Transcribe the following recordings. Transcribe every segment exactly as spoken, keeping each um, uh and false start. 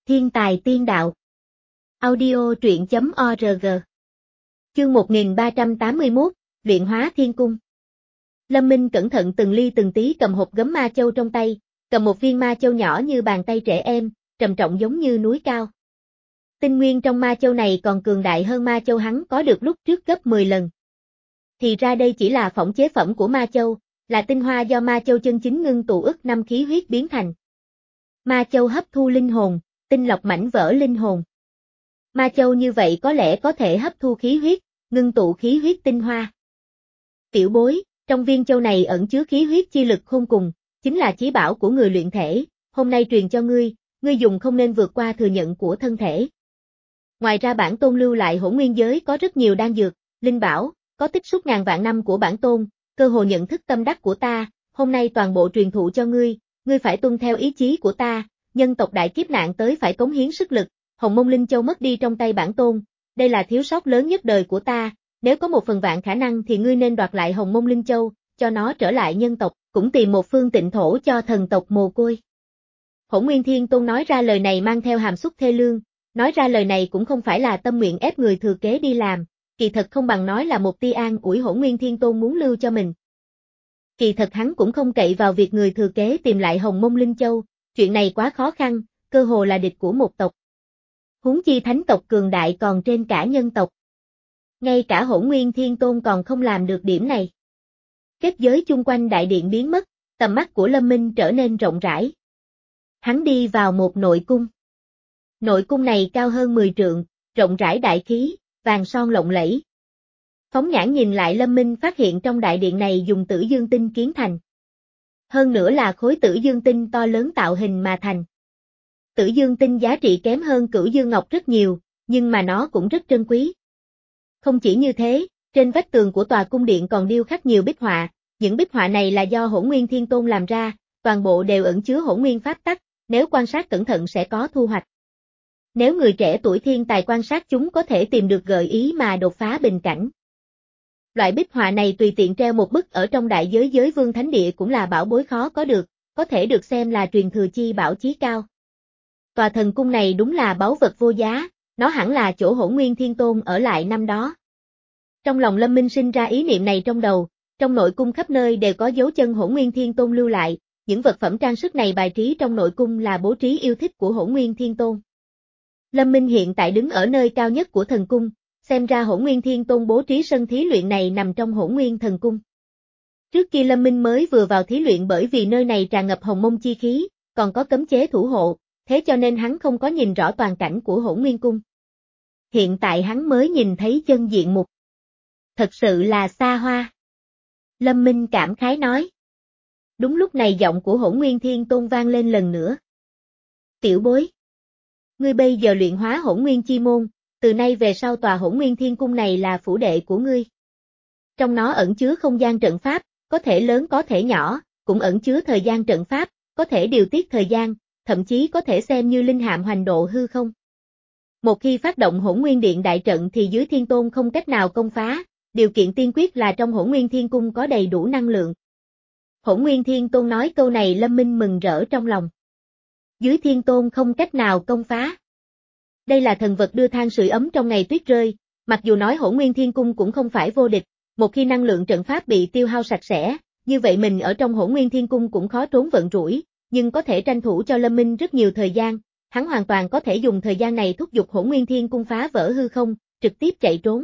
Thiên tài tiên đạo. Audio truyện chấm org. Chương một nghìn ba trăm tám mươi mốt, Luyện hóa thiên cung. Lâm Minh cẩn thận từng ly từng tí cầm hộp gấm ma châu trong tay, cầm một viên ma châu nhỏ như bàn tay trẻ em, trầm trọng giống như núi cao. Tinh nguyên trong ma châu này còn cường đại hơn ma châu hắn có được lúc trước gấp mười lần. Thì ra đây chỉ là phỏng chế phẩm của ma châu, là tinh hoa do ma châu chân chính ngưng tụ ức năm khí huyết biến thành. Ma châu hấp thu linh hồn, tinh lọc mảnh vỡ linh hồn. Ma châu như vậy có lẽ có thể hấp thu khí huyết, ngưng tụ khí huyết tinh hoa. Tiểu bối, trong viên châu này ẩn chứa khí huyết chi lực khôn cùng, chính là chí bảo của người luyện thể, hôm nay truyền cho ngươi, ngươi dùng không nên vượt qua thừa nhận của thân thể. Ngoài ra bản tôn lưu lại hỗn nguyên giới có rất nhiều đan dược, linh bảo, có tích xúc ngàn vạn năm của bản tôn, cơ hồ nhận thức tâm đắc của ta, hôm nay toàn bộ truyền thụ cho ngươi, ngươi phải tuân theo ý chí của ta, nhân tộc đại kiếp nạn tới phải cống hiến sức lực, Hồng Mông Linh Châu mất đi trong tay bản tôn, đây là thiếu sót lớn nhất đời của ta, nếu có một phần vạn khả năng thì ngươi nên đoạt lại Hồng Mông Linh Châu, cho nó trở lại nhân tộc, cũng tìm một phương tịnh thổ cho thần tộc mồ côi. Hỗn Nguyên Thiên Tôn nói ra lời này mang theo hàm xúc thê lương, nói ra lời này cũng không phải là tâm nguyện ép người thừa kế đi làm, kỳ thật không bằng nói là một tia an ủi Hỗn Nguyên Thiên Tôn muốn lưu cho mình. Kỳ thật hắn cũng không cậy vào việc người thừa kế tìm lại Hồng Mông Linh Châu, chuyện này quá khó khăn, cơ hồ là địch của một tộc. Huống chi thánh tộc cường đại còn trên cả nhân tộc. Ngay cả Hỗn Nguyên Thiên Tôn còn không làm được điểm này. Kết giới chung quanh đại điện biến mất, tầm mắt của Lâm Minh trở nên rộng rãi. Hắn đi vào một nội cung. Nội cung này cao hơn mười trượng, rộng rãi đại khí, vàng son lộng lẫy. Phóng nhãn nhìn lại Lâm Minh phát hiện trong đại điện này dùng tử dương tinh kiến thành. Hơn nữa là khối tử dương tinh to lớn tạo hình mà thành. Tử dương tinh giá trị kém hơn cửu dương ngọc rất nhiều, nhưng mà nó cũng rất trân quý. Không chỉ như thế, trên vách tường của tòa cung điện còn điêu khắc nhiều bích họa, những bích họa này là do Hỗn Nguyên Thiên Tôn làm ra, toàn bộ đều ẩn chứa hỗn nguyên pháp tắc, nếu quan sát cẩn thận sẽ có thu hoạch. Nếu người trẻ tuổi thiên tài quan sát chúng có thể tìm được gợi ý mà đột phá bình cảnh. Loại bích họa này tùy tiện treo một bức ở trong đại giới giới vương thánh địa cũng là bảo bối khó có được, có thể được xem là truyền thừa chi bảo chí cao. Tòa thần cung này đúng là báu vật vô giá, nó hẳn là chỗ Hỗn Nguyên Thiên Tôn ở lại năm đó. Trong lòng Lâm Minh sinh ra ý niệm này trong đầu, trong nội cung khắp nơi đều có dấu chân Hỗn Nguyên Thiên Tôn lưu lại, những vật phẩm trang sức này bài trí trong nội cung là bố trí yêu thích của Hỗn Nguyên Thiên Tôn. Lâm Minh hiện tại đứng ở nơi cao nhất của thần cung, xem ra Hỗn Nguyên Thiên Tôn bố trí sân thí luyện này nằm trong Hỗn Nguyên Thần Cung. Trước kia Lâm Minh mới vừa vào thí luyện bởi vì nơi này tràn ngập hồng mông chi khí, còn có cấm chế thủ hộ, thế cho nên hắn không có nhìn rõ toàn cảnh của Hỗn Nguyên Cung. Hiện tại hắn mới nhìn thấy chân diện mục. Thật sự là xa hoa. Lâm Minh cảm khái nói. Đúng lúc này giọng của Hỗn Nguyên Thiên Tôn vang lên lần nữa. Tiểu bối. Ngươi bây giờ luyện hóa Hỗn Nguyên Chi Môn, từ nay về sau tòa Hỗn Nguyên Thiên Cung này là phủ đệ của ngươi. Trong nó ẩn chứa không gian trận pháp, có thể lớn có thể nhỏ, cũng ẩn chứa thời gian trận pháp, có thể điều tiết thời gian, thậm chí có thể xem như linh hạm hoành độ hư không. Một khi phát động Hỗn Nguyên Điện đại trận thì dưới Thiên Tôn không cách nào công phá, điều kiện tiên quyết là trong Hỗn Nguyên Thiên Cung có đầy đủ năng lượng. Hỗn Nguyên Thiên Tôn nói câu này Lâm Minh mừng rỡ trong lòng. Dưới Thiên Tôn không cách nào công phá. Đây là thần vật đưa than sưởi ấm trong ngày tuyết rơi, mặc dù nói Hỗn Nguyên Thiên Cung cũng không phải vô địch, một khi năng lượng trận pháp bị tiêu hao sạch sẽ, như vậy mình ở trong Hỗn Nguyên Thiên Cung cũng khó trốn vận rủi, nhưng có thể tranh thủ cho Lâm Minh rất nhiều thời gian, hắn hoàn toàn có thể dùng thời gian này thúc giục Hỗn Nguyên Thiên Cung phá vỡ hư không, trực tiếp chạy trốn.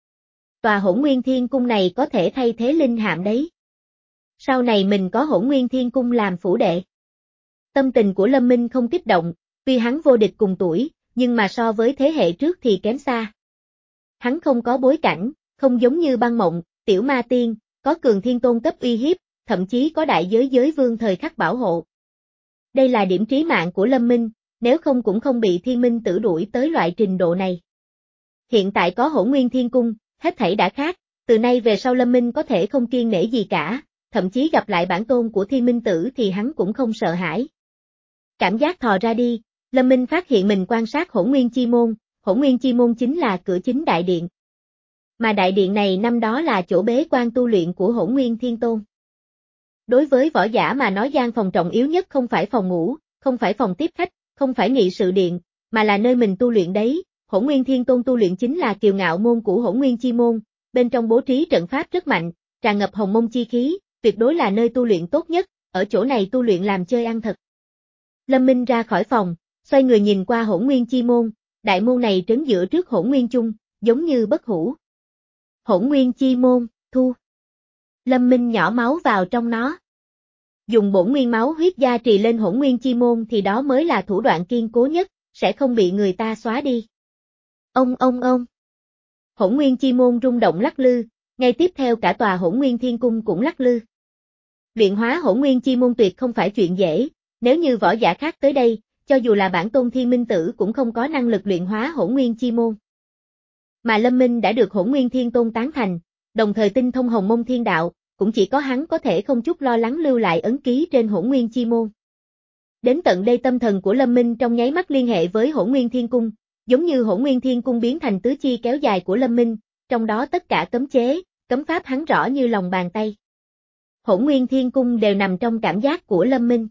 Tòa Hỗn Nguyên Thiên Cung này có thể thay thế linh hạm đấy. Sau này mình có Hỗn Nguyên Thiên Cung làm phủ đệ. Tâm tình của Lâm Minh không kích động, tuy hắn vô địch cùng tuổi, nhưng mà so với thế hệ trước thì kém xa. Hắn không có bối cảnh, không giống như Băng Mộng, Tiểu Ma Tiên, có cường thiên tôn cấp uy hiếp, thậm chí có đại giới giới vương thời khắc bảo hộ. Đây là điểm trí mạng của Lâm Minh, nếu không cũng không bị Thiên Minh Tử đuổi tới loại trình độ này. Hiện tại có Hỗn Nguyên Thiên Cung, hết thảy đã khác, từ nay về sau Lâm Minh có thể không kiêng nể gì cả, thậm chí gặp lại bản tôn của Thiên Minh Tử thì hắn cũng không sợ hãi. Cảm giác thò ra đi, Lâm Minh phát hiện mình quan sát Hỗn Nguyên Chi Môn, Hỗn Nguyên Chi Môn chính là cửa chính đại điện. Mà đại điện này năm đó là chỗ bế quan tu luyện của Hỗn Nguyên Thiên Tôn. Đối với võ giả mà nói gian phòng trọng yếu nhất không phải phòng ngủ, không phải phòng tiếp khách, không phải nghị sự điện, mà là nơi mình tu luyện đấy. Hỗn Nguyên Thiên Tôn tu luyện chính là Kiều Ngạo môn của Hỗn Nguyên Chi môn, bên trong bố trí trận pháp rất mạnh, tràn ngập hồng mông chi khí, tuyệt đối là nơi tu luyện tốt nhất, ở chỗ này tu luyện làm chơi ăn thật. Lâm Minh ra khỏi phòng, xoay người nhìn qua Hỗn Nguyên Chi môn, đại môn này trấn giữa trước Hỗn Nguyên Chung, giống như bất hủ. Hỗn Nguyên Chi môn, thu. Lâm Minh nhỏ máu vào trong nó. Dùng bổn nguyên máu huyết gia trì lên Hỗn Nguyên Chi môn thì đó mới là thủ đoạn kiên cố nhất, sẽ không bị người ta xóa đi. Ông ông ông. Hỗn Nguyên Chi môn rung động lắc lư, ngay tiếp theo cả tòa Hỗn Nguyên Thiên Cung cũng lắc lư. Luyện hóa Hỗn Nguyên Chi môn tuyệt không phải chuyện dễ, nếu như võ giả khác tới đây, cho dù là bản tôn Thiên Minh Tử cũng không có năng lực luyện hóa Hỗn Nguyên Chi môn. Mà Lâm Minh đã được Hỗn Nguyên Thiên Tôn tán thành, đồng thời tinh thông Hồng Mông Thiên Đạo, cũng chỉ có hắn có thể không chút lo lắng lưu lại ấn ký trên Hỗn Nguyên Chi môn. Đến tận đây tâm thần của Lâm Minh trong nháy mắt liên hệ với Hỗn Nguyên Thiên Cung, giống như Hỗn Nguyên Thiên Cung biến thành tứ chi kéo dài của Lâm Minh, trong đó tất cả cấm chế, cấm pháp hắn rõ như lòng bàn tay. Hỗn Nguyên Thiên Cung đều nằm trong cảm giác của Lâm Minh.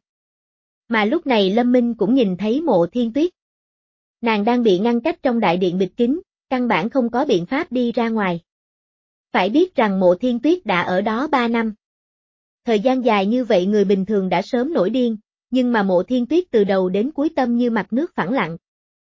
Mà lúc này Lâm Minh cũng nhìn thấy Mộ Thiên Tuyết. Nàng đang bị ngăn cách trong đại điện bịt kín, căn bản không có biện pháp đi ra ngoài. Phải biết rằng Mộ Thiên Tuyết đã ở đó ba năm. Thời gian dài như vậy người bình thường đã sớm nổi điên, nhưng mà Mộ Thiên Tuyết từ đầu đến cuối tâm như mặt nước phẳng lặng.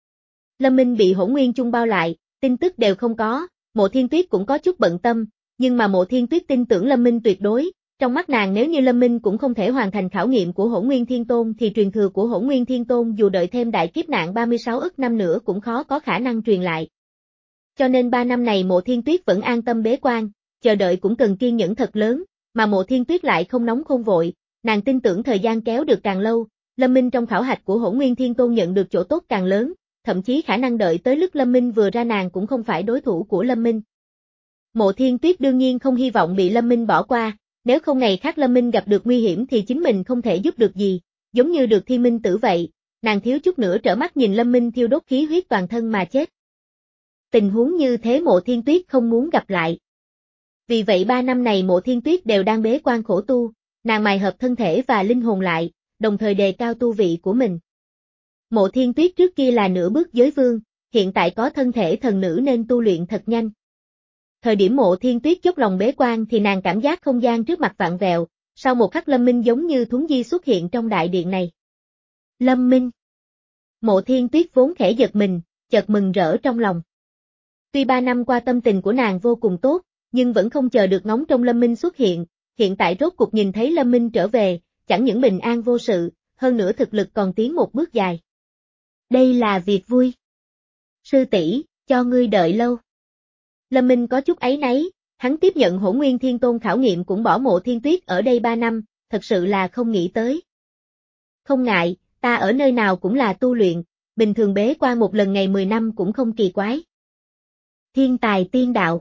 Lâm Minh bị Hỗn Nguyên Chung bao lại, tin tức đều không có, Mộ Thiên Tuyết cũng có chút bận tâm, nhưng mà Mộ Thiên Tuyết tin tưởng Lâm Minh tuyệt đối, trong mắt nàng nếu như Lâm Minh cũng không thể hoàn thành khảo nghiệm của Hỗn Nguyên Thiên Tôn thì truyền thừa của Hỗn Nguyên Thiên Tôn dù đợi thêm đại kiếp nạn ba mươi sáu ức năm nữa cũng khó có khả năng truyền lại. Cho nên ba năm này Mộ Thiên Tuyết vẫn an tâm bế quan, chờ đợi cũng cần kiên nhẫn thật lớn, mà Mộ Thiên Tuyết lại không nóng không vội, nàng tin tưởng thời gian kéo được càng lâu, Lâm Minh trong khảo hạch của Hỗn Nguyên Thiên Tôn nhận được chỗ tốt càng lớn, thậm chí khả năng đợi tới lúc Lâm Minh vừa ra nàng cũng không phải đối thủ của Lâm Minh. Mộ Thiên Tuyết đương nhiên không hy vọng bị Lâm Minh bỏ qua, nếu không ngày khác Lâm Minh gặp được nguy hiểm thì chính mình không thể giúp được gì, giống như được Thiên Minh Tử vậy, nàng thiếu chút nữa trở mắt nhìn Lâm Minh thiêu đốt khí huyết toàn thân mà chết. Tình huống như thế Mộ Thiên Tuyết không muốn gặp lại. Vì vậy ba năm này Mộ Thiên Tuyết đều đang bế quan khổ tu, nàng mài hợp thân thể và linh hồn lại, đồng thời đề cao tu vị của mình. Mộ Thiên Tuyết trước kia là nửa bước giới vương, hiện tại có thân thể thần nữ nên tu luyện thật nhanh. Thời điểm Mộ Thiên Tuyết dốc lòng bế quan thì nàng cảm giác không gian trước mặt vặn vẹo, sau một khắc Lâm Minh giống như thuấn di xuất hiện trong đại điện này. Lâm Minh. Mộ Thiên Tuyết vốn khẽ giật mình, chợt mừng rỡ trong lòng. Tuy ba năm qua tâm tình của nàng vô cùng tốt, nhưng vẫn không chờ được ngóng trông Lâm Minh xuất hiện, hiện tại rốt cục nhìn thấy Lâm Minh trở về, chẳng những bình an vô sự, hơn nữa thực lực còn tiến một bước dài. Đây là việc vui. Sư tỷ, cho ngươi đợi lâu. Lâm Minh có chút áy náy, hắn tiếp nhận Hỗn Nguyên Thiên Tôn khảo nghiệm cũng bỏ Mộ Thiên Tuyết ở đây ba năm, thật sự là không nghĩ tới. Không ngại, ta ở nơi nào cũng là tu luyện, bình thường bế quan một lần ngày mười năm cũng không kỳ quái. Thiên tài tiên đạo.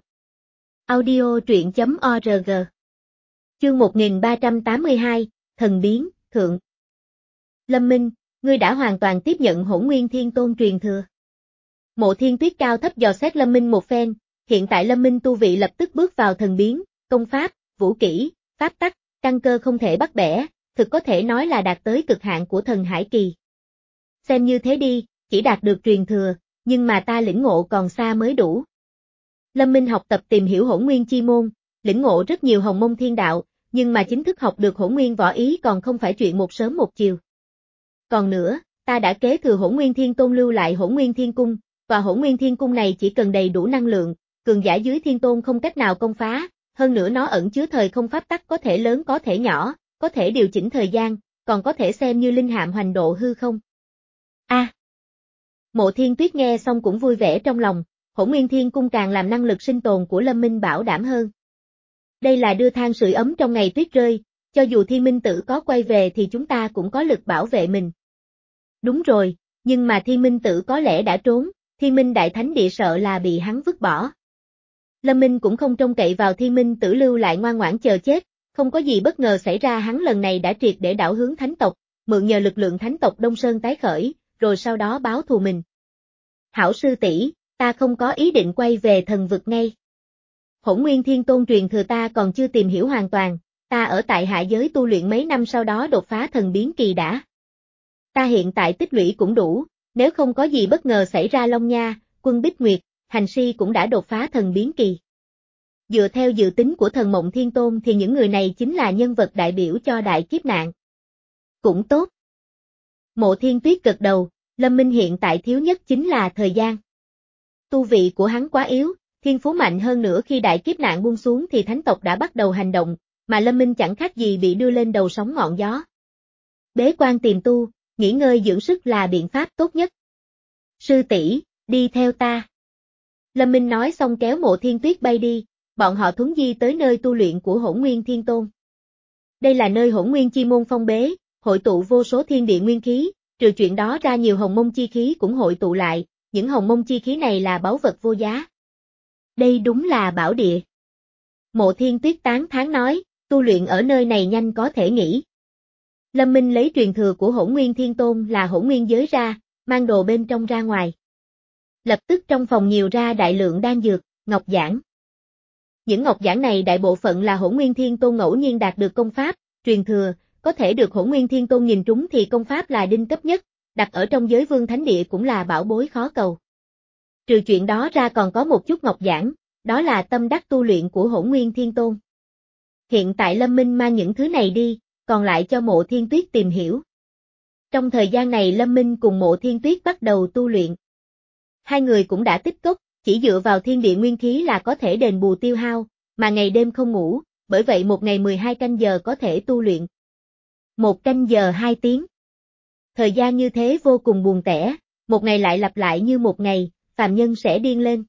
Audio truyện chấm org. Chương một nghìn ba trăm tám mươi hai, Thần biến, thượng. Lâm Minh, ngươi đã hoàn toàn tiếp nhận Hỗn Nguyên Thiên Tôn truyền thừa. Mộ Thiên Tuyết cao thấp dò xét Lâm Minh một phen, hiện tại Lâm Minh tu vị lập tức bước vào thần biến, công pháp, vũ kỹ, pháp tắc, căn cơ không thể bắt bẻ, thực có thể nói là đạt tới cực hạn của thần hải kỳ. Xem như thế đi, chỉ đạt được truyền thừa, nhưng mà ta lĩnh ngộ còn xa mới đủ. Lâm Minh học tập tìm hiểu Hỗn Nguyên chi môn, lĩnh ngộ rất nhiều hồng mông thiên đạo, nhưng mà chính thức học được Hỗn Nguyên võ ý còn không phải chuyện một sớm một chiều. Còn nữa, ta đã kế thừa Hỗn Nguyên Thiên Tôn lưu lại Hỗn Nguyên Thiên Cung, và Hỗn Nguyên Thiên Cung này chỉ cần đầy đủ năng lượng, cường giả dưới Thiên Tôn không cách nào công phá, hơn nữa nó ẩn chứa thời không pháp tắc có thể lớn có thể nhỏ, có thể điều chỉnh thời gian, còn có thể xem như linh hạm hoành độ hư không. A. À, Mộ Thiên Tuyết nghe xong cũng vui vẻ trong lòng, Hỗn Nguyên Thiên Cung càng làm năng lực sinh tồn của Lâm Minh bảo đảm hơn. Đây là đưa than sưởi ấm trong ngày tuyết rơi, cho dù Thiên Minh Tử có quay về thì chúng ta cũng có lực bảo vệ mình. Đúng rồi, nhưng mà Thiên Minh Tử có lẽ đã trốn, Thiên Minh Đại Thánh Địa sợ là bị hắn vứt bỏ. Lâm Minh cũng không trông cậy vào Thiên Minh Tử lưu lại ngoan ngoãn chờ chết, không có gì bất ngờ xảy ra hắn lần này đã triệt để đảo hướng thánh tộc, mượn nhờ lực lượng thánh tộc Đông Sơn tái khởi, rồi sau đó báo thù mình. Hảo sư tỷ, ta không có ý định quay về thần vực ngay. Hỗn Nguyên Thiên Tôn truyền thừa ta còn chưa tìm hiểu hoàn toàn, ta ở tại hạ giới tu luyện mấy năm sau đó đột phá thần biến kỳ đã. Ta hiện tại tích lũy cũng đủ, Nếu không có gì bất ngờ xảy ra Long Nha, Quân Bích Nguyệt, Hành Si cũng đã đột phá thần biến kỳ. Dựa theo dự tính của thần Mộng Thiên Tôn thì những người này chính là nhân vật đại biểu cho đại kiếp nạn. Cũng tốt. Mộ Thiên Tuyết gật đầu, Lâm Minh hiện tại thiếu nhất chính là thời gian. Tu vị của hắn quá yếu, thiên phú mạnh hơn nữa khi đại kiếp nạn buông xuống thì thánh tộc đã bắt đầu hành động, mà Lâm Minh chẳng khác gì bị đưa lên đầu sóng ngọn gió. Bế quan tìm tu, nghỉ ngơi dưỡng sức là biện pháp tốt nhất. Sư tỷ, đi theo ta. Lâm Minh nói xong kéo Mộ Thiên Tuyết bay đi, bọn họ thuấn di tới nơi tu luyện của Hỗn Nguyên Thiên Tôn. Đây là nơi Hỗn Nguyên Chi Môn phong bế, hội tụ vô số thiên địa nguyên khí, trừ chuyện đó ra nhiều hồng mông chi khí cũng hội tụ lại, những hồng mông chi khí này là báu vật vô giá. Đây đúng là bảo địa. Mộ Thiên Tuyết tán thán nói, tu luyện ở nơi này nhanh có thể nghỉ. Lâm Minh lấy truyền thừa của Hỗn Nguyên Thiên Tôn là Hỗn Nguyên giới ra, mang đồ bên trong ra ngoài. Lập tức trong phòng nhiều ra đại lượng đan dược, ngọc giản. Những ngọc giản này đại bộ phận là Hỗn Nguyên Thiên Tôn ngẫu nhiên đạt được công pháp, truyền thừa, có thể được Hỗn Nguyên Thiên Tôn nhìn trúng thì công pháp là đinh cấp nhất, đặt ở trong giới vương thánh địa cũng là bảo bối khó cầu. Trừ chuyện đó ra còn có một chút ngọc giản, đó là tâm đắc tu luyện của Hỗn Nguyên Thiên Tôn. Hiện tại Lâm Minh mang những thứ này đi, còn lại cho Mộ Thiên Tuyết tìm hiểu. Trong thời gian này Lâm Minh cùng Mộ Thiên Tuyết bắt đầu tu luyện. Hai người cũng đã tích cốc, chỉ dựa vào thiên địa nguyên khí là có thể đền bù tiêu hao, mà ngày đêm không ngủ, bởi vậy một ngày mười hai canh giờ có thể tu luyện. Một canh giờ hai tiếng. Thời gian như thế vô cùng buồn tẻ, một ngày lại lặp lại như một ngày, phàm nhân sẽ điên lên.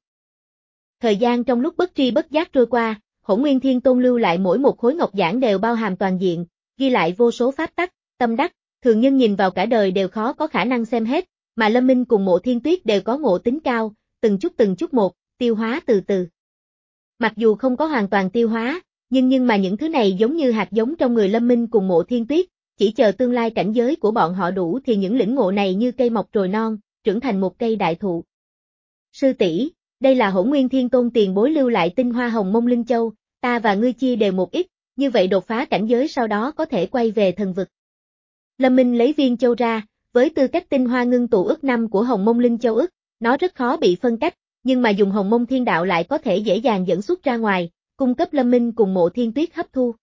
Thời gian trong lúc bất tri bất giác trôi qua, Hỗn Nguyên Thiên Tôn lưu lại mỗi một khối ngọc giản đều bao hàm toàn diện, ghi lại vô số pháp tắc, tâm đắc, thường nhân nhìn vào cả đời đều khó có khả năng xem hết, mà Lâm Minh cùng Mộ Thiên Tuyết đều có ngộ tính cao, từng chút từng chút một, tiêu hóa từ từ. Mặc dù không có hoàn toàn tiêu hóa, nhưng nhưng mà những thứ này giống như hạt giống trong người Lâm Minh cùng Mộ Thiên Tuyết, chỉ chờ tương lai cảnh giới của bọn họ đủ thì những lĩnh ngộ này như cây mọc trồi non, trưởng thành một cây đại thụ. Sư tỷ, đây là Hỗn Nguyên Thiên Tôn tiền bối lưu lại tinh hoa hồng mông linh châu, ta và ngươi chia đều một ít, như vậy đột phá cảnh giới sau đó có thể quay về thần vực. Lâm Minh lấy viên châu ra, với tư cách tinh hoa ngưng tụ ức năm của hồng mông linh châu ức, nó rất khó bị phân cách, nhưng mà dùng hồng mông thiên đạo lại có thể dễ dàng dẫn xuất ra ngoài, cung cấp Lâm Minh cùng Mộ Thiên Tuyết hấp thu.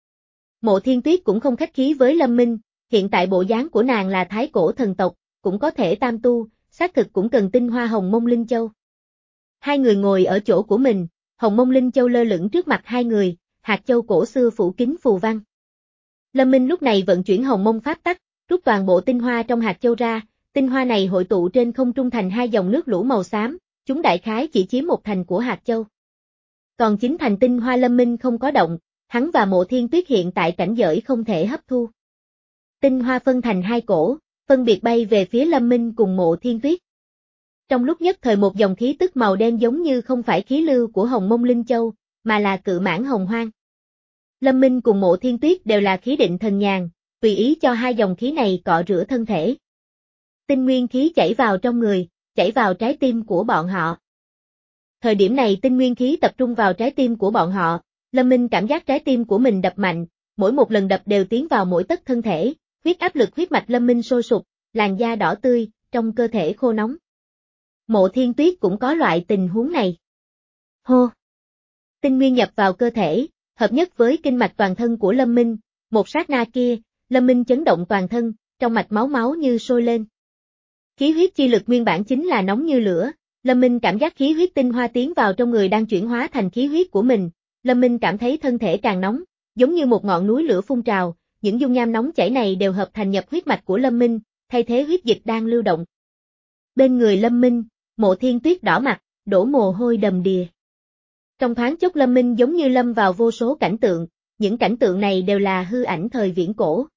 Mộ Thiên Tuyết cũng không khách khí với Lâm Minh, hiện tại bộ dáng của nàng là thái cổ thần tộc, cũng có thể tam tu, xác thực cũng cần tinh hoa hồng mông linh châu. Hai người ngồi ở chỗ của mình, hồng mông linh châu lơ lửng trước mặt hai người, hạt châu cổ xưa phủ kín phù văn. Lâm Minh lúc này vận chuyển hồng mông pháp tắc, rút toàn bộ tinh hoa trong hạt châu ra, tinh hoa này hội tụ trên không trung thành hai dòng nước lũ màu xám, chúng đại khái chỉ chiếm một thành của hạt châu. Còn chính thành tinh hoa Lâm Minh không có động, hắn và Mộ Thiên Tuyết hiện tại cảnh giới không thể hấp thu. Tinh hoa phân thành hai cổ, phân biệt bay về phía Lâm Minh cùng Mộ Thiên Tuyết. Trong lúc nhất thời một dòng khí tức màu đen giống như không phải khí lưu của hồng mông linh châu, mà là cự mãng hồng hoang. Lâm Minh cùng Mộ Thiên Tuyết đều là khí định thần nhàn, tùy ý cho hai dòng khí này cọ rửa thân thể. Tinh nguyên khí chảy vào trong người, chảy vào trái tim của bọn họ. Thời điểm này tinh nguyên khí tập trung vào trái tim của bọn họ, Lâm Minh cảm giác trái tim của mình đập mạnh, mỗi một lần đập đều tiến vào mỗi tấc thân thể, huyết áp lực huyết mạch Lâm Minh sôi sục, làn da đỏ tươi, trong cơ thể khô nóng. Mộ Thiên Tuyết cũng có loại tình huống này. Hô! Tinh nguyên nhập vào cơ thể, hợp nhất với kinh mạch toàn thân của Lâm Minh, một sát na kia, Lâm Minh chấn động toàn thân, trong mạch máu máu như sôi lên. Khí huyết chi lực nguyên bản chính là nóng như lửa, Lâm Minh cảm giác khí huyết tinh hoa tiến vào trong người đang chuyển hóa thành khí huyết của mình, Lâm Minh cảm thấy thân thể càng nóng, giống như một ngọn núi lửa phun trào, những dung nham nóng chảy này đều hợp thành nhập huyết mạch của Lâm Minh, thay thế huyết dịch đang lưu động. Bên người Lâm Minh, Mộ Thiên Tuyết đỏ mặt, đổ mồ hôi đầm đìa. Trong thoáng chốc Lâm Minh giống như lâm vào vô số cảnh tượng, những cảnh tượng này đều là hư ảnh thời viễn cổ.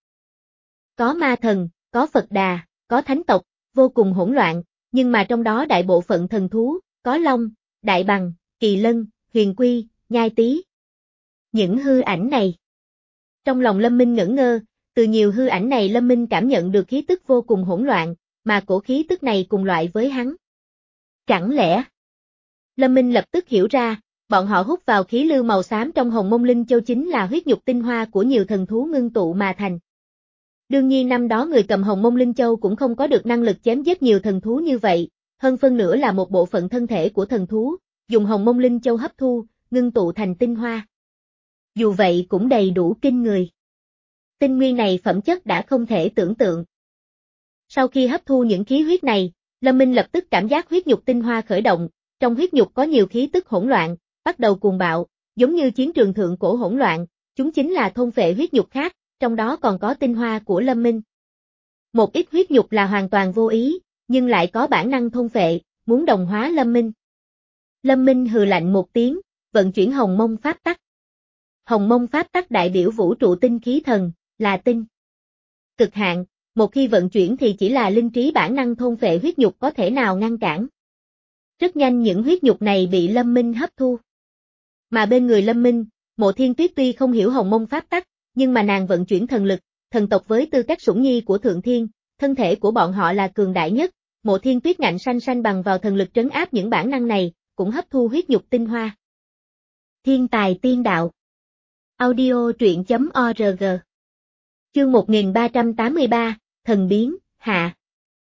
Có ma thần, có Phật Đà, có thánh tộc, vô cùng hỗn loạn, nhưng mà trong đó đại bộ phận thần thú, có Long, Đại Bằng, Kỳ Lân, Huyền Quy, Nhai Tý. Những hư ảnh này. Trong lòng Lâm Minh ngẩn ngơ, từ nhiều hư ảnh này Lâm Minh cảm nhận được khí tức vô cùng hỗn loạn, mà cổ khí tức này cùng loại với hắn. Chẳng lẽ? Lâm Minh lập tức hiểu ra, bọn họ hút vào khí lưu màu xám trong hồng mông linh châu chính là huyết nhục tinh hoa của nhiều thần thú ngưng tụ mà thành. Đương nhiên năm đó người cầm Hồng Mông Linh Châu cũng không có được năng lực chém giết nhiều thần thú như vậy, hơn phân nửa là một bộ phận thân thể của thần thú, dùng Hồng Mông Linh Châu hấp thu, ngưng tụ thành tinh hoa. Dù vậy cũng đầy đủ kinh người. Tinh nguyên này phẩm chất đã không thể tưởng tượng. Sau khi hấp thu những khí huyết này, Lâm Minh lập tức cảm giác huyết nhục tinh hoa khởi động, trong huyết nhục có nhiều khí tức hỗn loạn, bắt đầu cuồng bạo, giống như chiến trường thượng cổ hỗn loạn, chúng chính là thôn phệ huyết nhục khác, trong đó còn có tinh hoa của Lâm Minh. Một ít huyết nhục là hoàn toàn vô ý, nhưng lại có bản năng thôn phệ, muốn đồng hóa Lâm Minh. Lâm Minh hừ lạnh một tiếng, vận chuyển Hồng Mông Pháp Tắc. Hồng Mông Pháp Tắc đại biểu vũ trụ tinh khí thần, là tinh cực hạn, một khi vận chuyển thì chỉ là linh trí bản năng thôn phệ huyết nhục có thể nào ngăn cản. Rất nhanh những huyết nhục này bị Lâm Minh hấp thu. Mà bên người Lâm Minh, Mộ Thiên Tuyết tuy không hiểu Hồng Mông Pháp Tắc, nhưng mà nàng vận chuyển thần lực, thần tộc với tư cách sủng nhi của Thượng Thiên, thân thể của bọn họ là cường đại nhất, Mộ Thiên Tuyết ngạnh sanh sanh bằng vào thần lực trấn áp những bản năng này, cũng hấp thu huyết nhục tinh hoa. Thiên tài tiên đạo. Audio truyện chấm org. Chương một nghìn ba trăm tám mươi ba, Thần biến, hạ.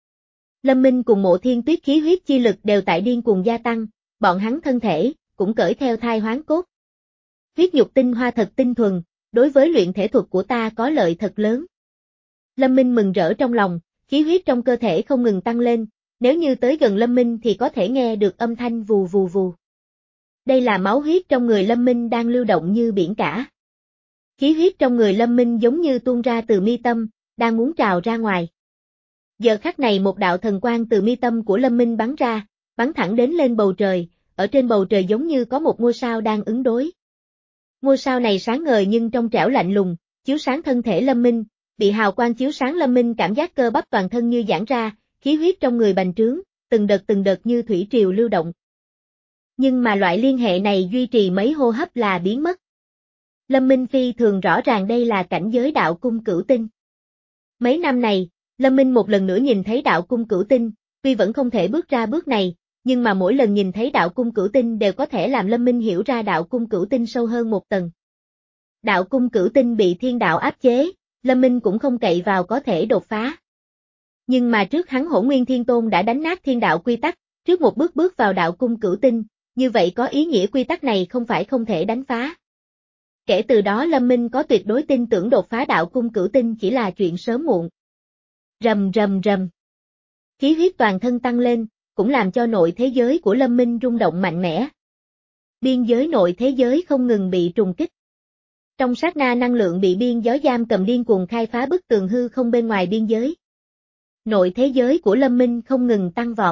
Lâm Minh cùng Mộ Thiên Tuyết khí huyết chi lực đều tại điên cuồng gia tăng, bọn hắn thân thể cũng cởi theo thai hoán cốt. Huyết nhục tinh hoa thật tinh thuần, đối với luyện thể thuật của ta có lợi thật lớn. Lâm Minh mừng rỡ trong lòng, khí huyết trong cơ thể không ngừng tăng lên, nếu như tới gần Lâm Minh thì có thể nghe được âm thanh vù vù vù. Đây là máu huyết trong người Lâm Minh đang lưu động như biển cả. Khí huyết trong người Lâm Minh giống như tuôn ra từ mi tâm, đang muốn trào ra ngoài. Giờ khắc này một đạo thần quang từ mi tâm của Lâm Minh bắn ra, bắn thẳng đến lên bầu trời, ở trên bầu trời giống như có một ngôi sao đang ứng đối. Ngôi sao này sáng ngời nhưng trong trẻo lạnh lùng, chiếu sáng thân thể Lâm Minh, bị hào quang chiếu sáng Lâm Minh cảm giác cơ bắp toàn thân như giãn ra, khí huyết trong người bành trướng, từng đợt từng đợt như thủy triều lưu động. Nhưng mà loại liên hệ này duy trì mấy hô hấp là biến mất. Lâm Minh phi thường rõ ràng đây là cảnh giới đạo cung cửu tinh. Mấy năm này, Lâm Minh một lần nữa nhìn thấy đạo cung cửu tinh, tuy vẫn không thể bước ra bước này, nhưng mà mỗi lần nhìn thấy đạo cung cửu tinh đều có thể làm Lâm Minh hiểu ra đạo cung cửu tinh sâu hơn một tầng. Đạo cung cửu tinh bị thiên đạo áp chế, Lâm Minh cũng không cậy vào có thể đột phá. Nhưng mà trước hắn Hỗn Nguyên Thiên Tôn đã đánh nát thiên đạo quy tắc, trước một bước bước vào đạo cung cửu tinh, như vậy có ý nghĩa quy tắc này không phải không thể đánh phá. Kể từ đó Lâm Minh có tuyệt đối tin tưởng đột phá đạo cung cửu tinh chỉ là chuyện sớm muộn. Rầm rầm rầm. Khí huyết toàn thân tăng lên, cũng làm cho nội thế giới của Lâm Minh rung động mạnh mẽ. Biên giới nội thế giới không ngừng bị trùng kích. Trong sát na năng lượng bị biên gió giam cầm điên cuồng khai phá bức tường hư không bên ngoài biên giới. Nội thế giới của Lâm Minh không ngừng tăng vọt.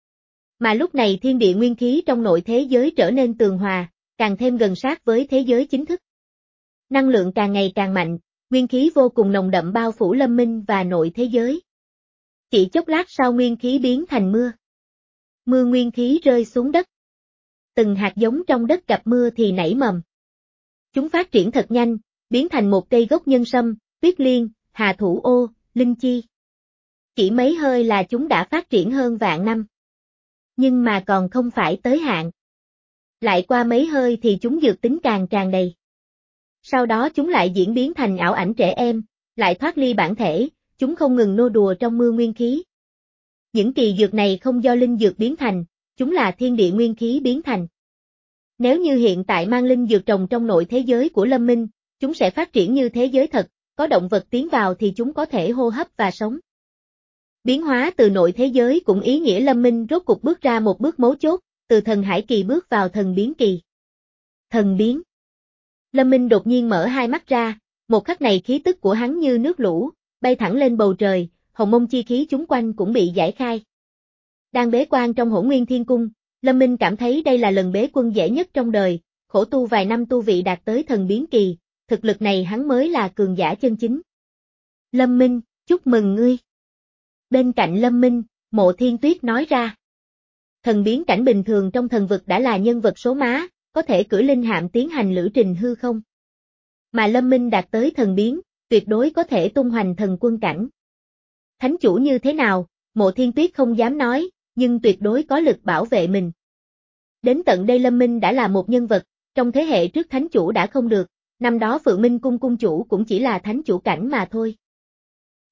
Mà lúc này thiên địa nguyên khí trong nội thế giới trở nên tường hòa, càng thêm gần sát với thế giới chính thức. Năng lượng càng ngày càng mạnh, nguyên khí vô cùng nồng đậm bao phủ Lâm Minh và nội thế giới. Chỉ chốc lát sau nguyên khí biến thành mưa. Mưa nguyên khí rơi xuống đất. Từng hạt giống trong đất gặp mưa thì nảy mầm. Chúng phát triển thật nhanh, biến thành một cây gốc nhân sâm, tuyết liên, hà thủ ô, linh chi. Chỉ mấy hơi là chúng đã phát triển hơn vạn năm. Nhưng mà còn không phải tới hạn. Lại qua mấy hơi thì chúng dược tính càng tràn đầy. Sau đó chúng lại diễn biến thành ảo ảnh trẻ em, lại thoát ly bản thể, chúng không ngừng nô đùa trong mưa nguyên khí. Những kỳ dược này không do linh dược biến thành, chúng là thiên địa nguyên khí biến thành. Nếu như hiện tại mang linh dược trồng trong nội thế giới của Lâm Minh, chúng sẽ phát triển như thế giới thật, có động vật tiến vào thì chúng có thể hô hấp và sống. Biến hóa từ nội thế giới cũng ý nghĩa Lâm Minh rốt cục bước ra một bước mấu chốt, từ thần hải kỳ bước vào thần biến kỳ. Thần biến. Lâm Minh đột nhiên mở hai mắt ra, một khắc này khí tức của hắn như nước lũ, bay thẳng lên bầu trời, hồng mông chi khí chúng quanh cũng bị giải khai. Đang bế quan trong Hỗn Nguyên Thiên Cung, Lâm Minh cảm thấy đây là lần bế quân dễ nhất trong đời, khổ tu vài năm tu vị đạt tới thần biến kỳ, thực lực này hắn mới là cường giả chân chính. Lâm Minh, chúc mừng ngươi. Bên cạnh Lâm Minh, Mộ Thiên Tuyết nói ra. Thần biến cảnh bình thường trong thần vực đã là nhân vật số má, có thể cưỡi linh hạm tiến hành lữ trình hư không. Mà Lâm Minh đạt tới thần biến, tuyệt đối có thể tung hoành thần quân cảnh. Thánh chủ như thế nào, Mộ Thiên Tuyết không dám nói, nhưng tuyệt đối có lực bảo vệ mình. Đến tận đây Lâm Minh đã là một nhân vật, trong thế hệ trước thánh chủ đã không được, năm đó Phượng Minh cung cung chủ cũng chỉ là thánh chủ cảnh mà thôi.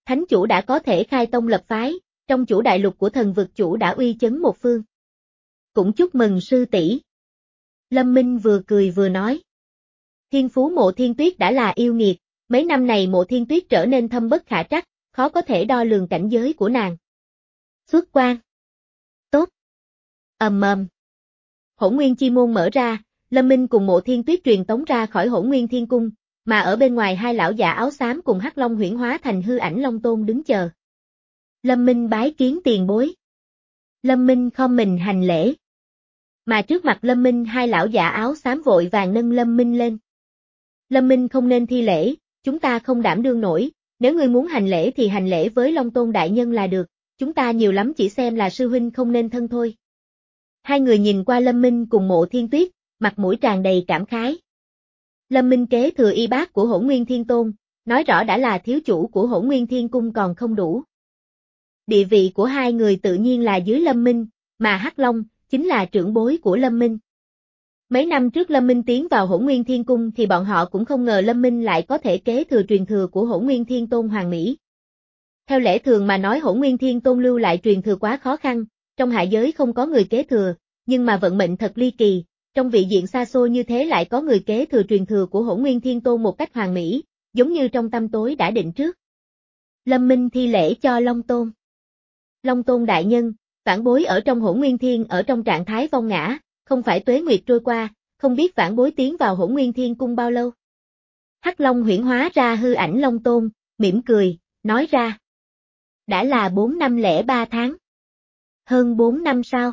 Thánh chủ đã có thể khai tông lập phái, trong chủ đại lục của thần vực chủ đã uy chấn một phương. Cũng chúc mừng sư tỷ. Lâm Minh vừa cười vừa nói. Thiên phú Mộ Thiên Tuyết đã là yêu nghiệt, mấy năm này Mộ Thiên Tuyết trở nên thâm bất khả trắc, khó có thể đo lường cảnh giới của nàng. Xuất quan. Tốt. Ầm ầm. Hỗn Nguyên Chi Môn mở ra, Lâm Minh cùng Mộ Thiên Tuyết truyền tống ra khỏi Hỗn Nguyên Thiên Cung, mà ở bên ngoài hai lão già áo xám cùng Hắc Long huyễn hóa thành hư ảnh Long Tôn đứng chờ. Lâm Minh bái kiến tiền bối. Lâm Minh khom mình hành lễ. Mà trước mặt Lâm Minh hai lão già áo xám vội vàng nâng Lâm Minh lên. Lâm Minh không nên thi lễ, chúng ta không đảm đương nổi, nếu ngươi muốn hành lễ thì hành lễ với Long Tôn đại nhân là được, chúng ta nhiều lắm chỉ xem là sư huynh không nên thân thôi. Hai người nhìn qua Lâm Minh cùng Mộ Thiên Tuyết, mặt mũi tràn đầy cảm khái. Lâm Minh kế thừa y bát của Hỗn Nguyên Thiên Tôn, nói rõ đã là thiếu chủ của Hỗn Nguyên Thiên Cung còn không đủ. Địa vị của hai người tự nhiên là dưới Lâm Minh, mà Hắc Long chính là trưởng bối của Lâm Minh. Mấy năm trước Lâm Minh tiến vào Hỗn Nguyên Thiên Cung thì bọn họ cũng không ngờ Lâm Minh lại có thể kế thừa truyền thừa của Hỗn Nguyên Thiên Tôn Hoàng Mỹ. Theo lẽ thường mà nói Hỗn Nguyên Thiên Tôn lưu lại truyền thừa quá khó khăn, trong hạ giới không có người kế thừa, nhưng mà vận mệnh thật ly kỳ, trong vị diện xa xôi như thế lại có người kế thừa truyền thừa của Hỗn Nguyên Thiên Tôn một cách hoàn mỹ, giống như trong tâm tối đã định trước. Lâm Minh thi lễ cho Long Tôn. Long Tôn đại nhân, vãn bối ở trong Hỗn Nguyên Thiên ở trong trạng thái vong ngã, không phải tuế nguyệt trôi qua, không biết vãn bối tiến vào Hỗn Nguyên Thiên Cung bao lâu. Hắc Long huyễn hóa ra hư ảnh Long Tôn, mỉm cười, nói ra. Đã là bốn năm lẻ ba tháng. Hơn bốn năm sao?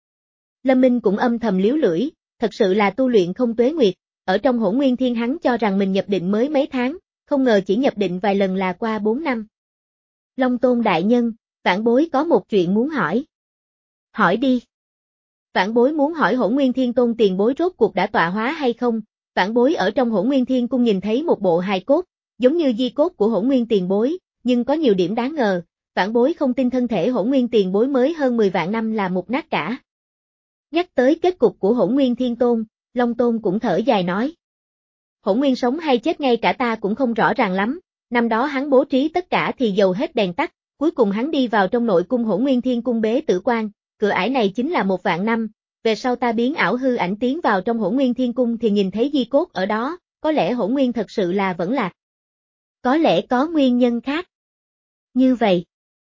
Lâm Minh cũng âm thầm liếu lưỡi, thật sự là tu luyện không tuế nguyệt, ở trong Hỗn Nguyên Thiên hắn cho rằng mình nhập định mới mấy tháng, không ngờ chỉ nhập định vài lần là qua bốn năm. Long Tôn đại nhân, vãn bối có một chuyện muốn hỏi. Hỏi đi. Vãn bối muốn hỏi Hỗn Nguyên Thiên Tôn tiền bối rốt cuộc đã tọa hóa hay không, vãn bối ở trong Hỗn Nguyên Thiên Cung nhìn thấy một bộ hài cốt, giống như di cốt của Hỗn Nguyên tiền bối, nhưng có nhiều điểm đáng ngờ, vãn bối không tin thân thể Hỗn Nguyên tiền bối mới hơn mười vạn năm là một nát cả. Nhắc tới kết cục của Hỗn Nguyên Thiên Tôn, Long Tôn cũng thở dài nói. Hỗn Nguyên sống hay chết ngay cả ta cũng không rõ ràng lắm, năm đó hắn bố trí tất cả thì dầu hết đèn tắt, cuối cùng hắn đi vào trong nội cung Hỗn Nguyên Thiên Cung bế tử quan, cửa ải này chính là một vạn năm, về sau ta biến ảo hư ảnh tiến vào trong Hỗn Nguyên Thiên Cung thì nhìn thấy di cốt ở đó, có lẽ Hỗn Nguyên thật sự là vẫn lạc. Có lẽ có nguyên nhân khác. Như vậy.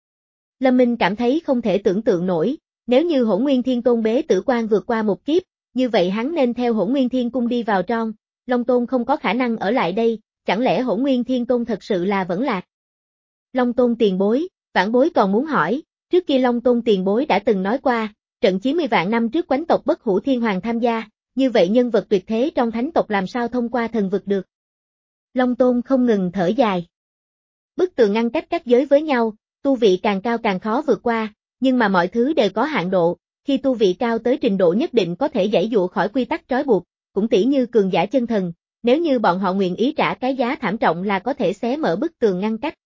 Lâm Minh cảm thấy không thể tưởng tượng nổi, nếu như Hỗn Nguyên Thiên Tôn bế tử quan vượt qua một kiếp, như vậy hắn nên theo Hỗn Nguyên Thiên Cung đi vào trong, Long Tôn không có khả năng ở lại đây, chẳng lẽ Hỗn Nguyên Thiên Tôn thật sự là vẫn lạc? Long Tôn tiền bối, vãn bối còn muốn hỏi, trước kia Long Tôn tiền bối đã từng nói qua, trận chín mươi vạn năm trước quánh tộc Bất Hủ Thiên Hoàng tham gia, như vậy nhân vật tuyệt thế trong thánh tộc làm sao thông qua thần vực được? Long Tôn không ngừng thở dài. Bức tường ngăn cách các giới với nhau, tu vị càng cao càng khó vượt qua, nhưng mà mọi thứ đều có hạn độ, khi tu vị cao tới trình độ nhất định có thể giãy dụa khỏi quy tắc trói buộc, cũng tỉ như cường giả chân thần, nếu như bọn họ nguyện ý trả cái giá thảm trọng là có thể xé mở bức tường ngăn cách.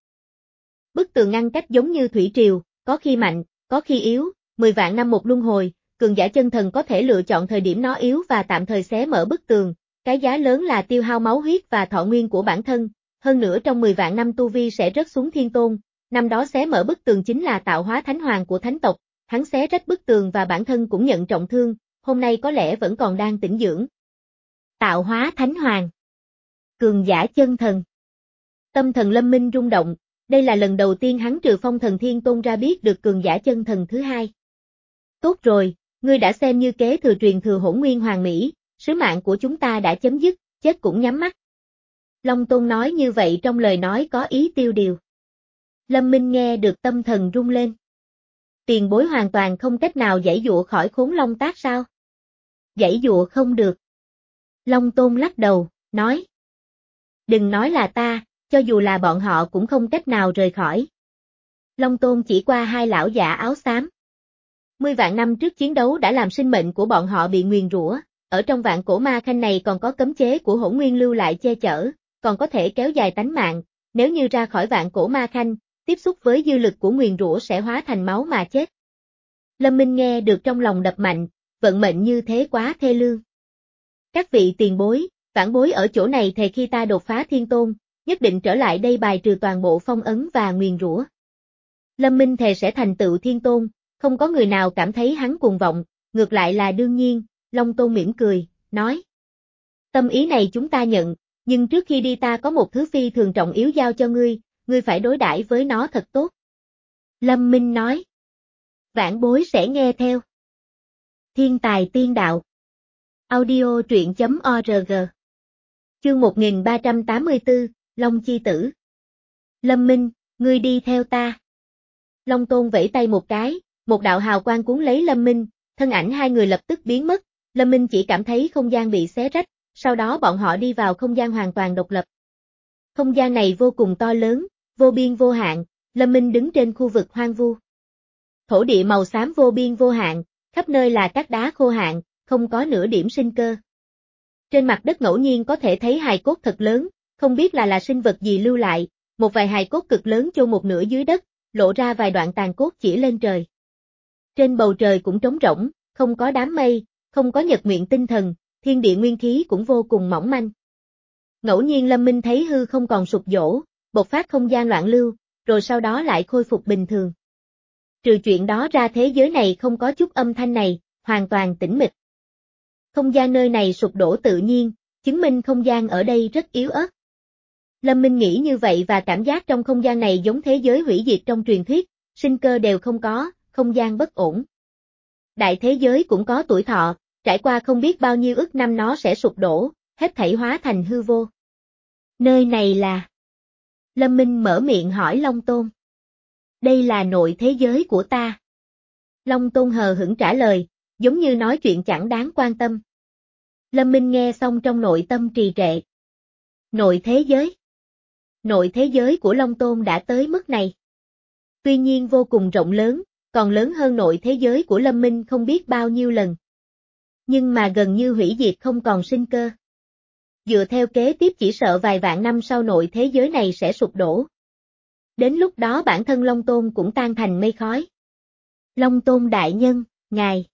Bức tường ngăn cách giống như thủy triều, có khi mạnh, có khi yếu, mười vạn năm một luân hồi, cường giả chân thần có thể lựa chọn thời điểm nó yếu và tạm thời xé mở bức tường, cái giá lớn là tiêu hao máu huyết và thọ nguyên của bản thân, hơn nữa trong mười vạn năm tu vi sẽ rớt xuống thiên tôn, năm đó xé mở bức tường chính là tạo hóa thánh hoàng của thánh tộc, hắn xé rách bức tường và bản thân cũng nhận trọng thương, hôm nay có lẽ vẫn còn đang tĩnh dưỡng. Tạo hóa thánh hoàng. Cường giả chân thần. Tâm thần Lâm Minh rung động, đây là lần đầu tiên hắn trừ Phong Thần Thiên Tôn ra biết được cường giả chân thần thứ hai. Tốt rồi, ngươi đã xem như kế thừa truyền thừa Hỗn Nguyên Hoàng Mỹ, sứ mạng của chúng ta đã chấm dứt, chết cũng nhắm mắt. Long Tôn nói như vậy trong lời nói có ý tiêu điều. Lâm Minh nghe được tâm thần rung lên. Tiền bối hoàn toàn không cách nào giãy dụa khỏi khốn long tác sao? Giãy dụa không được. Long Tôn lắc đầu, nói. Đừng nói là ta, cho dù là bọn họ cũng không cách nào rời khỏi. Long Tôn chỉ qua hai lão giả áo xám. Mươi vạn năm trước chiến đấu đã làm sinh mệnh của bọn họ bị nguyền rủa, ở trong vạn cổ ma khanh này còn có cấm chế của Hỗn Nguyên lưu lại che chở, còn có thể kéo dài tánh mạng, nếu như ra khỏi vạn cổ ma khanh, tiếp xúc với dư lực của nguyền rủa sẽ hóa thành máu mà chết. Lâm Minh nghe được trong lòng đập mạnh, vận mệnh như thế quá thê lương. Các vị tiền bối, vãn bối ở chỗ này thề khi ta đột phá thiên tôn, nhất định trở lại đây bài trừ toàn bộ phong ấn và nguyền rủa. Lâm Minh thề sẽ thành tựu thiên tôn, không có người nào cảm thấy hắn cuồng vọng, ngược lại là đương nhiên, Long Tôn mỉm cười, nói. Tâm ý này chúng ta nhận, nhưng trước khi đi ta có một thứ phi thường trọng yếu giao cho ngươi, ngươi phải đối đãi với nó thật tốt. Lâm Minh nói. Vãn bối sẽ nghe theo. Thiên tài tiên đạo. Audio truyện chấm org. Chương một nghìn ba trăm tám mươi tư, Long Chi Tử. Lâm Minh, ngươi đi theo ta. Long Tôn vẫy tay một cái, một đạo hào quang cuốn lấy Lâm Minh, thân ảnh hai người lập tức biến mất, Lâm Minh chỉ cảm thấy không gian bị xé rách, sau đó bọn họ đi vào không gian hoàn toàn độc lập. Không gian này vô cùng to lớn, vô biên vô hạn, Lâm Minh đứng trên khu vực hoang vu. Thổ địa màu xám vô biên vô hạn, khắp nơi là các đá khô hạn, không có nửa điểm sinh cơ. Trên mặt đất ngẫu nhiên có thể thấy hài cốt thật lớn, không biết là là sinh vật gì lưu lại, một vài hài cốt cực lớn chôn một nửa dưới đất, lộ ra vài đoạn tàn cốt chỉ lên trời. Trên bầu trời cũng trống rỗng, không có đám mây, không có nhật nguyện tinh thần, thiên địa nguyên khí cũng vô cùng mỏng manh. Ngẫu nhiên Lâm Minh thấy hư không còn sụp đổ, bộc phát không gian loạn lưu, rồi sau đó lại khôi phục bình thường. Trừ chuyện đó ra thế giới này không có chút âm thanh này, hoàn toàn tĩnh mịch. Không gian nơi này sụp đổ tự nhiên, chứng minh không gian ở đây rất yếu ớt. Lâm Minh nghĩ như vậy và cảm giác trong không gian này giống thế giới hủy diệt trong truyền thuyết, sinh cơ đều không có, không gian bất ổn. Đại thế giới cũng có tuổi thọ, trải qua không biết bao nhiêu ức năm nó sẽ sụp đổ, hết thảy hóa thành hư vô. Nơi này là... Lâm Minh mở miệng hỏi Long Tôn. Đây là nội thế giới của ta. Long Tôn hờ hững trả lời, giống như nói chuyện chẳng đáng quan tâm. Lâm Minh nghe xong trong nội tâm trì trệ. Nội thế giới. Nội thế giới của Long Tôn đã tới mức này. Tuy nhiên vô cùng rộng lớn, còn lớn hơn nội thế giới của Lâm Minh không biết bao nhiêu lần. Nhưng mà gần như hủy diệt không còn sinh cơ. Dựa theo kế tiếp chỉ sợ vài vạn năm sau nội thế giới này sẽ sụp đổ. Đến lúc đó bản thân Long Tôn cũng tan thành mây khói. Long Tôn đại nhân, ngài.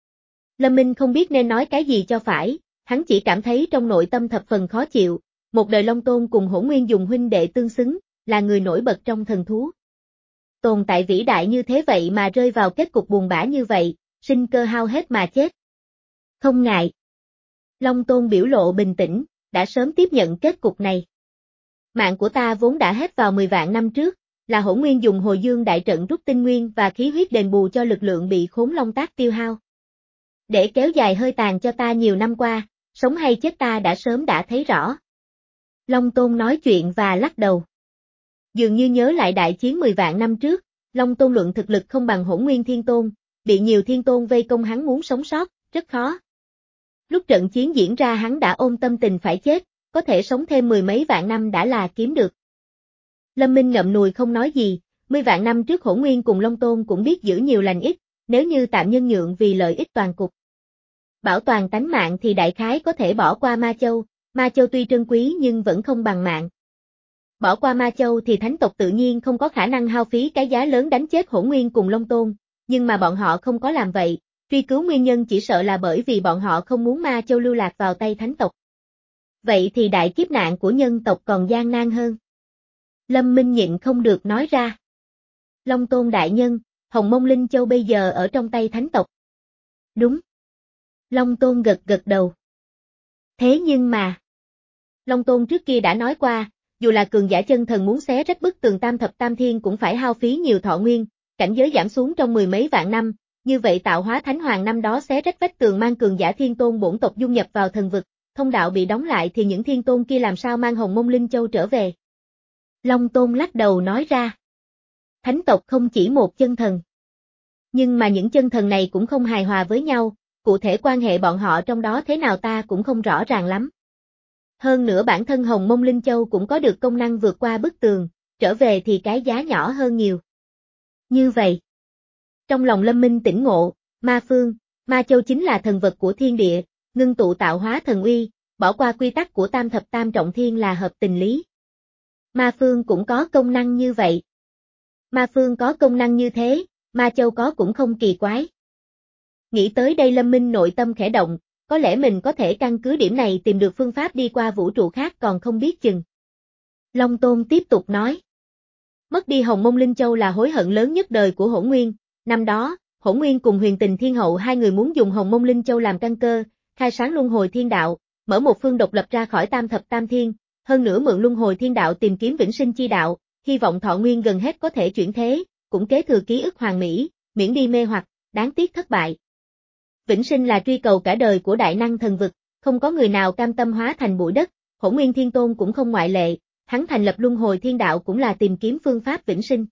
Lâm Minh không biết nên nói cái gì cho phải, hắn chỉ cảm thấy trong nội tâm thập phần khó chịu, một đời Long Tôn cùng Hỗn Nguyên dùng huynh đệ tương xứng, là người nổi bật trong thần thú. Tồn tại vĩ đại như thế vậy mà rơi vào kết cục buồn bã như vậy, sinh cơ hao hết mà chết. Không ngại. Long Tôn biểu lộ bình tĩnh, đã sớm tiếp nhận kết cục này. Mạng của ta vốn đã hết vào mười vạn năm trước, là Hỗn Nguyên dùng Hồi Dương đại trận rút tinh nguyên và khí huyết đền bù cho lực lượng bị Khốn Long Tác tiêu hao. Để kéo dài hơi tàn cho ta nhiều năm qua, sống hay chết ta đã sớm đã thấy rõ. Long Tôn nói chuyện và lắc đầu. Dường như nhớ lại đại chiến mười vạn năm trước, Long Tôn luận thực lực không bằng Hỗn Nguyên Thiên Tôn, bị nhiều thiên tôn vây công hắn muốn sống sót, rất khó. Lúc trận chiến diễn ra hắn đã ôm tâm tình phải chết, có thể sống thêm mười mấy vạn năm đã là kiếm được. Lâm Minh ngậm ngùi không nói gì, mười vạn năm trước Hỗn Nguyên cùng Long Tôn cũng biết giữ nhiều lành ít, nếu như tạm nhân nhượng vì lợi ích toàn cục. Bảo toàn tánh mạng thì đại khái có thể bỏ qua Ma Châu, Ma Châu tuy trân quý nhưng vẫn không bằng mạng. Bỏ qua Ma Châu thì thánh tộc tự nhiên không có khả năng hao phí cái giá lớn đánh chết Hỗn Nguyên cùng Long Tôn, nhưng mà bọn họ không có làm vậy, truy cứu nguyên nhân chỉ sợ là bởi vì bọn họ không muốn Ma Châu lưu lạc vào tay thánh tộc. Vậy thì đại kiếp nạn của nhân tộc còn gian nan hơn. Lâm Minh nhịn không được nói ra. Long Tôn đại nhân, Hồng Mông Linh Châu bây giờ ở trong tay thánh tộc. Đúng. Long Tôn gật gật đầu. Thế nhưng mà... Long Tôn trước kia đã nói qua, dù là cường giả chân thần muốn xé rách bức tường tam thập tam thiên cũng phải hao phí nhiều thọ nguyên, cảnh giới giảm xuống trong mười mấy vạn năm, như vậy tạo hóa thánh hoàng năm đó xé rách vách tường mang cường giả thiên tôn bổn tộc dung nhập vào thần vực, thông đạo bị đóng lại thì những thiên tôn kia làm sao mang Hồng Mông Linh Châu trở về. Long Tôn lắc đầu nói ra. Thánh tộc không chỉ một chân thần. Nhưng mà những chân thần này cũng không hài hòa với nhau, cụ thể quan hệ bọn họ trong đó thế nào ta cũng không rõ ràng lắm. Hơn nữa bản thân Hồng Mông Linh Châu cũng có được công năng vượt qua bức tường, trở về thì cái giá nhỏ hơn nhiều. Như vậy, trong lòng Lâm Minh tỉnh ngộ, Ma Phương, Ma Châu chính là thần vật của thiên địa, ngưng tụ tạo hóa thần uy, bỏ qua quy tắc của tam thập tam trọng thiên là hợp tình lý. Ma Phương cũng có công năng như vậy. Ma Phương có công năng như thế, Ma Châu có cũng không kỳ quái. Nghĩ tới đây Lâm Minh nội tâm khẽ động, có lẽ mình có thể căn cứ điểm này tìm được phương pháp đi qua vũ trụ khác còn không biết chừng. Long Tôn tiếp tục nói. Mất đi Hồng Mông Linh Châu là hối hận lớn nhất đời của Hỗn Nguyên, năm đó, Hỗn Nguyên cùng Huyền Tình Thiên Hậu hai người muốn dùng Hồng Mông Linh Châu làm căn cơ, khai sáng luân hồi thiên đạo, mở một phương độc lập ra khỏi tam thập tam thiên, hơn nữa mượn luân hồi thiên đạo tìm kiếm vĩnh sinh chi đạo, hy vọng thọ nguyên gần hết có thể chuyển thế, cũng kế thừa ký ức hoàn mỹ, miễn đi mê hoặc, đáng tiếc thất bại. Vĩnh sinh là truy cầu cả đời của đại năng thần vực, không có người nào cam tâm hóa thành bụi đất, Hỗn Nguyên Thiên Tôn cũng không ngoại lệ, hắn thành lập luân hồi thiên đạo cũng là tìm kiếm phương pháp vĩnh sinh.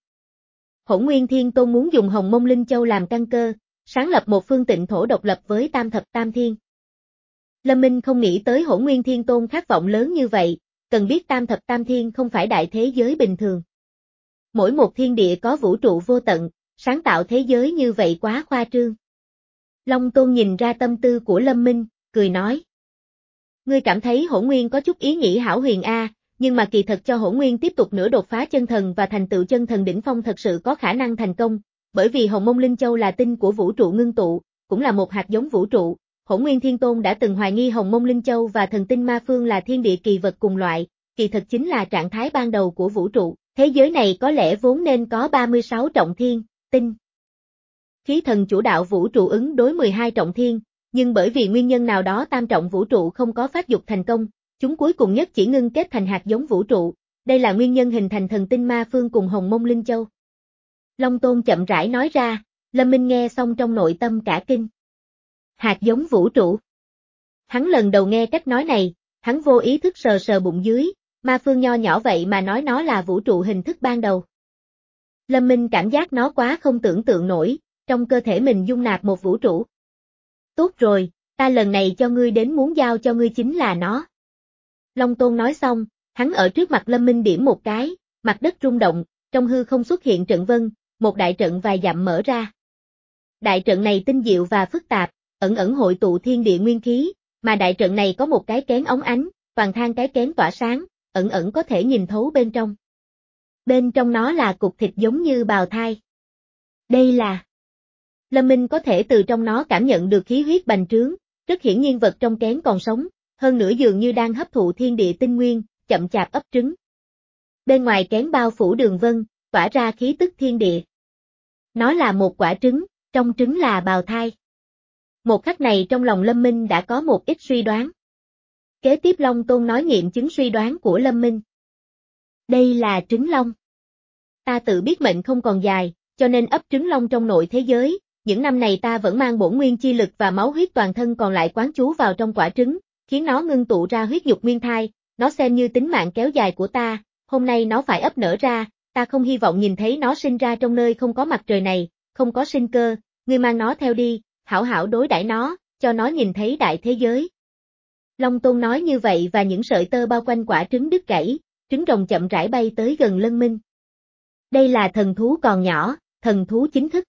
Hỗn Nguyên Thiên Tôn muốn dùng Hồng Mông Linh Châu làm căn cơ, sáng lập một phương tịnh thổ độc lập với tam thập tam thiên. Lâm Minh không nghĩ tới Hỗn Nguyên Thiên Tôn khát vọng lớn như vậy, cần biết tam thập tam thiên không phải đại thế giới bình thường. Mỗi một thiên địa có vũ trụ vô tận, sáng tạo thế giới như vậy quá khoa trương. Long Tôn nhìn ra tâm tư của Lâm Minh, cười nói. Ngươi cảm thấy Hỗn Nguyên có chút ý nghĩ hão huyền a, nhưng mà kỳ thật cho Hỗn Nguyên tiếp tục nữa đột phá chân thần và thành tựu chân thần đỉnh phong thật sự có khả năng thành công, bởi vì Hồng Mông Linh Châu là tinh của vũ trụ ngưng tụ, cũng là một hạt giống vũ trụ. Hỗn Nguyên Thiên Tôn đã từng hoài nghi Hồng Mông Linh Châu và thần tinh ma phương là thiên địa kỳ vật cùng loại, kỳ thật chính là trạng thái ban đầu của vũ trụ, thế giới này có lẽ vốn nên có ba mươi sáu trọng thiên, tinh. Khí thần chủ đạo vũ trụ ứng đối mười hai trọng thiên, nhưng bởi vì nguyên nhân nào đó tam trọng vũ trụ không có phát dục thành công, chúng cuối cùng nhất chỉ ngưng kết thành hạt giống vũ trụ, đây là nguyên nhân hình thành thần tinh ma phương cùng Hồng Mông Linh Châu. Long Tôn chậm rãi nói ra, Lâm Minh nghe xong trong nội tâm cả kinh. Hạt giống vũ trụ. Hắn lần đầu nghe cách nói này, hắn vô ý thức sờ sờ bụng dưới, ma phương nho nhỏ vậy mà nói nó là vũ trụ hình thức ban đầu. Lâm Minh cảm giác nó quá không tưởng tượng nổi, trong cơ thể mình dung nạp một vũ trụ. Tốt rồi, ta lần này cho ngươi đến muốn giao cho ngươi chính là nó. Long Tôn nói xong, hắn ở trước mặt Lâm Minh điểm một cái, mặt đất rung động, trong hư không xuất hiện trận vân, một đại trận vài dặm mở ra. Đại trận này tinh diệu và phức tạp, ẩn ẩn hội tụ thiên địa nguyên khí, mà đại trận này có một cái kén óng ánh, toàn than cái kén tỏa sáng, ẩn ẩn có thể nhìn thấu bên trong. Bên trong nó là cục thịt giống như bào thai. Đây là... Lâm Minh có thể từ trong nó cảm nhận được khí huyết bành trướng, rất hiển nhiên vật trong kén còn sống, hơn nữa dường như đang hấp thụ thiên địa tinh nguyên, chậm chạp ấp trứng. Bên ngoài kén bao phủ đường vân, tỏa ra khí tức thiên địa. Nó là một quả trứng, trong trứng là bào thai. Một khắc này trong lòng Lâm Minh đã có một ít suy đoán. Kế tiếp Long Tôn nói nghiệm chứng suy đoán của Lâm Minh. Đây là trứng long. Ta tự biết mệnh không còn dài, cho nên ấp trứng long trong nội thế giới, những năm này ta vẫn mang bổn nguyên chi lực và máu huyết toàn thân còn lại quán chú vào trong quả trứng, khiến nó ngưng tụ ra huyết nhục nguyên thai, nó xem như tính mạng kéo dài của ta, hôm nay nó phải ấp nở ra, ta không hy vọng nhìn thấy nó sinh ra trong nơi không có mặt trời này, không có sinh cơ, ngươi mang nó theo đi, hảo hảo đối đãi nó, cho nó nhìn thấy đại thế giới. Long Tôn nói như vậy và những sợi tơ bao quanh quả trứng đứt gãy, trứng rồng chậm rãi bay tới gần Lâm Minh. Đây là thần thú còn nhỏ, thần thú chính thức.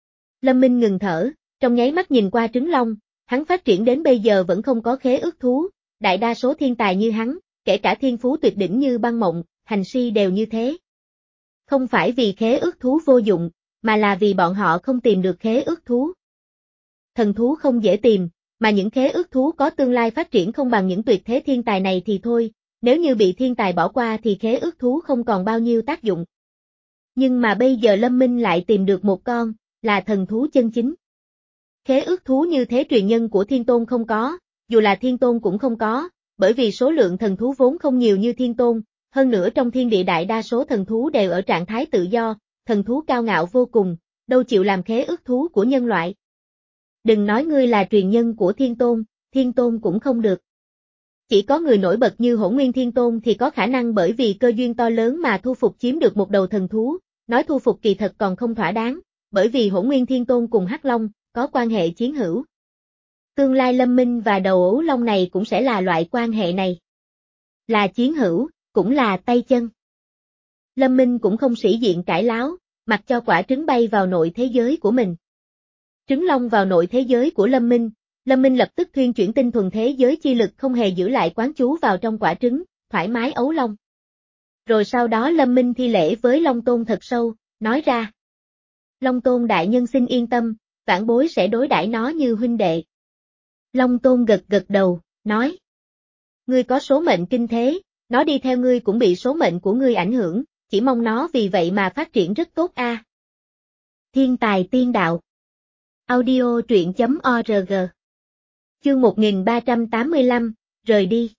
Lâm Minh ngừng thở, trong nháy mắt nhìn qua trứng long, hắn phát triển đến bây giờ vẫn không có khế ước thú, đại đa số thiên tài như hắn, kể cả thiên phú tuyệt đỉnh như băng mộng, hành si đều như thế. Không phải vì khế ước thú vô dụng, mà là vì bọn họ không tìm được khế ước thú. Thần thú không dễ tìm, mà những khế ước thú có tương lai phát triển không bằng những tuyệt thế thiên tài này thì thôi, nếu như bị thiên tài bỏ qua thì khế ước thú không còn bao nhiêu tác dụng. Nhưng mà bây giờ Lâm Minh lại tìm được một con, là thần thú chân chính. Khế ước thú như thế truyền nhân của Thiên Tôn không có, dù là Thiên Tôn cũng không có, bởi vì số lượng thần thú vốn không nhiều như Thiên Tôn, hơn nữa trong thiên địa đại đa số thần thú đều ở trạng thái tự do, thần thú cao ngạo vô cùng, đâu chịu làm khế ước thú của nhân loại. Đừng nói ngươi là truyền nhân của Thiên Tôn, Thiên Tôn cũng không được. Chỉ có người nổi bật như Hỗn Nguyên Thiên Tôn thì có khả năng bởi vì cơ duyên to lớn mà thu phục chiếm được một đầu thần thú, nói thu phục kỳ thật còn không thỏa đáng, bởi vì Hỗn Nguyên Thiên Tôn cùng Hắc Long có quan hệ chiến hữu. Tương lai Lâm Minh và đầu ấu long này cũng sẽ là loại quan hệ này. Là chiến hữu, cũng là tay chân. Lâm Minh cũng không sĩ diện cãi láo, mặc cho quả trứng bay vào nội thế giới của mình. Trứng long vào nội thế giới của Lâm Minh, Lâm Minh lập tức thuyên chuyển tinh thuần thế giới chi lực không hề giữ lại quán chú vào trong quả trứng, thoải mái ấu long. Rồi sau đó Lâm Minh thi lễ với Long Tôn thật sâu, nói ra. Long Tôn đại nhân xin yên tâm, vãn bối sẽ đối đãi nó như huynh đệ. Long Tôn gật gật đầu, nói. Ngươi có số mệnh kinh thế, Nó đi theo ngươi cũng bị số mệnh của ngươi ảnh hưởng, chỉ mong nó vì vậy mà phát triển rất tốt a. À. Thiên tài tiên đạo. Audio truyện chấm org. Chương một nghìn ba trăm tám mươi lăm, rời đi.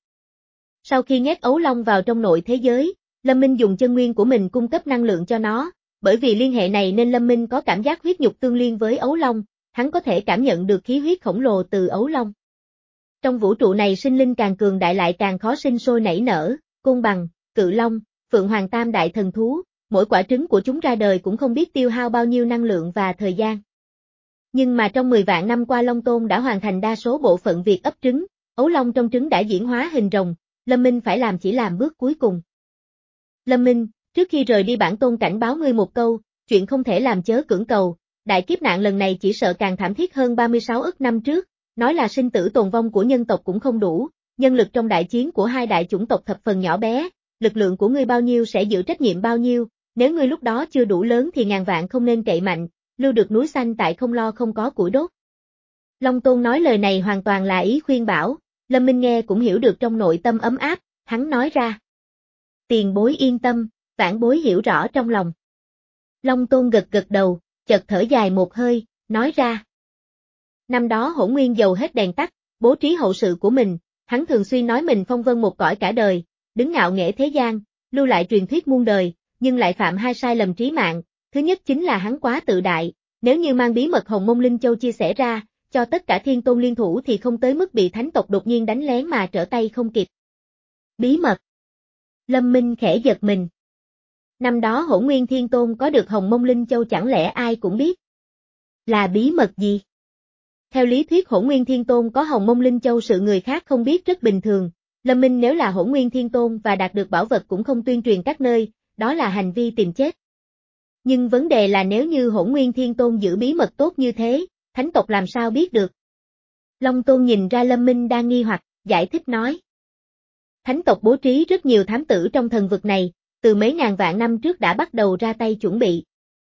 Sau khi nhét ấu long vào trong nội thế giới, Lâm Minh dùng chân nguyên của mình cung cấp năng lượng cho nó, bởi vì liên hệ này nên Lâm Minh có cảm giác huyết nhục tương liên với ấu long, hắn có thể cảm nhận được khí huyết khổng lồ từ ấu long. Trong vũ trụ này sinh linh càng cường đại lại càng khó sinh sôi nảy nở, côn bằng, cự long, phượng hoàng tam đại thần thú, mỗi quả trứng của chúng ra đời cũng không biết tiêu hao bao nhiêu năng lượng và thời gian. Nhưng mà trong mười vạn năm qua Long Tôn đã hoàn thành đa số bộ phận việc ấp trứng, ấu long trong trứng đã diễn hóa hình rồng, Lâm Minh phải làm chỉ làm bước cuối cùng. Lâm Minh, trước khi rời đi bản tôn cảnh báo ngươi một câu, chuyện không thể làm chớ cưỡng cầu, đại kiếp nạn lần này chỉ sợ càng thảm thiết hơn ba mươi sáu ức năm trước, nói là sinh tử tồn vong của nhân tộc cũng không đủ, nhân lực trong đại chiến của hai đại chủng tộc thập phần nhỏ bé, lực lượng của ngươi bao nhiêu sẽ giữ trách nhiệm bao nhiêu, nếu ngươi lúc đó chưa đủ lớn thì ngàn vạn không nên cậy mạnh, lưu được núi xanh tại không lo không có củi đốt. Long Tôn nói lời này hoàn toàn là ý khuyên bảo, Lâm Minh nghe cũng hiểu được trong nội tâm ấm áp, hắn nói ra. Tiền bối yên tâm, vãn bối hiểu rõ trong lòng. Long Tôn gật gật đầu, chợt thở dài một hơi, nói ra. Năm đó Hỗn Nguyên dầu hết đèn tắt, bố trí hậu sự của mình, hắn thường xuyên nói mình phong vân một cõi cả đời, đứng ngạo nghễ thế gian, lưu lại truyền thuyết muôn đời, nhưng lại phạm hai sai lầm trí mạng, thứ nhất chính là hắn quá tự đại, nếu như mang bí mật Hồng Mông Linh Châu chia sẻ ra, cho tất cả thiên tôn liên thủ thì không tới mức bị thánh tộc đột nhiên đánh lén mà trở tay không kịp. Bí mật. Lâm Minh khẽ giật mình. Năm đó Hỗn Nguyên Thiên Tôn có được Hồng Mông Linh Châu chẳng lẽ ai cũng biết. Là bí mật gì? Theo lý thuyết Hỗn Nguyên Thiên Tôn có Hồng Mông Linh Châu sự người khác không biết rất bình thường, Lâm Minh nếu là Hỗn Nguyên Thiên Tôn và đạt được bảo vật cũng không tuyên truyền các nơi, đó là hành vi tìm chết. Nhưng vấn đề là nếu như Hỗn Nguyên Thiên Tôn giữ bí mật tốt như thế, thánh tộc làm sao biết được? Long Tôn nhìn ra Lâm Minh đang nghi hoặc, giải thích nói. Thánh tộc bố trí rất nhiều thám tử trong thần vực này, từ mấy ngàn vạn năm trước đã bắt đầu ra tay chuẩn bị.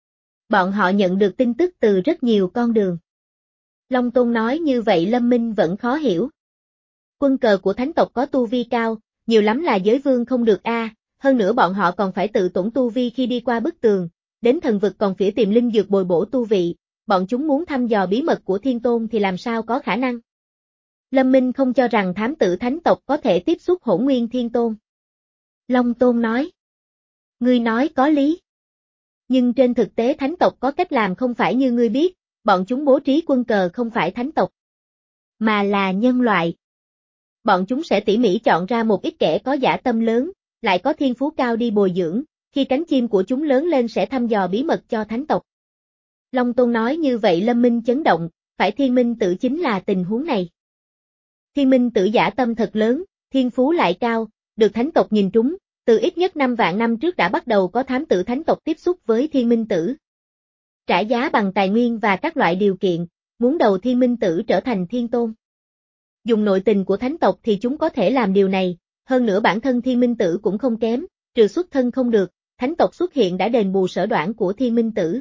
Bọn họ nhận được tin tức từ rất nhiều con đường. Long Tôn nói như vậy Lâm Minh vẫn khó hiểu. Quân cờ của thánh tộc có tu vi cao, nhiều lắm là giới vương không được a, hơn nữa bọn họ còn phải tự tổn tu vi khi đi qua bức tường, đến thần vực còn phỉa tìm linh dược bồi bổ tu vị, bọn chúng muốn thăm dò bí mật của Thiên Tôn thì làm sao có khả năng. Lâm Minh không cho rằng thám tử thánh tộc có thể tiếp xúc Hỗn Nguyên Thiên Tôn. Long Tôn nói. Ngươi nói có lý. Nhưng trên thực tế thánh tộc có cách làm không phải như ngươi biết, bọn chúng bố trí quân cờ không phải thánh tộc, mà là nhân loại. Bọn chúng sẽ tỉ mỉ chọn ra một ít kẻ có dã tâm lớn, lại có thiên phú cao đi bồi dưỡng, khi cánh chim của chúng lớn lên sẽ thăm dò bí mật cho thánh tộc. Long Tôn nói như vậy Lâm Minh chấn động, phải Thiên Minh Tử chính là tình huống này. Thiên Minh Tử dã tâm thật lớn, thiên phú lại cao, được thánh tộc nhìn trúng, từ ít nhất năm vạn năm trước đã bắt đầu có thám tử thánh tộc tiếp xúc với Thiên Minh Tử. Trả giá bằng tài nguyên và các loại điều kiện, muốn đầu Thiên Minh Tử trở thành Thiên Tôn. Dùng nội tình của thánh tộc thì chúng có thể làm điều này, hơn nữa bản thân Thiên Minh Tử cũng không kém, trừ xuất thân không được, thánh tộc xuất hiện đã đền bù sở đoạn của Thiên Minh Tử.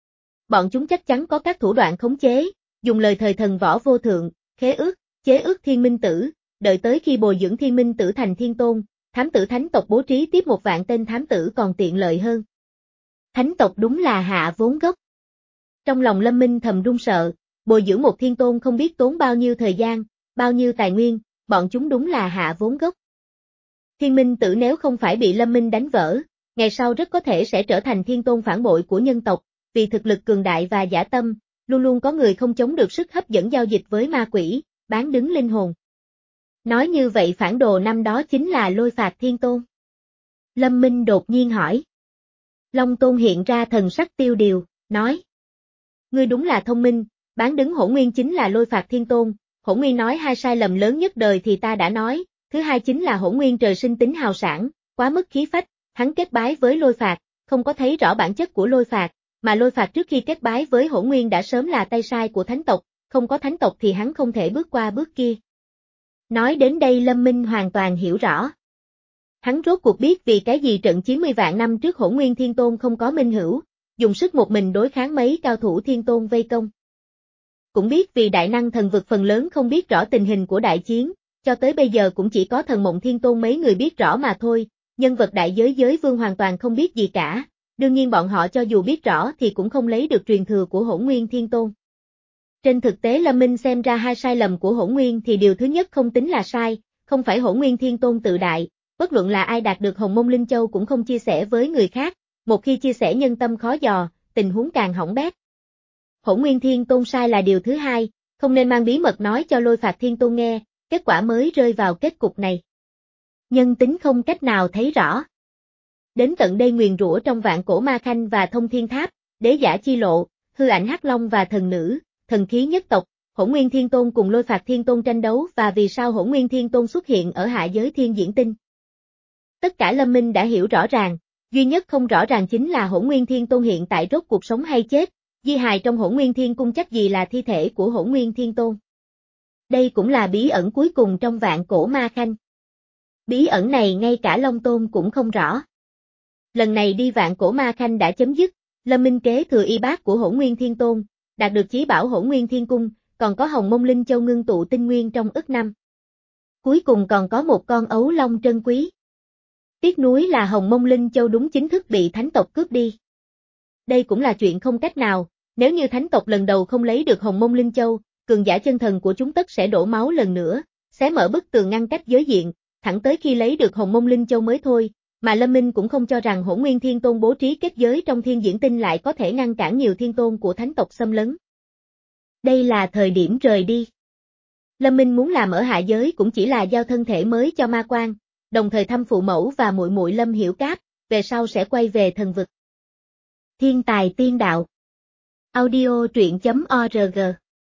Bọn chúng chắc chắn có các thủ đoạn khống chế, dùng lời thời thần võ vô thượng, khế ước, chế ước Thiên Minh Tử, đợi tới khi bồi dưỡng Thiên Minh Tử thành Thiên Tôn, thám tử thánh tộc bố trí tiếp một vạn tên thám tử còn tiện lợi hơn. Thánh tộc đúng là hạ vốn gốc. Trong lòng Lâm Minh thầm run sợ, bồi dưỡng một Thiên Tôn không biết tốn bao nhiêu thời gian, bao nhiêu tài nguyên, bọn chúng đúng là hạ vốn gốc. Thiên Minh Tử nếu không phải bị Lâm Minh đánh vỡ, ngày sau rất có thể sẽ trở thành Thiên Tôn phản bội của nhân tộc, vì thực lực cường đại và dã tâm, luôn luôn có người không chống được sức hấp dẫn giao dịch với ma quỷ, bán đứng linh hồn. Nói như vậy phản đồ năm đó chính là Lôi Phạt Thiên Tôn. Lâm Minh đột nhiên hỏi. Long Tôn hiện ra thần sắc tiêu điều, nói. Ngươi đúng là thông minh, bán đứng Hỗn Nguyên chính là Lôi Phạt Thiên Tôn, Hỗn Nguyên nói hai sai lầm lớn nhất đời thì ta đã nói, thứ hai chính là Hỗn Nguyên trời sinh tính hào sản, quá mức khí phách, hắn kết bái với Lôi Phạt, không có thấy rõ bản chất của Lôi Phạt, mà Lôi Phạt trước khi kết bái với Hỗn Nguyên đã sớm là tay sai của thánh tộc, không có thánh tộc thì hắn không thể bước qua bước kia. Nói đến đây Lâm Minh hoàn toàn hiểu rõ. Hắn rốt cuộc biết vì cái gì trận chín mươi vạn năm trước Hỗn Nguyên Thiên Tôn không có minh hữu, dùng sức một mình đối kháng mấy cao thủ Thiên Tôn vây công. Cũng biết vì đại năng thần vực phần lớn không biết rõ tình hình của đại chiến, Cho tới bây giờ cũng chỉ có Thần Mộng Thiên Tôn mấy người biết rõ mà thôi, nhân vật đại giới giới vương hoàn toàn không biết gì cả, đương nhiên bọn họ cho dù biết rõ thì cũng không lấy được truyền thừa của Hỗn Nguyên Thiên Tôn. Trên thực tế Lâm Minh xem ra hai sai lầm của Hỗn Nguyên thì điều thứ nhất không tính là sai, không phải Hỗn Nguyên Thiên Tôn tự đại, bất luận là ai đạt được Hồng Mông Linh Châu cũng không chia sẻ với người khác, một khi chia sẻ nhân tâm khó dò, tình huống càng hỏng bét. Hỗn Nguyên Thiên Tôn sai là điều thứ hai, không nên mang bí mật nói cho Lôi Phạt Thiên Tôn nghe, kết quả mới rơi vào kết cục này. Nhân tính không cách nào thấy rõ. Đến tận đây nguyền rủa trong Vạn Cổ Ma Khanh và Thông Thiên Tháp, Đế Giả Chi Lộ, Hư Ảnh Hắc Long và Thần Nữ, Thần Khí Nhất Tộc, Hỗn Nguyên Thiên Tôn cùng Lôi Phạt Thiên Tôn tranh đấu và vì sao Hỗn Nguyên Thiên Tôn xuất hiện ở hạ giới Thiên Diễn Tinh. Tất cả Lâm Minh đã hiểu rõ ràng, duy nhất không rõ ràng chính là Hỗn Nguyên Thiên Tôn hiện tại rốt cuộc sống hay chết, di hài trong Hỗn Nguyên Thiên Cung chắc gì là thi thể của Hỗn Nguyên Thiên Tôn. Đây cũng là bí ẩn cuối cùng trong Vạn Cổ Ma Khanh. Bí ẩn này ngay cả Long Tôn cũng không rõ. Lần này đi Vạn Cổ Ma Khanh đã chấm dứt, Lâm Minh kế thừa y bát của Hỗn Nguyên Thiên Tôn, đạt được chí bảo Hỗn Nguyên Thiên Cung, còn có Hồng Mông Linh Châu ngưng tụ tinh nguyên trong ức năm. Cuối cùng còn có một con ấu long trân quý. Tiếc nuối là Hồng Mông Linh Châu đúng chính thức bị thánh tộc cướp đi. Đây cũng là chuyện không cách nào, nếu như thánh tộc lần đầu không lấy được Hồng Mông Linh Châu, cường giả chân thần của chúng tất sẽ đổ máu lần nữa, xé mở bức tường ngăn cách giới diện, thẳng tới khi lấy được Hồng Mông Linh Châu mới thôi, mà Lâm Minh cũng không cho rằng Hỗn Nguyên Thiên Tôn bố trí kết giới trong Thiên Diễn Tinh lại có thể ngăn cản nhiều thiên tôn của thánh tộc xâm lấn. Đây là thời điểm rời đi. Lâm Minh muốn làm ở hạ giới cũng chỉ là giao thân thể mới cho ma quan, đồng thời thăm phụ mẫu và muội muội Lâm Hiểu Cáp, về sau sẽ quay về thần vực. Thiên tài tiên đạo. Audio truyện chấm org.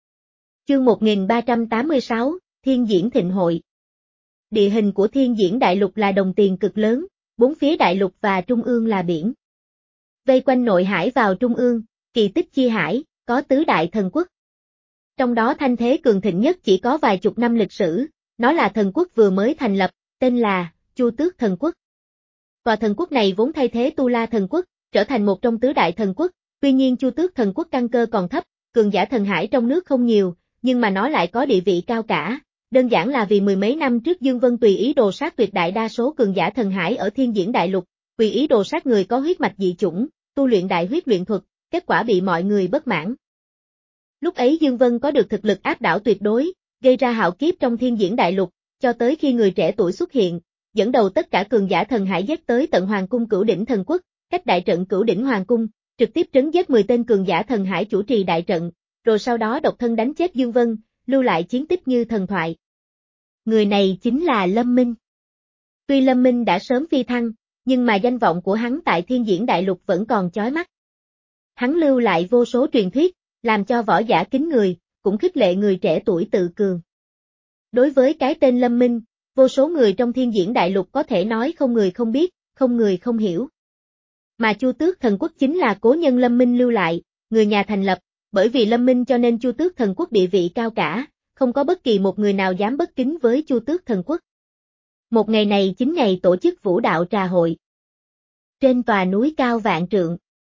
Chương một nghìn ba trăm tám mươi sáu, Thiên Diễn Thịnh Hội. Địa hình của Thiên Diễn Đại Lục là đồng tiền cực lớn, bốn phía đại lục và trung ương là biển. Vây quanh nội hải vào trung ương, kỳ tích chi hải, có tứ đại thần quốc. Trong đó thanh thế cường thịnh nhất chỉ có vài chục năm lịch sử, nó là thần quốc vừa mới thành lập, tên là Chu Tước Thần Quốc. Tòa thần quốc này vốn thay thế Tu La Thần Quốc, trở thành một trong tứ đại thần quốc, tuy nhiên Chu Tước Thần Quốc căn cơ còn thấp, cường giả thần hải trong nước không nhiều, nhưng mà nó lại có địa vị cao cả, đơn giản là vì mười mấy năm trước Dương Vân tùy ý đồ sát tuyệt đại đa số cường giả thần hải ở Thiên Diễn Đại Lục, tùy ý đồ sát người có huyết mạch dị chủng, tu luyện đại huyết luyện thuật, kết quả bị mọi người bất mãn. Lúc ấy Dương Vân có được thực lực áp đảo tuyệt đối, gây ra hạo kiếp trong Thiên Diễn Đại Lục, cho tới khi người trẻ tuổi xuất hiện, dẫn đầu tất cả cường giả thần hải giết tới tận Hoàng cung Cửu Đỉnh Thần Quốc, cách đại trận Cửu Đỉnh Hoàng cung, trực tiếp trấn giết mười tên cường giả thần hải chủ trì đại trận, rồi sau đó độc thân đánh chết Dương Vân, lưu lại chiến tích như thần thoại. Người này chính là Lâm Minh. Tuy Lâm Minh đã sớm phi thăng, nhưng mà danh vọng của hắn tại Thiên Diễn Đại Lục vẫn còn chói mắt. Hắn lưu lại vô số truyền thuyết, làm cho võ giả kính người, cũng khích lệ người trẻ tuổi tự cường. Đối với cái tên Lâm Minh, vô số người trong Thiên Diễn Đại Lục có thể nói không người không biết, không người không hiểu. Mà Chu Tước Thần Quốc chính là cố nhân Lâm Minh lưu lại, người nhà thành lập, bởi vì Lâm Minh cho nên Chu Tước Thần Quốc địa vị cao cả, không có bất kỳ một người nào dám bất kính với Chu Tước Thần Quốc. Một ngày này chính ngày tổ chức vũ đạo trà hội. Trên tòa núi cao vạn trượng,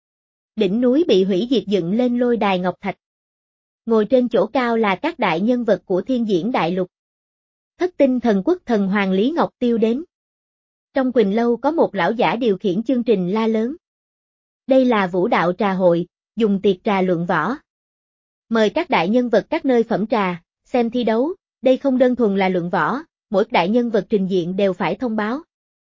đỉnh núi bị hủy diệt dựng lên lôi đài ngọc thạch. Ngồi trên chỗ cao là các đại nhân vật của Thiên Diễn Đại Lục. Thất Tinh Thần Quốc thần hoàng Lý Ngọc Tiêu đến. Trong Quỳnh Lâu có một lão giả điều khiển chương trình la lớn. Đây là vũ đạo trà hội, dùng tiệc trà luận võ. Mời các đại nhân vật các nơi phẩm trà, xem thi đấu, đây không đơn thuần là luận võ, mỗi đại nhân vật trình diện đều phải thông báo.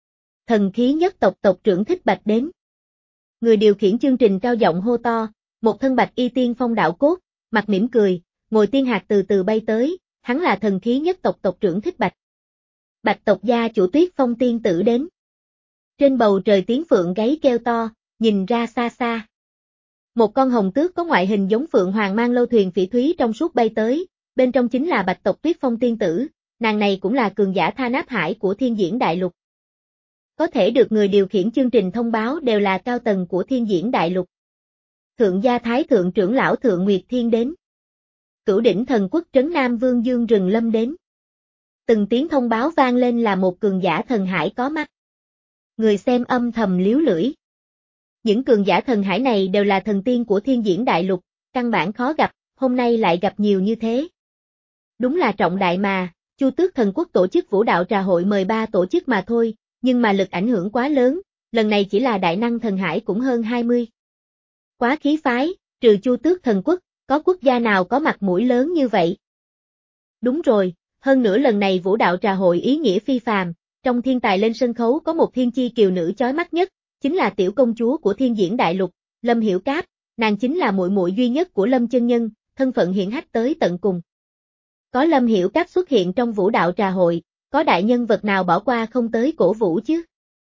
Thần Khí Nhất Tộc tộc trưởng Thích Bạch đến. Người điều khiển chương trình cao giọng hô to, một thân bạch y tiên phong đạo cốt, mặt mỉm cười, ngồi tiên hạt từ từ bay tới, hắn là Thần Khí Nhất Tộc tộc trưởng Thích Bạch. Bạch tộc gia chủ Tuyết Phong tiên tử đến. Trên bầu trời tiếng phượng gáy kêu to, nhìn ra xa xa. Một con hồng tước có ngoại hình giống phượng hoàng mang lâu thuyền phỉ thúy trong suốt bay tới, bên trong chính là Bạch tộc Tuyết Phong tiên tử, nàng này cũng là cường giả Tha Náp Hải của Thiên Diễn Đại Lục. Có thể được người điều khiển chương trình thông báo đều là cao tầng của Thiên Diễn Đại Lục. Thượng gia Thái Thượng trưởng lão Thượng Nguyệt Thiên đến. Cửu Đỉnh Thần Quốc trấn Nam Vương Dương Rừng Lâm đến. Từng tiếng thông báo vang lên là một cường giả thần hải có mắt. Người xem âm thầm liếu lưỡi. Những cường giả thần hải này đều là thần tiên của Thiên Diễn Đại Lục, căn bản khó gặp, hôm nay lại gặp nhiều như thế. Đúng là trọng đại mà, Chu Tước Thần Quốc tổ chức vũ đạo trà hội mời ba tổ chức mà thôi, nhưng mà lực ảnh hưởng quá lớn, lần này chỉ là đại năng thần hải cũng hơn hai mươi. Quá khí phái, trừ Chu Tước Thần Quốc, có quốc gia nào có mặt mũi lớn như vậy? Đúng rồi, hơn nữa lần này vũ đạo trà hội ý nghĩa phi phàm, trong thiên tài lên sân khấu có một thiên chi kiều nữ chói mắt nhất, chính là tiểu công chúa của thiên diễn đại lục, Lâm Hiểu Cáp, nàng chính là muội muội duy nhất của Lâm chân nhân, thân phận hiển hách tới tận cùng. Có Lâm Hiểu Cáp xuất hiện trong vũ đạo trà hội, có đại nhân vật nào bỏ qua không tới cổ vũ chứ?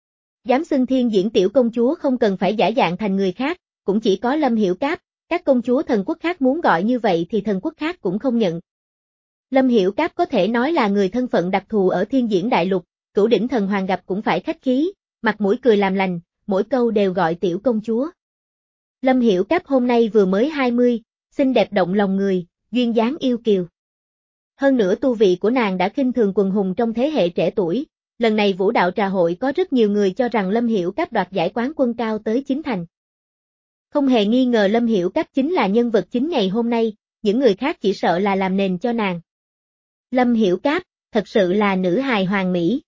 Dám xưng thiên diễn tiểu công chúa không cần phải giả dạng thành người khác, cũng chỉ có Lâm Hiểu Cáp, các công chúa thần quốc khác muốn gọi như vậy thì thần quốc khác cũng không nhận. Lâm Hiểu Cáp có thể nói là người thân phận đặc thù ở thiên diễn đại lục, cửu đỉnh thần hoàng gặp cũng phải khách khí, mặt mũi cười làm lành, mỗi câu đều gọi tiểu công chúa. Lâm Hiểu Cáp hôm nay vừa mới hai mươi, xinh đẹp động lòng người, duyên dáng yêu kiều. Hơn nữa tu vị của nàng đã khinh thường quần hùng trong thế hệ trẻ tuổi, lần này vũ đạo trà hội có rất nhiều người cho rằng Lâm Hiểu Cáp đoạt giải quán quân cao tới chín thành. Không hề nghi ngờ Lâm Hiểu Cáp chính là nhân vật chính ngày hôm nay, những người khác chỉ sợ là làm nền cho nàng. Lâm Hiểu Cáp, thật sự là nữ hài hoàng mỹ.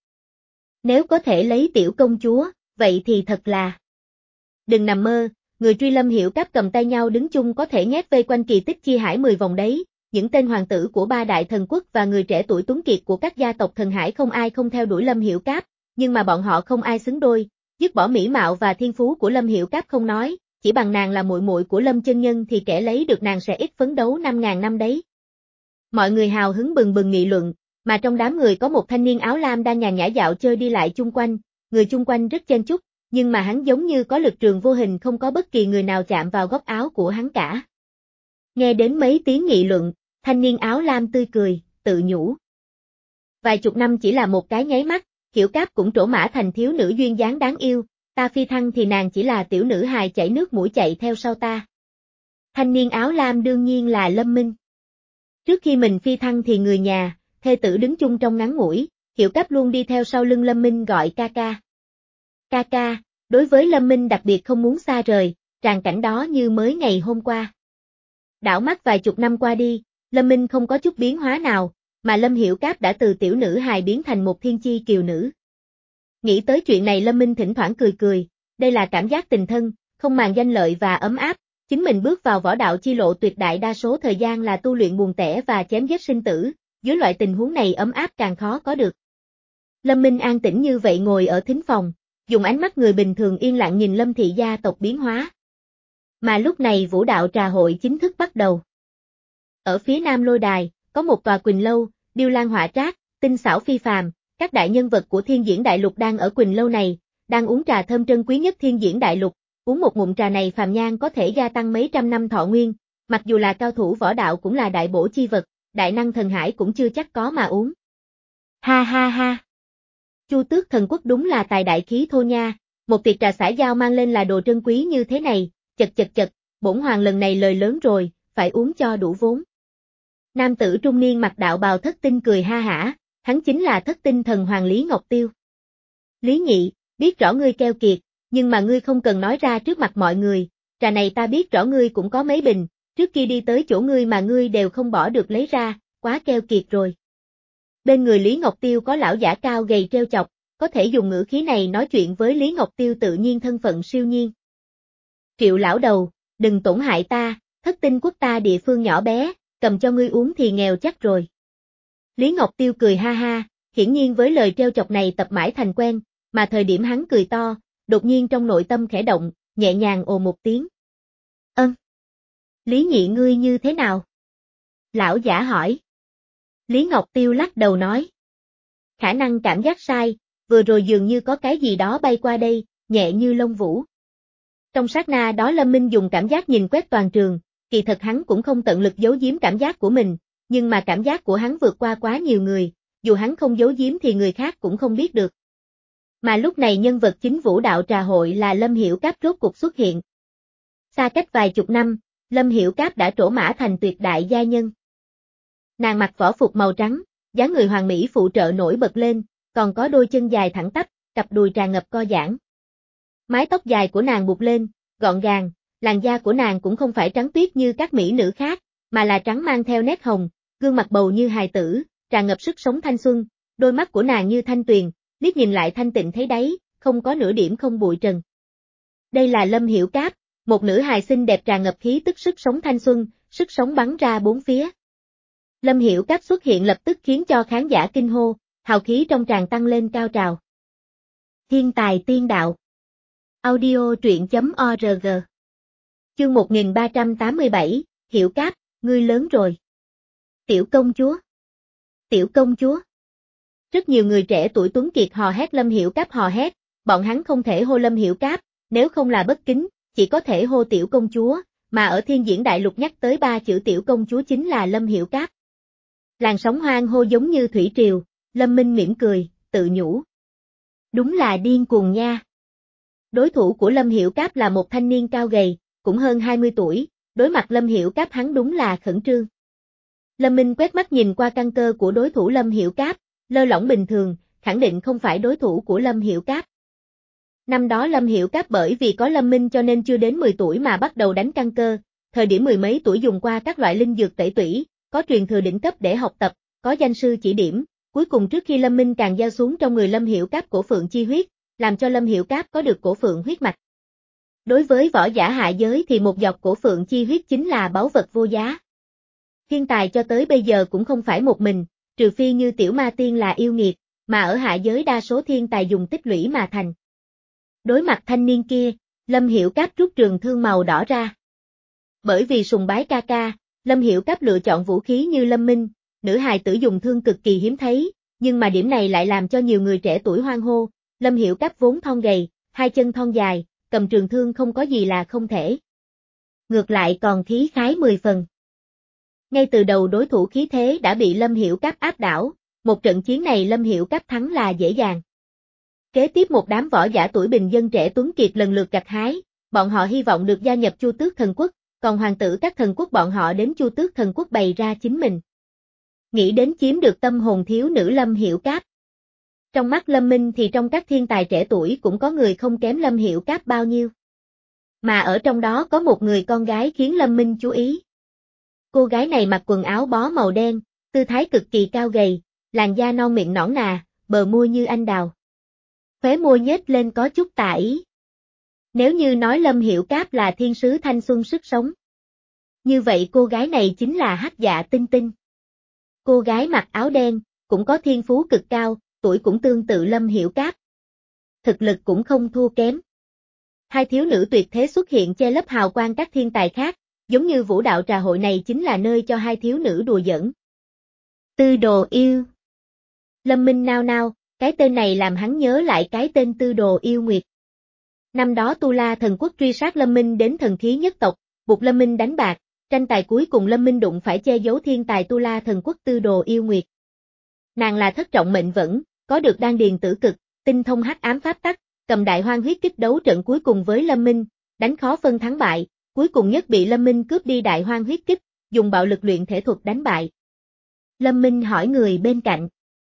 Nếu có thể lấy tiểu công chúa, vậy thì thật là. Đừng nằm mơ, người truy Lâm Hiểu Cáp cầm tay nhau đứng chung có thể nhét vây quanh kỳ tích chi hải mười vòng đấy, những tên hoàng tử của ba đại thần quốc và người trẻ tuổi tuấn kiệt của các gia tộc thần hải không ai không theo đuổi Lâm Hiểu Cáp, nhưng mà bọn họ không ai xứng đôi, dứt bỏ mỹ mạo và thiên phú của Lâm Hiểu Cáp không nói, chỉ bằng nàng là muội muội của Lâm chân nhân thì kẻ lấy được nàng sẽ ít phấn đấu năm ngàn năm đấy. Mọi người hào hứng bừng bừng nghị luận, mà trong đám người có một thanh niên áo lam đang nhàn nhã dạo chơi đi lại chung quanh, người chung quanh rất chen chúc, nhưng mà hắn giống như có lực trường vô hình không có bất kỳ người nào chạm vào góc áo của hắn cả. Nghe đến mấy tiếng nghị luận, thanh niên áo lam tươi cười, tự nhủ. Vài chục năm chỉ là một cái nháy mắt, Hiểu Cáp cũng trổ mã thành thiếu nữ duyên dáng đáng yêu, ta phi thăng thì nàng chỉ là tiểu nữ hài chảy nước mũi chạy theo sau ta. Thanh niên áo lam đương nhiên là Lâm Minh. Trước khi mình phi thăng thì người nhà, thê tử đứng chung trong ngắn ngủi, Hiểu Cáp luôn đi theo sau lưng Lâm Minh gọi ca ca. Ca ca, đối với Lâm Minh đặc biệt không muốn xa rời, tràng cảnh đó như mới ngày hôm qua. Đảo mắt vài chục năm qua đi, Lâm Minh không có chút biến hóa nào, mà Lâm Hiểu Cáp đã từ tiểu nữ hài biến thành một thiên chi kiều nữ. Nghĩ tới chuyện này Lâm Minh thỉnh thoảng cười cười, đây là cảm giác tình thân, không màng danh lợi và ấm áp, chính mình bước vào võ đạo chi lộ tuyệt đại đa số thời gian là tu luyện buồn tẻ và chém giết sinh tử, dưới loại tình huống này ấm áp càng khó có được. Lâm Minh an tĩnh như vậy ngồi ở thính phòng, dùng ánh mắt người bình thường yên lặng nhìn Lâm thị gia tộc biến hóa. Mà lúc này vũ đạo trà hội chính thức bắt đầu. Ở phía nam lôi đài, có một tòa Quỳnh Lâu, điêu lan họa trác, tinh xảo phi phàm, các đại nhân vật của thiên diễn đại lục đang ở Quỳnh Lâu này, đang uống trà thơm trân quý nhất thiên diễn đại lục, uống một ngụm trà này phàm nhan có thể gia tăng mấy trăm năm thọ nguyên, mặc dù là cao thủ võ đạo cũng là đại bổ chi vật, đại năng thần hải cũng chưa chắc có mà uống. Ha ha ha! Chu Tước Thần Quốc đúng là tài đại khí thô nha, một tiệc trà xã giao mang lên là đồ trân quý như thế này, chật chật chật, bổn hoàng lần này lời lớn rồi, phải uống cho đủ vốn. Nam tử trung niên mặc đạo bào thất tinh cười ha hả, hắn chính là thất tinh thần hoàng Lý Ngọc Tiêu. Lý Nhị, biết rõ ngươi keo kiệt, nhưng mà ngươi không cần nói ra trước mặt mọi người, trà này ta biết rõ ngươi cũng có mấy bình, trước khi đi tới chỗ ngươi mà ngươi đều không bỏ được lấy ra, quá keo kiệt rồi. Bên người Lý Ngọc Tiêu có lão giả cao gầy treo chọc, có thể dùng ngữ khí này nói chuyện với Lý Ngọc Tiêu tự nhiên thân phận siêu nhiên. Triệu lão đầu, đừng tổn hại ta, thất tinh quốc ta địa phương nhỏ bé, cầm cho ngươi uống thì nghèo chắc rồi. Lý Ngọc Tiêu cười ha ha, hiển nhiên với lời treo chọc này tập mãi thành quen, mà thời điểm hắn cười to, đột nhiên trong nội tâm khẽ động, nhẹ nhàng ồ một tiếng. Ơn! Lý Nhị ngươi như thế nào? Lão giả hỏi. Lý Ngọc Tiêu lắc đầu nói. Khả năng cảm giác sai, vừa rồi dường như có cái gì đó bay qua đây, nhẹ như lông vũ. Trong sát na đó Lâm Minh dùng cảm giác nhìn quét toàn trường, kỳ thật hắn cũng không tận lực giấu giếm cảm giác của mình, nhưng mà cảm giác của hắn vượt qua quá nhiều người, dù hắn không giấu giếm thì người khác cũng không biết được. Mà lúc này nhân vật chính vũ đạo trà hội là Lâm Hiểu Cáp rốt cục xuất hiện. Xa cách vài chục năm, Lâm Hiểu Cáp đã trổ mã thành tuyệt đại gia nhân. Nàng mặc võ phục màu trắng, dáng người hoàng mỹ phụ trợ nổi bật lên, còn có đôi chân dài thẳng tắp, cặp đùi tràn ngập co giãn. Mái tóc dài của nàng buộc lên, gọn gàng, làn da của nàng cũng không phải trắng tuyết như các mỹ nữ khác, mà là trắng mang theo nét hồng, gương mặt bầu như hài tử, tràn ngập sức sống thanh xuân, đôi mắt của nàng như thanh tuyền, liếc nhìn lại thanh tịnh thấy đáy, không có nửa điểm không bụi trần. Đây là Lâm Hiểu Cáp, một nữ hài xinh đẹp tràn ngập khí tức sức sống thanh xuân, sức sống bắn ra bốn phía. Lâm Hiểu Cáp xuất hiện lập tức khiến cho khán giả kinh hô, hào khí trong tràng tăng lên cao trào. Thiên tài tiên đạo. Audio truyện chấm org. Chương một nghìn ba trăm tám mươi bảy, Hiểu Cáp, ngươi lớn rồi. Tiểu công chúa. Tiểu công chúa. Rất nhiều người trẻ tuổi tuấn kiệt hò hét Lâm Hiểu Cáp hò hét, bọn hắn không thể hô Lâm Hiểu Cáp, nếu không là bất kính, chỉ có thể hô tiểu công chúa, mà ở Thiên Diễn Đại Lục nhắc tới ba chữ tiểu công chúa chính là Lâm Hiểu Cáp. Làn sóng hoang hô giống như thủy triều, Lâm Minh mỉm cười, tự nhủ. Đúng là điên cuồng nha. Đối thủ của Lâm Hiểu Cáp là một thanh niên cao gầy, cũng hơn hai mươi tuổi, đối mặt Lâm Hiểu Cáp hắn đúng là khẩn trương. Lâm Minh quét mắt nhìn qua căn cơ của đối thủ Lâm Hiểu Cáp, lơ lỏng bình thường, khẳng định không phải đối thủ của Lâm Hiểu Cáp. Năm đó Lâm Hiểu Cáp bởi vì có Lâm Minh cho nên chưa đến mười tuổi mà bắt đầu đánh căn cơ, thời điểm mười mấy tuổi dùng qua các loại linh dược tẩy tủy, có truyền thừa đỉnh cấp để học tập, có danh sư chỉ điểm, cuối cùng trước khi Lâm Minh càng gieo xuống trong người Lâm Hiểu Cáp cổ phượng chi huyết, làm cho Lâm Hiểu Cáp có được cổ phượng huyết mạch. Đối với võ giả hạ giới thì một giọt cổ phượng chi huyết chính là báu vật vô giá. Thiên tài cho tới bây giờ cũng không phải một mình, trừ phi như tiểu ma tiên là yêu nghiệt, mà ở hạ giới đa số thiên tài dùng tích lũy mà thành. Đối mặt thanh niên kia, Lâm Hiểu Cáp rút trường thương màu đỏ ra. Bởi vì sùng bái ca ca, Lâm Hiểu Cáp lựa chọn vũ khí như Lâm Minh, nữ hài tử dùng thương cực kỳ hiếm thấy, nhưng mà điểm này lại làm cho nhiều người trẻ tuổi hoan hô, Lâm Hiểu Cáp vốn thon gầy, hai chân thon dài, cầm trường thương không có gì là không thể. Ngược lại còn khí khái mười phần. Ngay từ đầu đối thủ khí thế đã bị Lâm Hiểu Cáp áp đảo, một trận chiến này Lâm Hiểu Cáp thắng là dễ dàng. Kế tiếp một đám võ giả tuổi bình dân trẻ tuấn kiệt lần lượt gặt hái, bọn họ hy vọng được gia nhập Chu Tước Thần Quốc, còn hoàng tử các thần quốc bọn họ đến Chu Tước Thần Quốc bày ra chính mình. Nghĩ đến chiếm được tâm hồn thiếu nữ Lâm Hiểu Cáp. Trong mắt Lâm Minh thì trong các thiên tài trẻ tuổi cũng có người không kém Lâm Hiểu Cáp bao nhiêu. Mà ở trong đó có một người con gái khiến Lâm Minh chú ý. Cô gái này mặc quần áo bó màu đen, tư thái cực kỳ cao gầy, làn da non miệng nõn nà, bờ môi như anh đào. Khóe môi nhếch lên có chút tà ý. Nếu như nói Lâm Hiểu Cáp là thiên sứ thanh xuân sức sống. Như vậy cô gái này chính là Hắc Dạ Tinh Tinh. Cô gái mặc áo đen, cũng có thiên phú cực cao, tuổi cũng tương tự Lâm Hiểu Cáp. Thực lực cũng không thua kém. Hai thiếu nữ tuyệt thế xuất hiện che lấp hào quang các thiên tài khác, giống như vũ đạo trà hội này chính là nơi cho hai thiếu nữ đùa giỡn. Tư Đồ Yêu. Lâm Minh nao nao, cái tên này làm hắn nhớ lại cái tên Tư Đồ Yêu Nguyệt. Năm đó Tu La Thần Quốc truy sát Lâm Minh đến thần khí nhất tộc, buộc Lâm Minh đánh bạc, tranh tài cuối cùng Lâm Minh đụng phải che giấu thiên tài Tu La Thần Quốc Tư Đồ Yêu Nguyệt. Nàng là thất trọng mệnh vẫn, có được đan điền tử cực, tinh thông hắc ám pháp tắc, cầm đại hoang huyết kích đấu trận cuối cùng với Lâm Minh, đánh khó phân thắng bại, cuối cùng nhất bị Lâm Minh cướp đi đại hoang huyết kích, dùng bạo lực luyện thể thuật đánh bại. Lâm Minh hỏi người bên cạnh.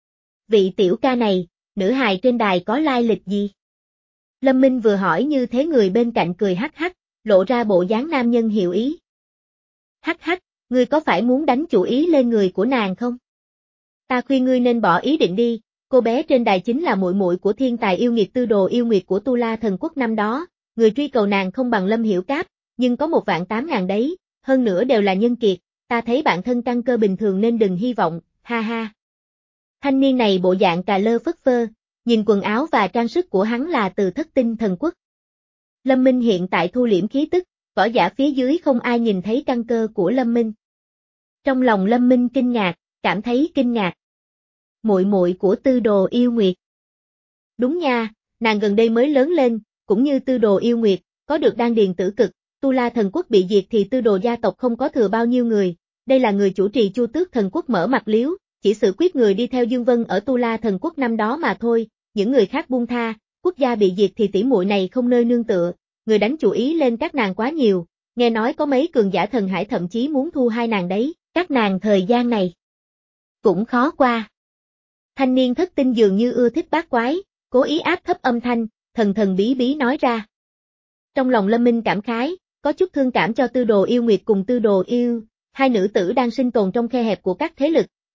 Vị tiểu ca này, nữ hài trên đài có lai lịch gì? Lâm Minh vừa hỏi như thế người bên cạnh cười hắc hắc, lộ ra bộ dáng nam nhân hiểu ý. Hắc hắc, ngươi có phải muốn đánh chủ ý lên người của nàng không? Ta khuyên ngươi nên bỏ ý định đi, cô bé trên đài chính là muội muội của thiên tài yêu nghiệt Tư Đồ Yêu Nguyệt của Tu La Thần Quốc năm đó, người truy cầu nàng không bằng Lâm Hiểu Cáp, nhưng có một vạn tám ngàn đấy, hơn nữa đều là nhân kiệt, ta thấy bạn thân căn cơ bình thường nên đừng hy vọng, ha ha. Thanh niên này bộ dạng cà lơ phất phơ, nhìn quần áo và trang sức của hắn là từ Thất Tinh Thần Quốc. Lâm Minh hiện tại thu liễm khí tức, võ giả phía dưới không ai nhìn thấy căn cơ của Lâm Minh. Trong lòng Lâm Minh kinh ngạc, cảm thấy kinh ngạc. Muội muội của Tư Đồ Yêu Nguyệt. Đúng nha, nàng gần đây mới lớn lên, cũng như Tư Đồ Yêu Nguyệt, có được đan điền tử cực, Tu La Thần Quốc bị diệt thì Tư Đồ gia tộc không có thừa bao nhiêu người, đây là người chủ trì Chu Tước Thần Quốc mở mặt liếu, chỉ xử quyết người đi theo Dương Vân ở Tu La Thần Quốc năm đó mà thôi, những người khác buông tha, quốc gia bị diệt thì tỷ muội này không nơi nương tựa, người đánh chủ ý lên các nàng quá nhiều, nghe nói có mấy cường giả thần hải thậm chí muốn thu hai nàng đấy, các nàng thời gian này cũng khó qua. Thanh niên Thất Tinh dường như ưa thích bát quái, cố ý áp thấp âm thanh, thần thần bí bí nói ra. Trong lòng Lâm Minh cảm khái, có chút thương cảm cho Tư Đồ Yêu Nguyệt cùng Tư Đồ Yêu, hai nữ tử đang sinh tồn trong khe hẹp của các thế lực,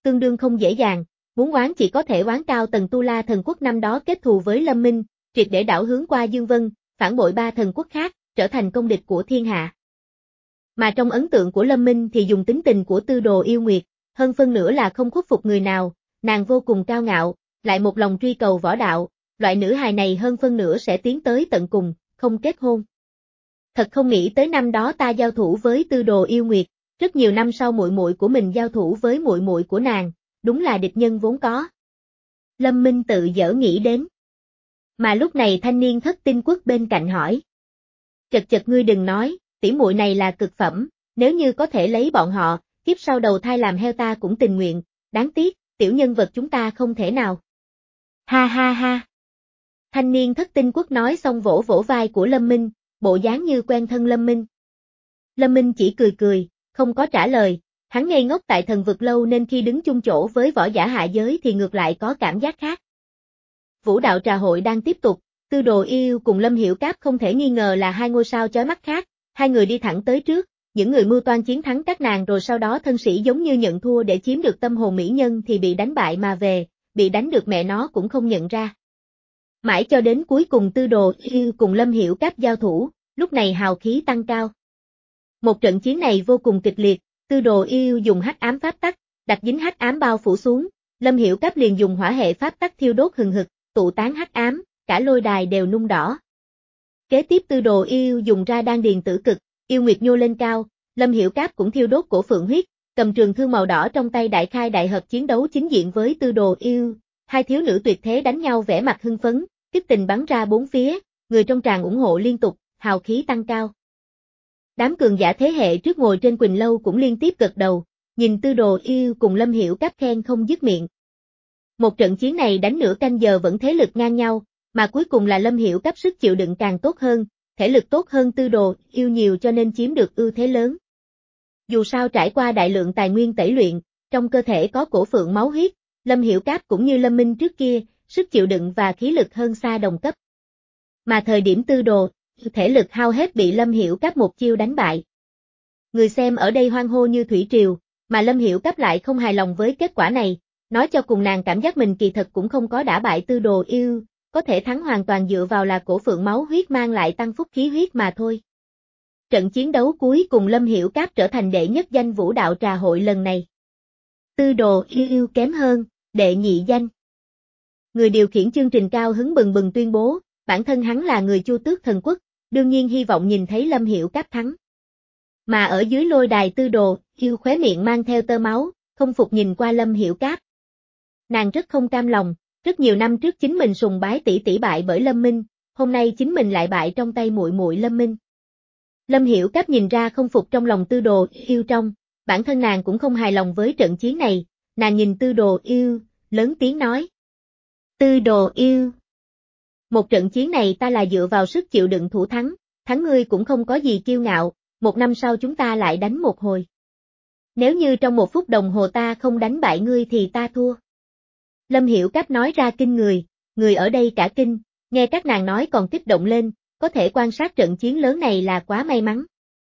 tương đương không dễ dàng, muốn oán chỉ có thể oán cao tầng Tu La Thần Quốc năm đó kết thù với Lâm Minh, triệt để đảo hướng qua Dương Vân, phản bội ba thần quốc khác, trở thành công địch của thiên hạ. Mà trong ấn tượng của Lâm Minh thì dùng tính tình của Tư Đồ Yêu Nguyệt, hơn phân nửa là không khuất phục người nào, nàng vô cùng cao ngạo, lại một lòng truy cầu võ đạo, loại nữ hài này hơn phân nửa sẽ tiến tới tận cùng, không kết hôn. Thật không nghĩ tới năm đó ta giao thủ với Tư Đồ Yêu Nguyệt, rất nhiều năm sau muội muội của mình giao thủ với muội muội của nàng, đúng là địch nhân vốn có. Lâm Minh tự dở nghĩ đến. Mà lúc này thanh niên Thất Tinh Quốc bên cạnh hỏi. Chật chật ngươi đừng nói, tỷ muội này là cực phẩm, nếu như có thể lấy bọn họ, kiếp sau đầu thai làm heo ta cũng tình nguyện, đáng tiếc, tiểu nhân vật chúng ta không thể nào. Ha ha ha. Thanh niên Thất Tinh Quốc nói xong vỗ vỗ vai của Lâm Minh, bộ dáng như quen thân Lâm Minh. Lâm Minh chỉ cười cười, không có trả lời, hắn ngây ngốc tại thần vực lâu nên khi đứng chung chỗ với võ giả hạ giới thì ngược lại có cảm giác khác. Vũ đạo trà hội đang tiếp tục, Tư Đồ Yêu cùng Lâm Hiểu Cáp không thể nghi ngờ là hai ngôi sao chói mắt khác, hai người đi thẳng tới trước, những người mưu toan chiến thắng các nàng rồi sau đó thân sĩ giống như nhận thua để chiếm được tâm hồn mỹ nhân thì bị đánh bại mà về, bị đánh được mẹ nó cũng không nhận ra. Mãi cho đến cuối cùng Tư Đồ Yêu cùng Lâm Hiểu Cáp giao thủ, lúc này hào khí tăng cao. Một trận chiến này vô cùng kịch liệt, Tư Đồ Yêu dùng hắc ám pháp tắc, đặt dính hắc ám bao phủ xuống, Lâm Hiểu Cáp liền dùng hỏa hệ pháp tắc thiêu đốt hừng hực, tụ tán hắc ám, cả lôi đài đều nung đỏ. Kế tiếp Tư Đồ Yêu dùng ra đan điền tử cực, yêu nguyệt nhô lên cao, Lâm Hiểu Cáp cũng thiêu đốt cổ phượng huyết, cầm trường thương màu đỏ trong tay đại khai đại hợp chiến đấu chính diện với Tư Đồ Yêu, hai thiếu nữ tuyệt thế đánh nhau vẻ mặt hưng phấn, kích tình bắn ra bốn phía, người trong tràng ủng hộ liên tục, hào khí tăng cao. Đám cường giả thế hệ trước ngồi trên Quỳnh Lâu cũng liên tiếp gật đầu, nhìn Tư Đồ Yêu cùng Lâm Hiểu Cáp khen không dứt miệng. Một trận chiến này đánh nửa canh giờ vẫn thế lực ngang nhau, mà cuối cùng là Lâm Hiểu Cáp sức chịu đựng càng tốt hơn, thể lực tốt hơn Tư Đồ Yêu nhiều cho nên chiếm được ưu thế lớn. Dù sao trải qua đại lượng tài nguyên tẩy luyện, trong cơ thể có cổ phượng máu huyết, Lâm Hiểu Cáp cũng như Lâm Minh trước kia, sức chịu đựng và khí lực hơn xa đồng cấp. Mà thời điểm Tư Đồ, thể lực hao hết bị Lâm Hiểu Cáp một chiêu đánh bại. Người xem ở đây hoan hô như thủy triều, mà Lâm Hiểu Cáp lại không hài lòng với kết quả này, nói cho cùng nàng cảm giác mình kỳ thật cũng không có đả bại Tư Đồ Yêu, có thể thắng hoàn toàn dựa vào là cổ phượng máu huyết mang lại tăng phúc khí huyết mà thôi. Trận chiến đấu cuối cùng Lâm Hiểu Cáp trở thành đệ nhất danh vũ đạo trà hội lần này. Tư Đồ Yêu kém hơn, đệ nhị danh. Người điều khiển chương trình cao hứng bừng bừng tuyên bố, bản thân hắn là người Chu Tước Thần Quốc, đương nhiên hy vọng nhìn thấy Lâm Hiểu Cáp thắng. Mà ở dưới lôi đài Tư Đồ Yêu khóe miệng mang theo tơ máu, không phục nhìn qua Lâm Hiểu Cáp. Nàng rất không cam lòng, rất nhiều năm trước chính mình sùng bái tỷ tỷ bại bởi Lâm Minh, hôm nay chính mình lại bại trong tay muội muội Lâm Minh. Lâm Hiểu Cáp nhìn ra không phục trong lòng Tư Đồ Yêu trong, bản thân nàng cũng không hài lòng với trận chiến này, nàng nhìn Tư Đồ Yêu, lớn tiếng nói. Tư Đồ Yêu. Một trận chiến này ta là dựa vào sức chịu đựng thủ thắng, thắng ngươi cũng không có gì kiêu ngạo, một năm sau chúng ta lại đánh một hồi. Nếu như trong một phút đồng hồ ta không đánh bại ngươi thì ta thua. Lâm Hiểu Cáp nói ra kinh người, người ở đây cả kinh, nghe các nàng nói còn kích động lên, có thể quan sát trận chiến lớn này là quá may mắn.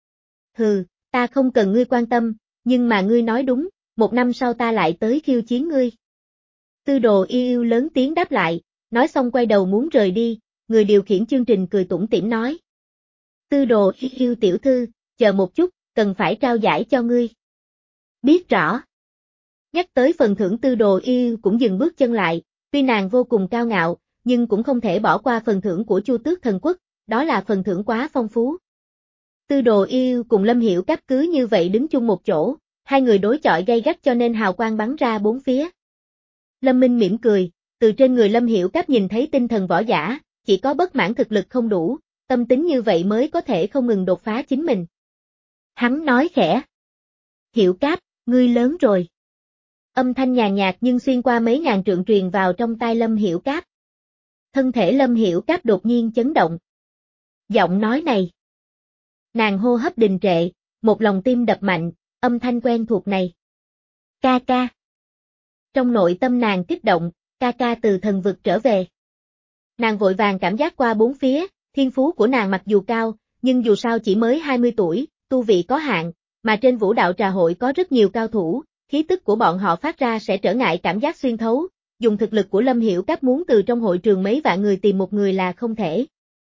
Hừ, ta không cần ngươi quan tâm, nhưng mà ngươi nói đúng, một năm sau ta lại tới khiêu chiến ngươi. Tư Đồ Yêu lớn tiếng đáp lại, nói xong quay đầu muốn rời đi, người điều khiển chương trình cười tủm tỉm nói. Tư Đồ Yêu tiểu thư, chờ một chút, cần phải trao giải cho ngươi. Biết rõ. Nhắc tới phần thưởng Tư Đồ Yêu cũng dừng bước chân lại, tuy nàng vô cùng cao ngạo, nhưng cũng không thể bỏ qua phần thưởng của Chu Tước Thần Quốc, đó là phần thưởng quá phong phú. Tư Đồ Yêu cùng Lâm Hiểu Cáp cứ như vậy đứng chung một chỗ, hai người đối chọi gay gắt cho nên hào quang bắn ra bốn phía. Lâm Minh mỉm cười, từ trên người Lâm Hiểu Cáp nhìn thấy tinh thần võ giả, chỉ có bất mãn thực lực không đủ, tâm tính như vậy mới có thể không ngừng đột phá chính mình. Hắn nói khẽ. Hiểu Cáp, ngươi lớn rồi. Âm thanh nhàn nhạt nhưng xuyên qua mấy ngàn trượng truyền vào trong tai Lâm Hiểu Cáp. Thân thể Lâm Hiểu Cáp đột nhiên chấn động. Giọng nói này. Nàng hô hấp đình trệ, một lòng tim đập mạnh, âm thanh quen thuộc này. Ca ca. Trong nội tâm nàng kích động, ca ca từ thần vực trở về. Nàng vội vàng cảm giác qua bốn phía, thiên phú của nàng mặc dù cao, nhưng dù sao chỉ mới hai mươi tuổi, tu vị có hạn, mà trên vũ đạo trà hội có rất nhiều cao thủ, khí tức của bọn họ phát ra sẽ trở ngại cảm giác xuyên thấu, dùng thực lực của Lâm Hiểu Cáp muốn từ trong hội trường mấy vạn người tìm một người là không thể.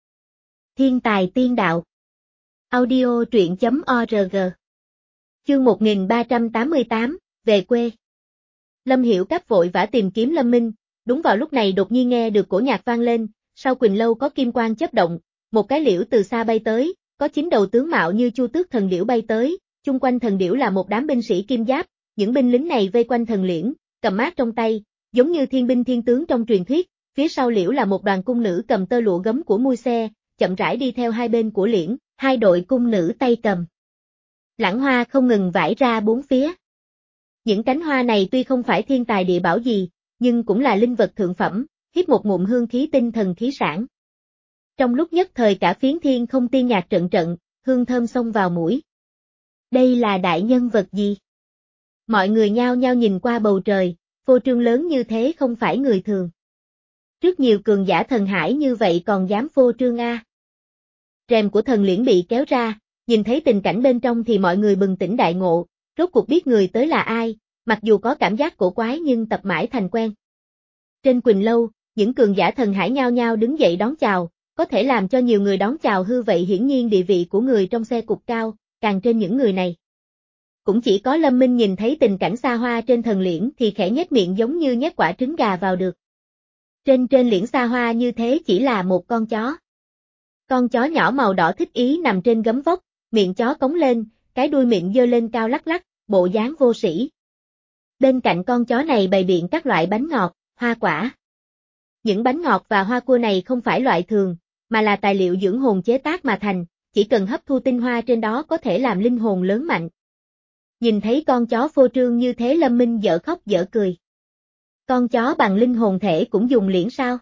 Thiên tài tiên đạo. Audio truyện chấm org. Chương một nghìn ba trăm tám mươi tám, về quê. Lâm Hiểu Cáp vội vã tìm kiếm Lâm Minh, đúng vào lúc này đột nhiên nghe được cổ nhạc vang lên, sau Quỳnh Lâu có kim quang chớp động, một cái liễu từ xa bay tới, có chín đầu tướng mạo như chu tước thần điểu bay tới, chung quanh thần điểu là một đám binh sĩ kim giáp, những binh lính này vây quanh thần liễn, cầm mác trong tay, giống như thiên binh thiên tướng trong truyền thuyết, phía sau liễu là một đoàn cung nữ cầm tơ lụa gấm của mui xe, chậm rãi đi theo hai bên của liễn, hai đội cung nữ tay cầm. Lãng hoa không ngừng vãi ra bốn phía. Những cánh hoa này tuy không phải thiên tài địa bảo gì, nhưng cũng là linh vật thượng phẩm, hít một ngụm hương khí tinh thần khí sản. Trong lúc nhất thời cả phiến thiên không tiên nhạc trận trận, hương thơm xông vào mũi. Đây là đại nhân vật gì? Mọi người nhao nhao nhìn qua bầu trời, phô trương lớn như thế không phải người thường. Rất nhiều cường giả thần hải như vậy còn dám phô trương a. Rèm của thần liễn bị kéo ra, nhìn thấy tình cảnh bên trong thì mọi người bừng tỉnh đại ngộ, rốt cuộc biết người tới là ai, mặc dù có cảm giác cổ quái nhưng tập mãi thành quen. Trên Quỳnh Lâu, những cường giả thần hải nhao nhao đứng dậy đón chào, có thể làm cho nhiều người đón chào hư vậy hiển nhiên địa vị của người trong xe cục cao, càng trên những người này. Cũng chỉ có Lâm Minh nhìn thấy tình cảnh xa hoa trên thần liễn thì khẽ nhếch miệng giống như nhét quả trứng gà vào được. Trên trên liễn xa hoa như thế chỉ là một con chó. Con chó nhỏ màu đỏ thích ý nằm trên gấm vóc, miệng chó cống lên, cái đuôi miệng giơ lên cao lắc lắc, bộ dáng vô sĩ. Bên cạnh con chó này bày biện các loại bánh ngọt, hoa quả. Những bánh ngọt và hoa cua này không phải loại thường, mà là tài liệu dưỡng hồn chế tác mà thành, chỉ cần hấp thu tinh hoa trên đó có thể làm linh hồn lớn mạnh. Nhìn thấy con chó phô trương như thế Lâm Minh dở khóc dở cười. Con chó bằng linh hồn thể cũng dùng liễn sao?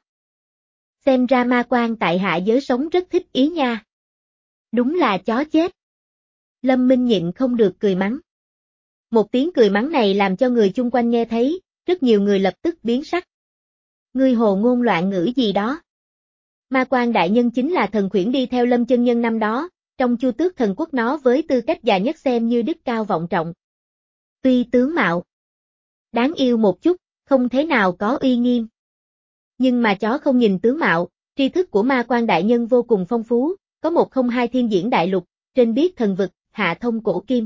Xem ra ma quan tại hạ giới sống rất thích ý nha. Đúng là chó chết. Lâm Minh nhịn không được cười mắng. Một tiếng cười mắng này làm cho người chung quanh nghe thấy, rất nhiều người lập tức biến sắc. Ngươi hồ ngôn loạn ngữ gì đó? Ma quan đại nhân chính là thần khuyển đi theo Lâm chân nhân năm đó, trong Chu Tước thần quốc nó với tư cách già nhất xem như đức cao vọng trọng. Tuy tướng mạo đáng yêu một chút, không thế nào có uy nghiêm. Nhưng mà chó không nhìn tướng mạo, tri thức của ma quan đại nhân vô cùng phong phú, có một không hai thiên diễn đại lục, trên biết thần vực, hạ thông cổ kim.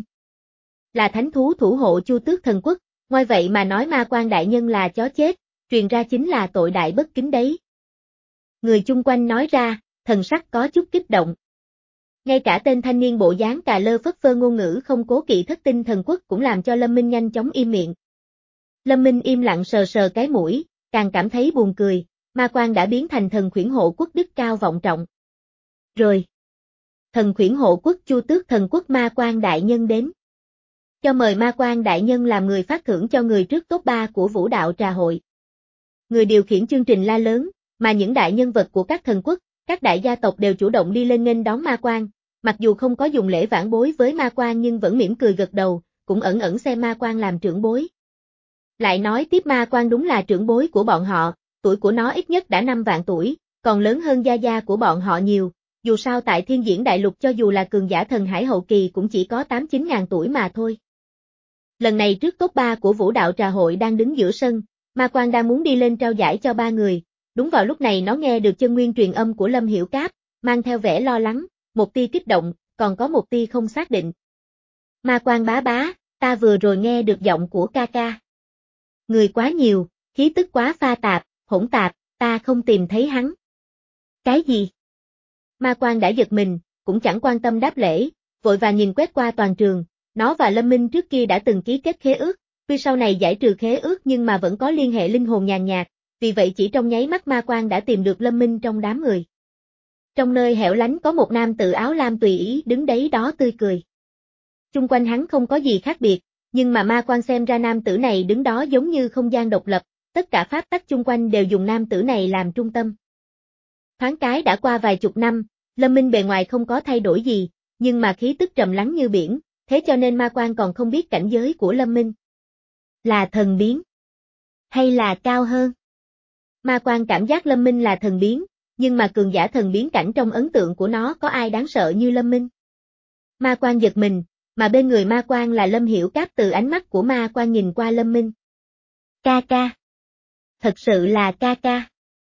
Là thánh thú thủ hộ Chu Tước thần quốc, ngoài vậy mà nói ma quan đại nhân là chó chết, truyền ra chính là tội đại bất kính đấy. Người chung quanh nói ra, thần sắc có chút kích động. Ngay cả tên thanh niên bộ dáng cà lơ phất phơ ngôn ngữ không cố kỵ thất tinh thần quốc cũng làm cho Lâm Minh nhanh chóng im miệng. Lâm Minh im lặng sờ sờ cái mũi, càng cảm thấy buồn cười, ma quan đã biến thành thần khuyển hộ quốc đức cao vọng trọng. Rồi. Thần khuyển hộ quốc Chu Tước thần quốc ma quan đại nhân đến. Cho mời ma quan đại nhân làm người phát thưởng cho người trước top ba của vũ đạo trà hội. Người điều khiển chương trình la lớn, mà những đại nhân vật của các thần quốc, các đại gia tộc đều chủ động đi lên nghênh đón ma quan, mặc dù không có dùng lễ vãn bối với ma quan nhưng vẫn mỉm cười gật đầu, cũng ẩn ẩn xem ma quan làm trưởng bối. Lại nói tiếp ma quan đúng là trưởng bối của bọn họ, tuổi của nó ít nhất đã năm vạn tuổi, còn lớn hơn gia gia của bọn họ nhiều, dù sao tại thiên diễn đại lục cho dù là cường giả thần hải hậu kỳ cũng chỉ có tám chín ngàn tuổi mà thôi. Lần này trước top ba của vũ đạo trà hội đang đứng giữa sân, ma quan đang muốn đi lên trao giải cho ba người, đúng vào lúc này nó nghe được chân nguyên truyền âm của Lâm Hiểu Cáp, mang theo vẻ lo lắng, một tia kích động, còn có một tia không xác định. Ma quan bá bá, ta vừa rồi nghe được giọng của ca ca. Người quá nhiều, khí tức quá pha tạp, hỗn tạp, ta không tìm thấy hắn. Cái gì? Ma quan đã giật mình, cũng chẳng quan tâm đáp lễ, vội vàng nhìn quét qua toàn trường, nó và Lâm Minh trước kia đã từng ký kết khế ước, tuy sau này giải trừ khế ước nhưng mà vẫn có liên hệ linh hồn nhàn nhạt, vì vậy chỉ trong nháy mắt ma quan đã tìm được Lâm Minh trong đám người. Trong nơi hẻo lánh có một nam tử áo lam tùy ý đứng đấy đó tươi cười. Chung quanh hắn không có gì khác biệt, nhưng mà ma quan xem ra nam tử này đứng đó giống như không gian độc lập, tất cả pháp tắc chung quanh đều dùng nam tử này làm trung tâm. Thoáng cái đã qua vài chục năm, Lâm Minh bề ngoài không có thay đổi gì, nhưng mà khí tức trầm lắng như biển, thế cho nên ma quan còn không biết cảnh giới của Lâm Minh. Là thần biến? Hay là cao hơn? Ma quan cảm giác Lâm Minh là thần biến, nhưng mà cường giả thần biến cảnh trong ấn tượng của nó có ai đáng sợ như Lâm Minh? Ma quan giật mình, mà bên người ma quan là Lâm Hiểu Cáp từ ánh mắt của ma quan nhìn qua Lâm Minh. Ca ca. Thật sự là ca ca.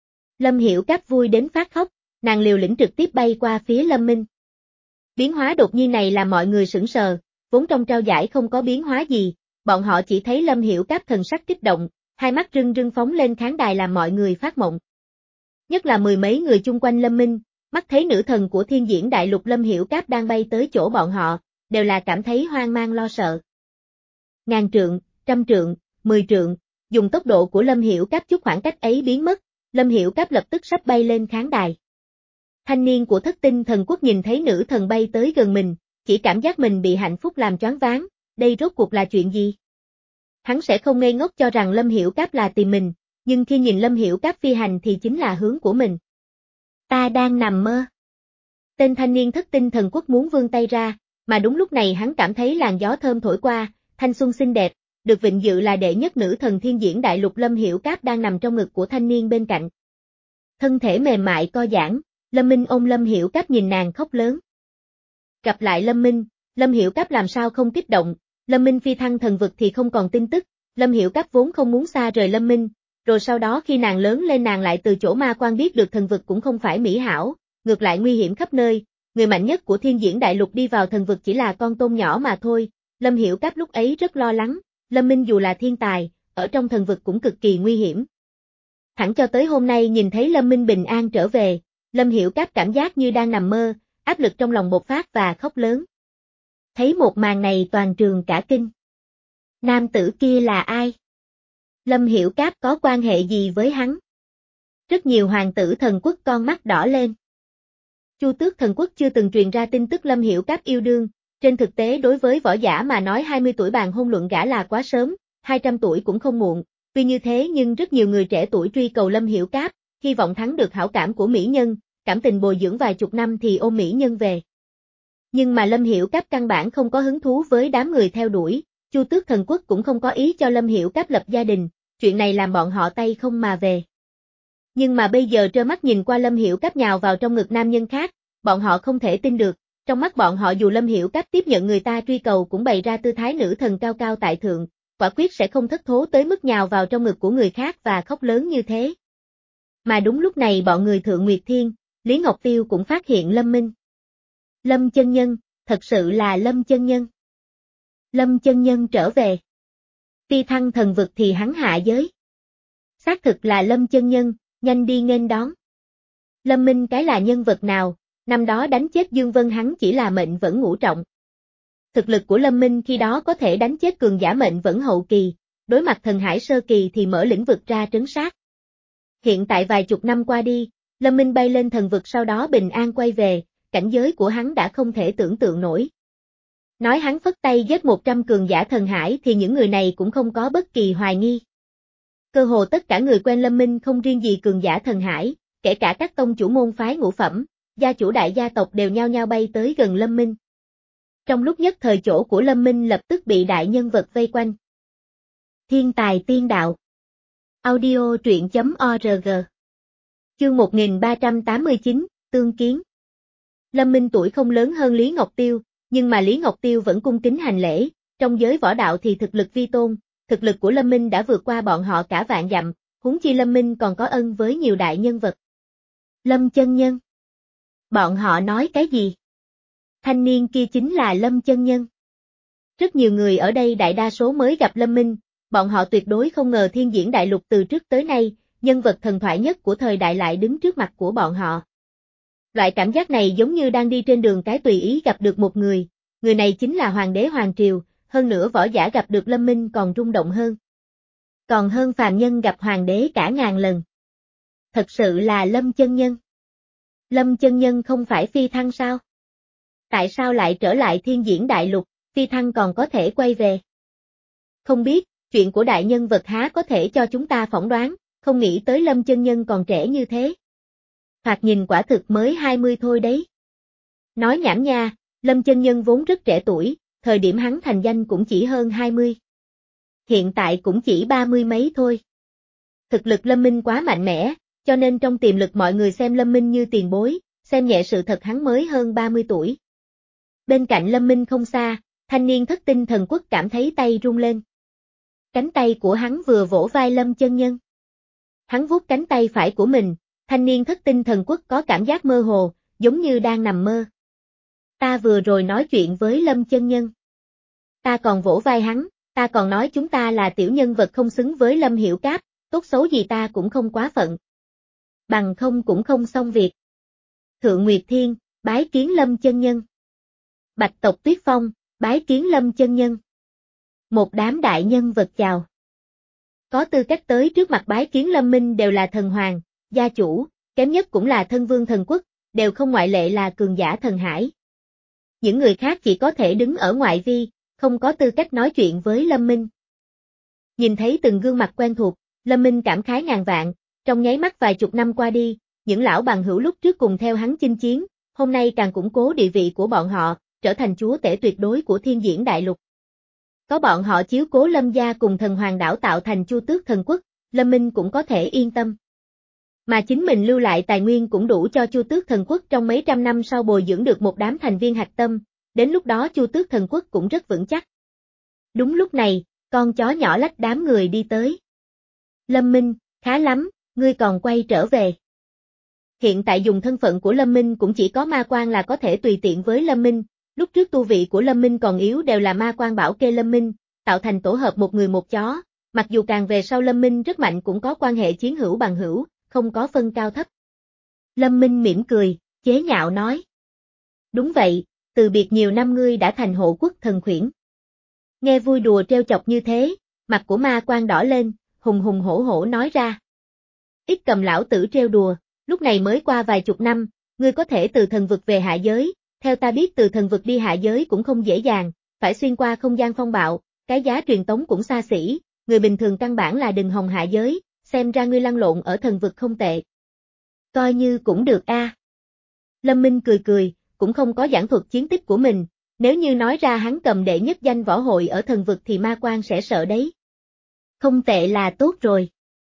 Lâm Hiểu Cáp vui đến phát khóc, nàng liều lĩnh trực tiếp bay qua phía Lâm Minh. Biến hóa đột nhiên này làm mọi người sững sờ, vốn trong trao giải không có biến hóa gì, bọn họ chỉ thấy Lâm Hiểu Cáp thần sắc kích động, hai mắt rưng rưng phóng lên khán đài làm mọi người phát mộng. Nhất là mười mấy người chung quanh Lâm Minh, mắt thấy nữ thần của thiên diễn đại lục Lâm Hiểu Cáp đang bay tới chỗ bọn họ, đều là cảm thấy hoang mang lo sợ. Ngàn trượng, trăm trượng, mười trượng, dùng tốc độ của Lâm Hiểu Cáp chút khoảng cách ấy biến mất, Lâm Hiểu Cáp lập tức sắp bay lên khán đài. Thanh niên của Thất Tinh Thần Quốc nhìn thấy nữ thần bay tới gần mình, chỉ cảm giác mình bị hạnh phúc làm choáng váng, đây rốt cuộc là chuyện gì? Hắn sẽ không ngây ngốc cho rằng Lâm Hiểu Cáp là tìm mình, nhưng khi nhìn Lâm Hiểu Cáp phi hành thì chính là hướng của mình. Ta đang nằm mơ. Tên thanh niên Thất Tinh Thần Quốc muốn vươn tay ra, mà đúng lúc này hắn cảm thấy làn gió thơm thổi qua, thanh xuân xinh đẹp, được vinh dự là đệ nhất nữ thần thiên diễn đại lục Lâm Hiểu Cáp đang nằm trong ngực của thanh niên bên cạnh. Thân thể mềm mại co giãn, Lâm Minh ôm Lâm Hiểu Cáp nhìn nàng khóc lớn. Gặp lại Lâm Minh, Lâm Hiểu Cáp làm sao không kích động, Lâm Minh phi thăng thần vực thì không còn tin tức, Lâm Hiểu Cáp vốn không muốn xa rời Lâm Minh, rồi sau đó khi nàng lớn lên nàng lại từ chỗ ma quan biết được thần vực cũng không phải mỹ hảo, ngược lại nguy hiểm khắp nơi, người mạnh nhất của thiên diễn đại lục đi vào thần vực chỉ là con tôm nhỏ mà thôi, Lâm Hiểu Cáp lúc ấy rất lo lắng, Lâm Minh dù là thiên tài, ở trong thần vực cũng cực kỳ nguy hiểm. Thẳng cho tới hôm nay nhìn thấy Lâm Minh bình an trở về, Lâm Hiểu Cáp cảm giác như đang nằm mơ, áp lực trong lòng bộc phát và khóc lớn. Thấy một màn này toàn trường cả kinh. Nam tử kia là ai? Lâm Hiểu Cáp có quan hệ gì với hắn? Rất nhiều hoàng tử thần quốc con mắt đỏ lên. Chu Tước Thần Quốc chưa từng truyền ra tin tức Lâm Hiểu Cáp yêu đương, trên thực tế đối với võ giả mà nói hai mươi tuổi bàn hôn luận gả là quá sớm, hai trăm tuổi cũng không muộn, tuy như thế nhưng rất nhiều người trẻ tuổi truy cầu Lâm Hiểu Cáp, hy vọng thắng được hảo cảm của mỹ nhân, cảm tình bồi dưỡng vài chục năm thì ôm mỹ nhân về. Nhưng mà Lâm Hiểu Cáp căn bản không có hứng thú với đám người theo đuổi, Chu Tước Thần Quốc cũng không có ý cho Lâm Hiểu Cáp lập gia đình, chuyện này làm bọn họ tay không mà về. Nhưng mà bây giờ trơ mắt nhìn qua Lâm Hiểu Cáp nhào vào trong ngực nam nhân khác, bọn họ không thể tin được, trong mắt bọn họ dù Lâm Hiểu Cáp tiếp nhận người ta truy cầu cũng bày ra tư thái nữ thần cao cao tại thượng, quả quyết sẽ không thất thố tới mức nhào vào trong ngực của người khác và khóc lớn như thế. Mà đúng lúc này bọn người Thượng Nguyệt Thiên, Lý Ngọc Tiêu cũng phát hiện Lâm Minh. Lâm chân nhân, thật sự là Lâm chân nhân. Lâm chân nhân trở về. Phi thăng thần vực thì hắn hạ giới. Xác thực là Lâm chân nhân, nhanh đi nghênh đón. Lâm Minh cái là nhân vật nào, năm đó đánh chết Dương Vân hắn chỉ là mệnh vẫn ngũ trọng. Thực lực của Lâm Minh khi đó có thể đánh chết cường giả mệnh vẫn hậu kỳ, đối mặt thần hải sơ kỳ thì mở lĩnh vực ra trấn sát. Hiện tại vài chục năm qua đi, Lâm Minh bay lên thần vực sau đó bình an quay về, cảnh giới của hắn đã không thể tưởng tượng nổi. Nói hắn phất tay giết một trăm cường giả thần hải thì những người này cũng không có bất kỳ hoài nghi. Cơ hồ tất cả người quen Lâm Minh không riêng gì cường giả thần hải, kể cả các tông chủ môn phái ngũ phẩm, gia chủ đại gia tộc đều nhao nhao bay tới gần Lâm Minh. Trong lúc nhất thời chỗ của Lâm Minh lập tức bị đại nhân vật vây quanh. Thiên tài tiên đạo. Audio truyện chấm org. Chương một nghìn ba trăm tám mươi chín, tương kiến. Lâm Minh tuổi không lớn hơn Lý Ngọc Tiêu, nhưng mà Lý Ngọc Tiêu vẫn cung kính hành lễ, trong giới võ đạo thì thực lực vi tôn, thực lực của Lâm Minh đã vượt qua bọn họ cả vạn dặm, huống chi Lâm Minh còn có ân với nhiều đại nhân vật. Lâm chân nhân. Bọn họ nói cái gì? Thanh niên kia chính là Lâm chân nhân. Rất nhiều người ở đây đại đa số mới gặp Lâm Minh, bọn họ tuyệt đối không ngờ thiên diễn đại lục từ trước tới nay, nhân vật thần thoại nhất của thời đại lại đứng trước mặt của bọn họ. Loại cảm giác này giống như đang đi trên đường cái tùy ý gặp được một người, người này chính là Hoàng đế Hoàng Triều, hơn nữa võ giả gặp được Lâm Minh còn rung động hơn. Còn hơn phàm nhân gặp Hoàng đế cả ngàn lần. Thật sự là Lâm chân nhân. Lâm chân nhân không phải phi thăng sao? Tại sao lại trở lại thiên diễn đại lục, phi thăng còn có thể quay về? Không biết, chuyện của đại nhân vật há có thể cho chúng ta phỏng đoán, không nghĩ tới Lâm chân nhân còn trẻ như thế. Thoạt nhìn quả thực mới hai mươi thôi đấy. Nói nhảm nha, Lâm chân nhân vốn rất trẻ tuổi, thời điểm hắn thành danh cũng chỉ hơn hai mươi. Hiện tại cũng chỉ ba mươi mấy thôi. Thực lực Lâm Minh quá mạnh mẽ, cho nên trong tiềm lực mọi người xem Lâm Minh như tiền bối, xem nhẹ sự thật hắn mới hơn ba mươi tuổi. Bên cạnh Lâm Minh không xa, Thanh niên thất tinh thần quốc cảm thấy tay run lên. Cánh tay của hắn vừa vỗ vai Lâm chân nhân. Hắn vuốt cánh tay phải của mình, thanh niên thất tinh thần quốc có cảm giác mơ hồ, giống như đang nằm mơ. Ta vừa rồi nói chuyện với Lâm chân nhân. Ta còn vỗ vai hắn, ta còn nói chúng ta là tiểu nhân vật không xứng với Lâm Hiểu Cáp, tốt xấu gì ta cũng không quá phận. Bằng không cũng không xong việc. Thượng Nguyệt Thiên, bái kiến Lâm chân nhân. Bạch tộc Tuyết Phong, bái kiến Lâm chân nhân. Một đám đại nhân vật chào. Có tư cách tới trước mặt bái kiến Lâm Minh đều là thần hoàng, gia chủ, kém nhất cũng là thân vương thần quốc, đều không ngoại lệ là cường giả thần hải. Những người khác chỉ có thể đứng ở ngoại vi, không có tư cách nói chuyện với Lâm Minh. Nhìn thấy từng gương mặt quen thuộc, Lâm Minh cảm khái ngàn vạn, trong nháy mắt vài chục năm qua đi, những lão bằng hữu lúc trước cùng theo hắn chinh chiến, hôm nay càng củng cố địa vị của bọn họ, trở thành chúa tể tuyệt đối của thiên diễn đại lục. Có bọn họ chiếu cố Lâm gia cùng thần hoàng đảo tạo thành Chu Tước thần quốc, Lâm Minh cũng có thể yên tâm. Mà chính mình lưu lại tài nguyên cũng đủ cho Chu Tước thần quốc trong mấy trăm năm sau bồi dưỡng được một đám thành viên hạch tâm, đến lúc đó Chu Tước thần quốc cũng rất vững chắc. Đúng lúc này, con chó nhỏ lách đám người đi tới. Lâm Minh, khá lắm, ngươi còn quay trở về. Hiện tại dùng thân phận của Lâm Minh cũng chỉ có ma quan là có thể tùy tiện với Lâm Minh, lúc trước tu vị của Lâm Minh còn yếu đều là ma quan bảo kê Lâm Minh, tạo thành tổ hợp một người một chó, mặc dù càng về sau Lâm Minh rất mạnh cũng có quan hệ chiến hữu bằng hữu, không có phân cao thấp. Lâm Minh mỉm cười, chế nhạo nói. Đúng vậy, từ biệt nhiều năm ngươi đã thành hộ quốc thần khuyển. Nghe vui đùa trêu chọc như thế, mặt của ma quan đỏ lên, hùng hùng hổ hổ nói ra. Ít cầm lão tử trêu đùa, lúc này mới qua vài chục năm, ngươi có thể từ thần vực về hạ giới, theo ta biết từ thần vực đi hạ giới cũng không dễ dàng, phải xuyên qua không gian phong bạo, cái giá truyền tống cũng xa xỉ, người bình thường căn bản là đừng hòng hạ giới, xem ra ngươi lăn lộn ở thần vực không tệ. Coi như cũng được a. À. Lâm Minh cười cười, cũng không có giảng thuật chiến tích của mình, nếu như nói ra hắn cầm đệ nhất danh võ hội ở thần vực thì ma quan sẽ sợ đấy. Không tệ là tốt rồi.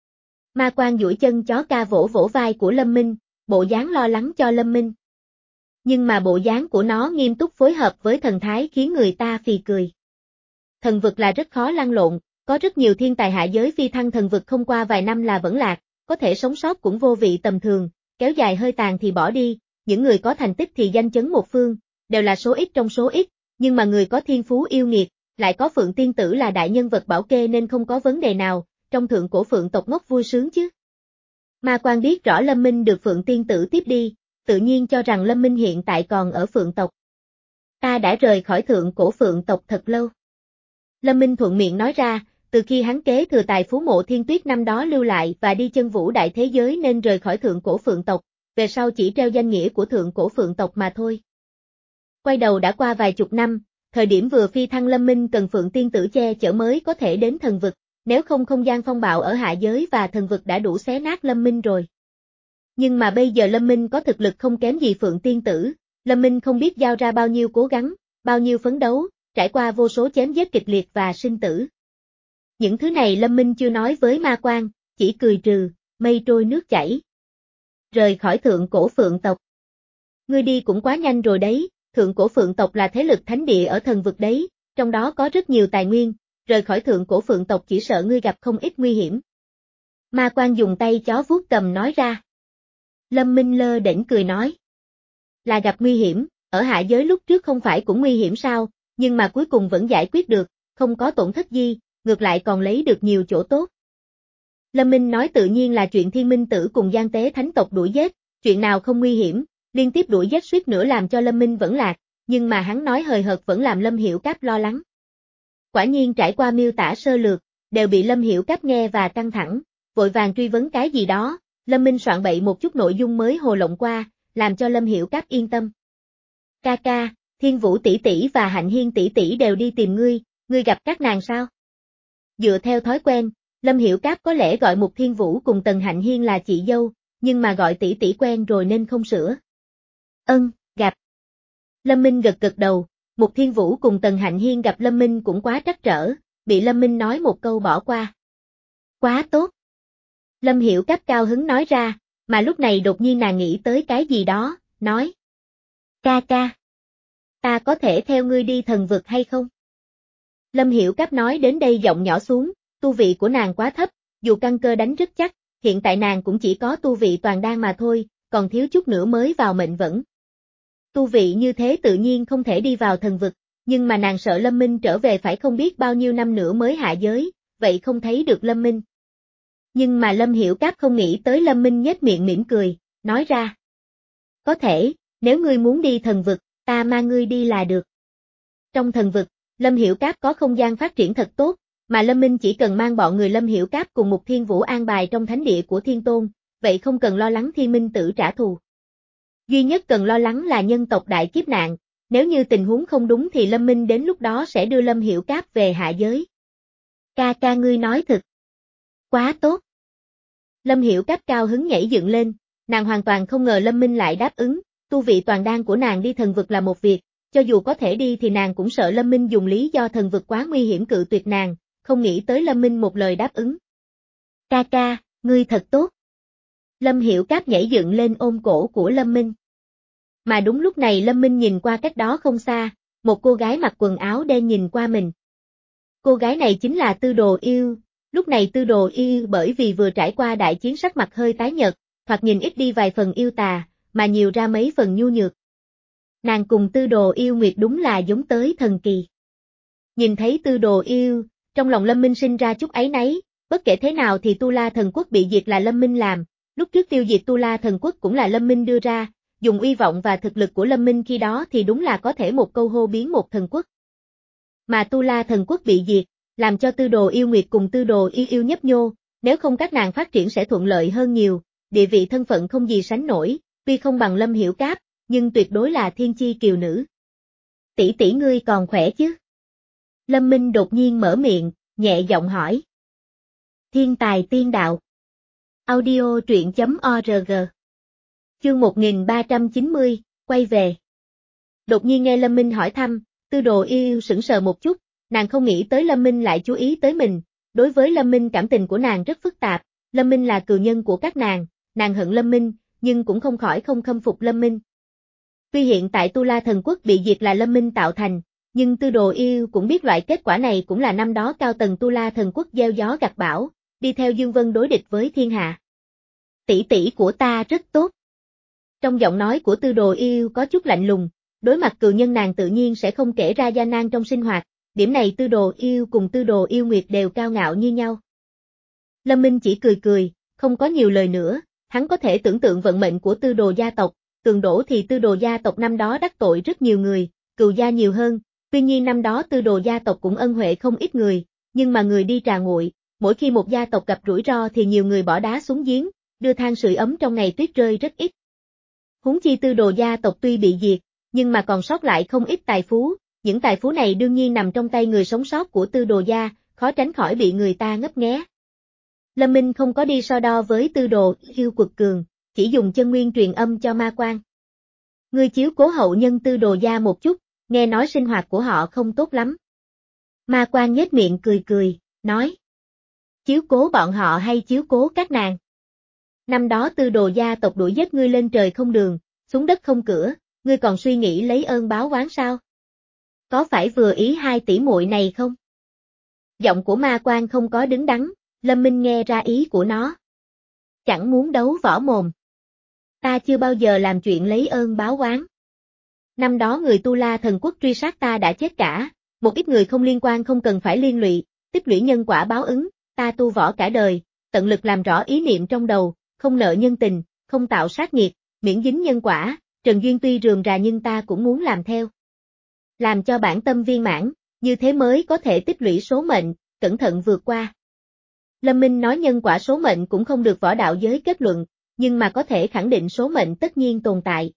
Ma quan duỗi chân chó ca vỗ vỗ vai của Lâm Minh, bộ dáng lo lắng cho Lâm Minh. Nhưng mà bộ dáng của nó nghiêm túc phối hợp với thần thái khiến người ta phì cười. Thần vực là rất khó lăn lộn, có rất nhiều thiên tài hạ giới phi thăng thần vực không qua vài năm là vẫn lạc, có thể sống sót cũng vô vị tầm thường, kéo dài hơi tàn thì bỏ đi, những người có thành tích thì danh chấn một phương, đều là số ít trong số ít, nhưng mà người có thiên phú yêu nghiệt, lại có Phượng Tiên Tử là đại nhân vật bảo kê nên không có vấn đề nào, trong thượng cổ Phượng tộc ngốc vui sướng chứ. Ma quan biết rõ Lâm Minh được Phượng Tiên Tử tiếp đi, tự nhiên cho rằng Lâm Minh hiện tại còn ở Phượng tộc. Ta đã rời khỏi thượng cổ Phượng tộc thật lâu. Lâm Minh thuận miệng nói ra, từ khi hắn kế thừa tài phú Mộ Thiên Tuyết năm đó lưu lại và đi chân vũ đại thế giới nên rời khỏi thượng cổ Phượng tộc, về sau chỉ treo danh nghĩa của thượng cổ Phượng tộc mà thôi. Quay đầu đã qua vài chục năm, thời điểm vừa phi thăng Lâm Minh cần Phượng Tiên Tử che chở mới có thể đến thần vực, nếu không không gian phong bạo ở hạ giới và thần vực đã đủ xé nát Lâm Minh rồi. Nhưng mà bây giờ Lâm Minh có thực lực không kém gì Phượng Tiên Tử, Lâm Minh không biết giao ra bao nhiêu cố gắng, bao nhiêu phấn đấu, trải qua vô số chém giết kịch liệt và sinh tử. Những thứ này Lâm Minh chưa nói với ma quan, chỉ cười trừ, mây trôi nước chảy. Rời khỏi thượng cổ Phượng tộc. Ngươi đi cũng quá nhanh rồi đấy, thượng cổ Phượng tộc là thế lực thánh địa ở thần vực đấy, trong đó có rất nhiều tài nguyên, rời khỏi thượng cổ Phượng tộc chỉ sợ ngươi gặp không ít nguy hiểm. Ma quan dùng tay chó vuốt cầm nói ra. Lâm Minh lơ đễnh cười nói. Là gặp nguy hiểm, ở hạ giới lúc trước không phải cũng nguy hiểm sao, nhưng mà cuối cùng vẫn giải quyết được, không có tổn thất gì, ngược lại còn lấy được nhiều chỗ tốt. Lâm Minh nói tự nhiên là chuyện Thiên Minh Tử cùng Giang Tế Thánh tộc đuổi giết, chuyện nào không nguy hiểm, liên tiếp đuổi giết suýt nữa làm cho Lâm Minh vẫn lạc, nhưng mà hắn nói hời hợt vẫn làm Lâm Hiểu Cáp lo lắng. Quả nhiên trải qua miêu tả sơ lược, đều bị Lâm Hiểu Cáp nghe và căng thẳng, vội vàng truy vấn cái gì đó, Lâm Minh soạn bậy một chút nội dung mới hồ lộng qua, làm cho Lâm Hiểu Cáp yên tâm. Ca ca, Thiên Vũ tỷ tỷ và Hạnh Hiên tỷ tỷ đều đi tìm ngươi, ngươi gặp các nàng sao? Dựa theo thói quen, Lâm Hiểu Cáp có lẽ gọi Mục Thiên Vũ cùng Tần Hạnh Hiên là chị dâu, nhưng mà gọi tỷ tỷ quen rồi nên không sửa. Ân, gặp. Lâm Minh gật gật đầu, Mục Thiên Vũ cùng Tần Hạnh Hiên gặp Lâm Minh cũng quá trắc trở, bị Lâm Minh nói một câu bỏ qua. Quá tốt. Lâm Hiểu Cáp cao hứng nói ra, mà lúc này đột nhiên nàng nghĩ tới cái gì đó, nói. Ca ca. ta có thể theo ngươi đi thần vực hay không? Lâm Hiểu Cáp nói đến đây giọng nhỏ xuống, tu vị của nàng quá thấp, dù căn cơ đánh rất chắc, hiện tại nàng cũng chỉ có tu vị toàn đan mà thôi, còn thiếu chút nữa mới vào mệnh vẫn. Tu vị như thế tự nhiên không thể đi vào thần vực, nhưng mà nàng sợ Lâm Minh trở về phải không biết bao nhiêu năm nữa mới hạ giới, vậy không thấy được Lâm Minh. Nhưng mà Lâm Hiểu Cáp không nghĩ tới Lâm Minh nhếch miệng mỉm cười, nói ra. Có thể, nếu ngươi muốn đi thần vực, ta mang ngươi đi là được. Trong thần vực, Lâm Hiểu Cáp có không gian phát triển thật tốt, mà Lâm Minh chỉ cần mang bọn người Lâm Hiểu Cáp cùng Mục Thiên Vũ an bài trong thánh địa của Thiên Tôn, vậy không cần lo lắng Thiên Minh Tử trả thù. Duy nhất cần lo lắng là nhân tộc đại kiếp nạn, nếu như tình huống không đúng thì Lâm Minh đến lúc đó sẽ đưa Lâm Hiểu Cáp về hạ giới. Ca ca ngươi nói thật. Quá tốt. Lâm Hiểu Cáp cao hứng nhảy dựng lên, nàng hoàn toàn không ngờ Lâm Minh lại đáp ứng, tu vị toàn đan của nàng đi thần vực là một việc, cho dù có thể đi thì nàng cũng sợ Lâm Minh dùng lý do thần vực quá nguy hiểm cự tuyệt nàng, không nghĩ tới Lâm Minh một lời đáp ứng. Ca ca, ngươi thật tốt. Lâm Hiểu Cáp nhảy dựng lên ôm cổ của Lâm Minh. Mà đúng lúc này Lâm Minh nhìn qua cách đó không xa, một cô gái mặc quần áo đen nhìn qua mình. Cô gái này chính là Tư Đồ Yêu, lúc này Tư Đồ Yêu bởi vì vừa trải qua đại chiến sắc mặt hơi tái nhợt, thoạt nhìn ít đi vài phần yêu tà, mà nhiều ra mấy phần nhu nhược. Nàng cùng Tư Đồ Yêu Nguyệt đúng là giống tới thần kỳ. Nhìn thấy Tư Đồ Yêu, trong lòng Lâm Minh sinh ra chút áy náy, bất kể thế nào thì Tu La Thần Quốc bị diệt là Lâm Minh làm, lúc trước tiêu diệt Tu La Thần Quốc cũng là Lâm Minh đưa ra, dùng uy vọng và thực lực của Lâm Minh khi đó thì đúng là có thể một câu hô biến một thần quốc. Mà Tu La Thần Quốc bị diệt, làm cho Tư Đồ Yêu Nguyệt cùng Tư Đồ Yêu Yêu nhấp nhô, nếu không các nàng phát triển sẽ thuận lợi hơn nhiều, địa vị thân phận không gì sánh nổi, tuy không bằng Lâm Hiểu Cáp, nhưng tuyệt đối là thiên chi kiều nữ. Tỷ tỷ ngươi còn khỏe chứ? Lâm Minh đột nhiên mở miệng, nhẹ giọng hỏi. Thiên tài tiên đạo. Audio truyện chấm org. Chương một nghìn ba trăm chín mươi, quay về. Đột nhiên nghe Lâm Minh hỏi thăm, Tư Đồ Yêu Yêu sững sờ một chút, nàng không nghĩ tới Lâm Minh lại chú ý tới mình, đối với Lâm Minh cảm tình của nàng rất phức tạp, Lâm Minh là cừu nhân của các nàng, nàng hận Lâm Minh, nhưng cũng không khỏi không khâm phục Lâm Minh. Tuy hiện tại Tu La Thần Quốc bị diệt là Lâm Minh tạo thành, nhưng Tư Đồ Yêu cũng biết loại kết quả này cũng là năm đó cao tầng Tu La Thần Quốc gieo gió gặt bão, đi theo Dương Vân đối địch với thiên hạ. Tỷ tỷ của ta rất tốt. Trong giọng nói của Tư Đồ Yêu có chút lạnh lùng, đối mặt cừu nhân nàng tự nhiên sẽ không kể ra gian nan trong sinh hoạt, điểm này Tư Đồ Yêu cùng Tư Đồ Yêu Nguyệt đều cao ngạo như nhau. Lâm Minh chỉ cười cười, không có nhiều lời nữa, hắn có thể tưởng tượng vận mệnh của Tư Đồ gia tộc, tường đổ thì Tư Đồ gia tộc năm đó đắc tội rất nhiều người, cừu gia nhiều hơn, tuy nhiên năm đó Tư Đồ gia tộc cũng ân huệ không ít người, nhưng mà người đi trà nguội, mỗi khi một gia tộc gặp rủi ro thì nhiều người bỏ đá xuống giếng, đưa than sưởi ấm trong ngày tuyết rơi rất ít. Huống chi Tư Đồ gia tộc tuy bị diệt, nhưng mà còn sót lại không ít tài phú, những tài phú này đương nhiên nằm trong tay người sống sót của Tư Đồ gia, khó tránh khỏi bị người ta ngấp nghé. Lâm Minh không có đi so đo với Tư Đồ Yêu quật cường, chỉ dùng chân nguyên truyền âm cho Ma Quan. Ngươi chiếu cố hậu nhân Tư Đồ gia một chút, nghe nói sinh hoạt của họ không tốt lắm. Ma Quan nhếch miệng cười cười, nói. Chiếu cố bọn họ hay chiếu cố các nàng? Năm đó Tư Đồ gia tộc đuổi giết ngươi lên trời không đường, xuống đất không cửa, ngươi còn suy nghĩ lấy ơn báo oán sao? Có phải vừa ý hai tỷ muội này không? Giọng của Ma Quan không có đứng đắn, Lâm Minh nghe ra ý của nó. Chẳng muốn đấu võ mồm. Ta chưa bao giờ làm chuyện lấy ơn báo oán. Năm đó người Tu La Thần Quốc truy sát ta đã chết cả, một ít người không liên quan không cần phải liên lụy, tích lũy nhân quả báo ứng, ta tu võ cả đời, tận lực làm rõ ý niệm trong đầu, không nợ nhân tình, không tạo sát nghiệt, miễn dính nhân quả, Trần Duyên tuy rườm rà nhưng ta cũng muốn làm theo. Làm cho bản tâm viên mãn, như thế mới có thể tích lũy số mệnh, cẩn thận vượt qua. Lâm Minh nói nhân quả số mệnh cũng không được võ đạo giới kết luận, nhưng mà có thể khẳng định số mệnh tất nhiên tồn tại.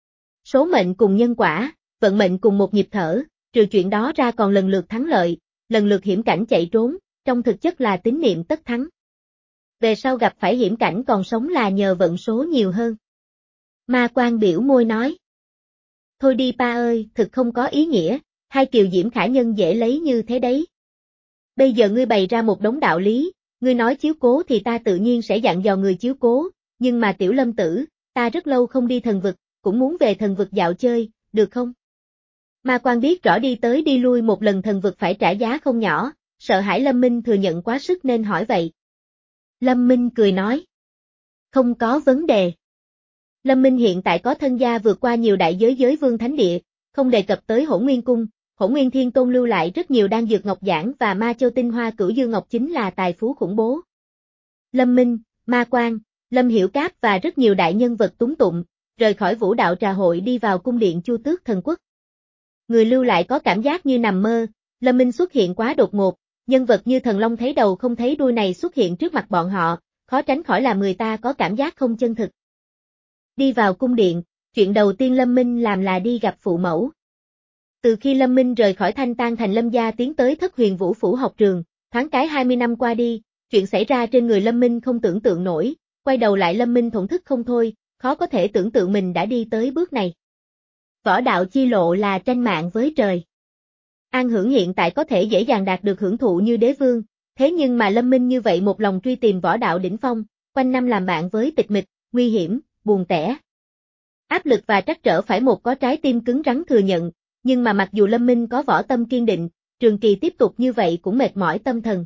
Số mệnh cùng nhân quả, vận mệnh cùng một nhịp thở, trừ chuyện đó ra còn lần lượt thắng lợi, lần lượt hiểm cảnh chạy trốn, trong thực chất là tín niệm tất thắng. Về sau gặp phải hiểm cảnh còn sống là nhờ vận số nhiều hơn. Ma Quan biểu môi nói. Thôi đi pa ơi, thực không có ý nghĩa, hai kiều diễm khả nhân dễ lấy như thế đấy. Bây giờ ngươi bày ra một đống đạo lý, ngươi nói chiếu cố thì ta tự nhiên sẽ dặn dò người chiếu cố, nhưng mà Tiểu Lâm tử, ta rất lâu không đi thần vực, cũng muốn về thần vực dạo chơi, được không? Ma Quan biết rõ đi tới đi lui một lần thần vực phải trả giá không nhỏ, sợ hãi Lâm Minh thừa nhận quá sức nên hỏi vậy. Lâm Minh cười nói. Không có vấn đề. Lâm Minh hiện tại có thân gia vượt qua nhiều đại giới giới vương thánh địa, không đề cập tới Hỗn Nguyên Cung, Hỗn Nguyên Thiên Tôn lưu lại rất nhiều đan dược ngọc giản và ma châu tinh hoa cửu dương ngọc chính là tài phú khủng bố. Lâm Minh, Ma Quan, Lâm Hiểu Cáp và rất nhiều đại nhân vật túng tụng, rời khỏi vũ đạo trà hội đi vào cung điện Chu Tước Thần Quốc. Người lưu lại có cảm giác như nằm mơ, Lâm Minh xuất hiện quá đột ngột, nhân vật như thần long thấy đầu không thấy đuôi này xuất hiện trước mặt bọn họ, khó tránh khỏi làm người ta có cảm giác không chân thực. Đi vào cung điện, chuyện đầu tiên Lâm Minh làm là đi gặp phụ mẫu. Từ khi Lâm Minh rời khỏi Thanh Tang thành Lâm gia tiến tới Thất Huyền Vũ Phủ học trường, thoáng cái hai mươi năm qua đi, chuyện xảy ra trên người Lâm Minh không tưởng tượng nổi, quay đầu lại Lâm Minh thổn thức không thôi, khó có thể tưởng tượng mình đã đi tới bước này. Võ đạo chi lộ là tranh mạng với trời. An Hưởng hiện tại có thể dễ dàng đạt được hưởng thụ như đế vương, thế nhưng mà Lâm Minh như vậy một lòng truy tìm võ đạo đỉnh phong, quanh năm làm bạn với tịch mịch, nguy hiểm, buồn tẻ. Áp lực và trắc trở phải một có trái tim cứng rắn thừa nhận, nhưng mà mặc dù Lâm Minh có võ tâm kiên định, trường kỳ tiếp tục như vậy cũng mệt mỏi tâm thần.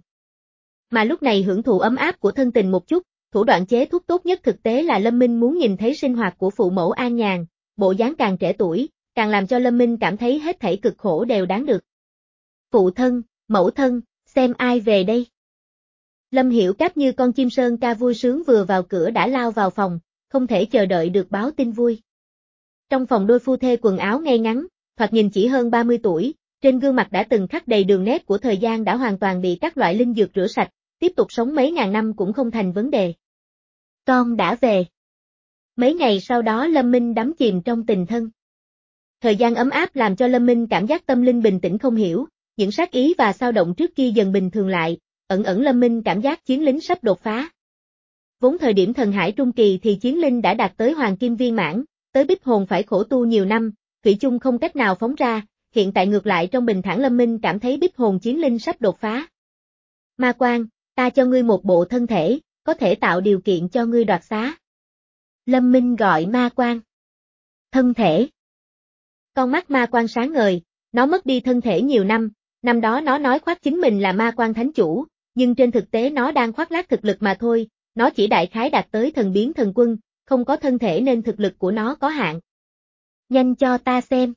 Mà lúc này hưởng thụ ấm áp của thân tình một chút, thủ đoạn chế thuốc tốt nhất thực tế là Lâm Minh muốn nhìn thấy sinh hoạt của phụ mẫu an nhàn, bộ dáng càng trẻ tuổi, càng làm cho Lâm Minh cảm thấy hết thảy cực khổ đều đáng được. Phụ thân, mẫu thân, xem ai về đây. Lâm Hiểu Cáp như con chim sơn ca vui sướng vừa vào cửa đã lao vào phòng, không thể chờ đợi được báo tin vui. Trong phòng đôi phu thê quần áo ngay ngắn, thoạt nhìn chỉ hơn ba mươi tuổi, trên gương mặt đã từng khắc đầy đường nét của thời gian đã hoàn toàn bị các loại linh dược rửa sạch, tiếp tục sống mấy ngàn năm cũng không thành vấn đề. Con đã về. Mấy ngày sau đó Lâm Minh đắm chìm trong tình thân. Thời gian ấm áp làm cho Lâm Minh cảm giác tâm linh bình tĩnh không hiểu, những sát ý và xao động trước kia dần bình thường lại, ẩn ẩn Lâm Minh cảm giác chiến lính sắp đột phá. Vốn thời điểm thần hải trung kỳ thì chiến linh đã đạt tới hoàng kim viên mãn, tới bích hồn phải khổ tu nhiều năm, thủy chung không cách nào phóng ra, hiện tại ngược lại trong bình thản Lâm Minh cảm thấy bích hồn chiến linh sắp đột phá. Ma Quan, ta cho ngươi một bộ thân thể, có thể tạo điều kiện cho ngươi đoạt xá. Lâm Minh gọi Ma Quan. Thân thể. Con mắt Ma Quan sáng ngời, nó mất đi thân thể nhiều năm, năm đó nó nói khoác chính mình là Ma Quan thánh chủ, nhưng trên thực tế nó đang khoác lác thực lực mà thôi, nó chỉ đại khái đạt tới thần biến thần quân, không có thân thể nên thực lực của nó có hạn. Nhanh cho ta xem.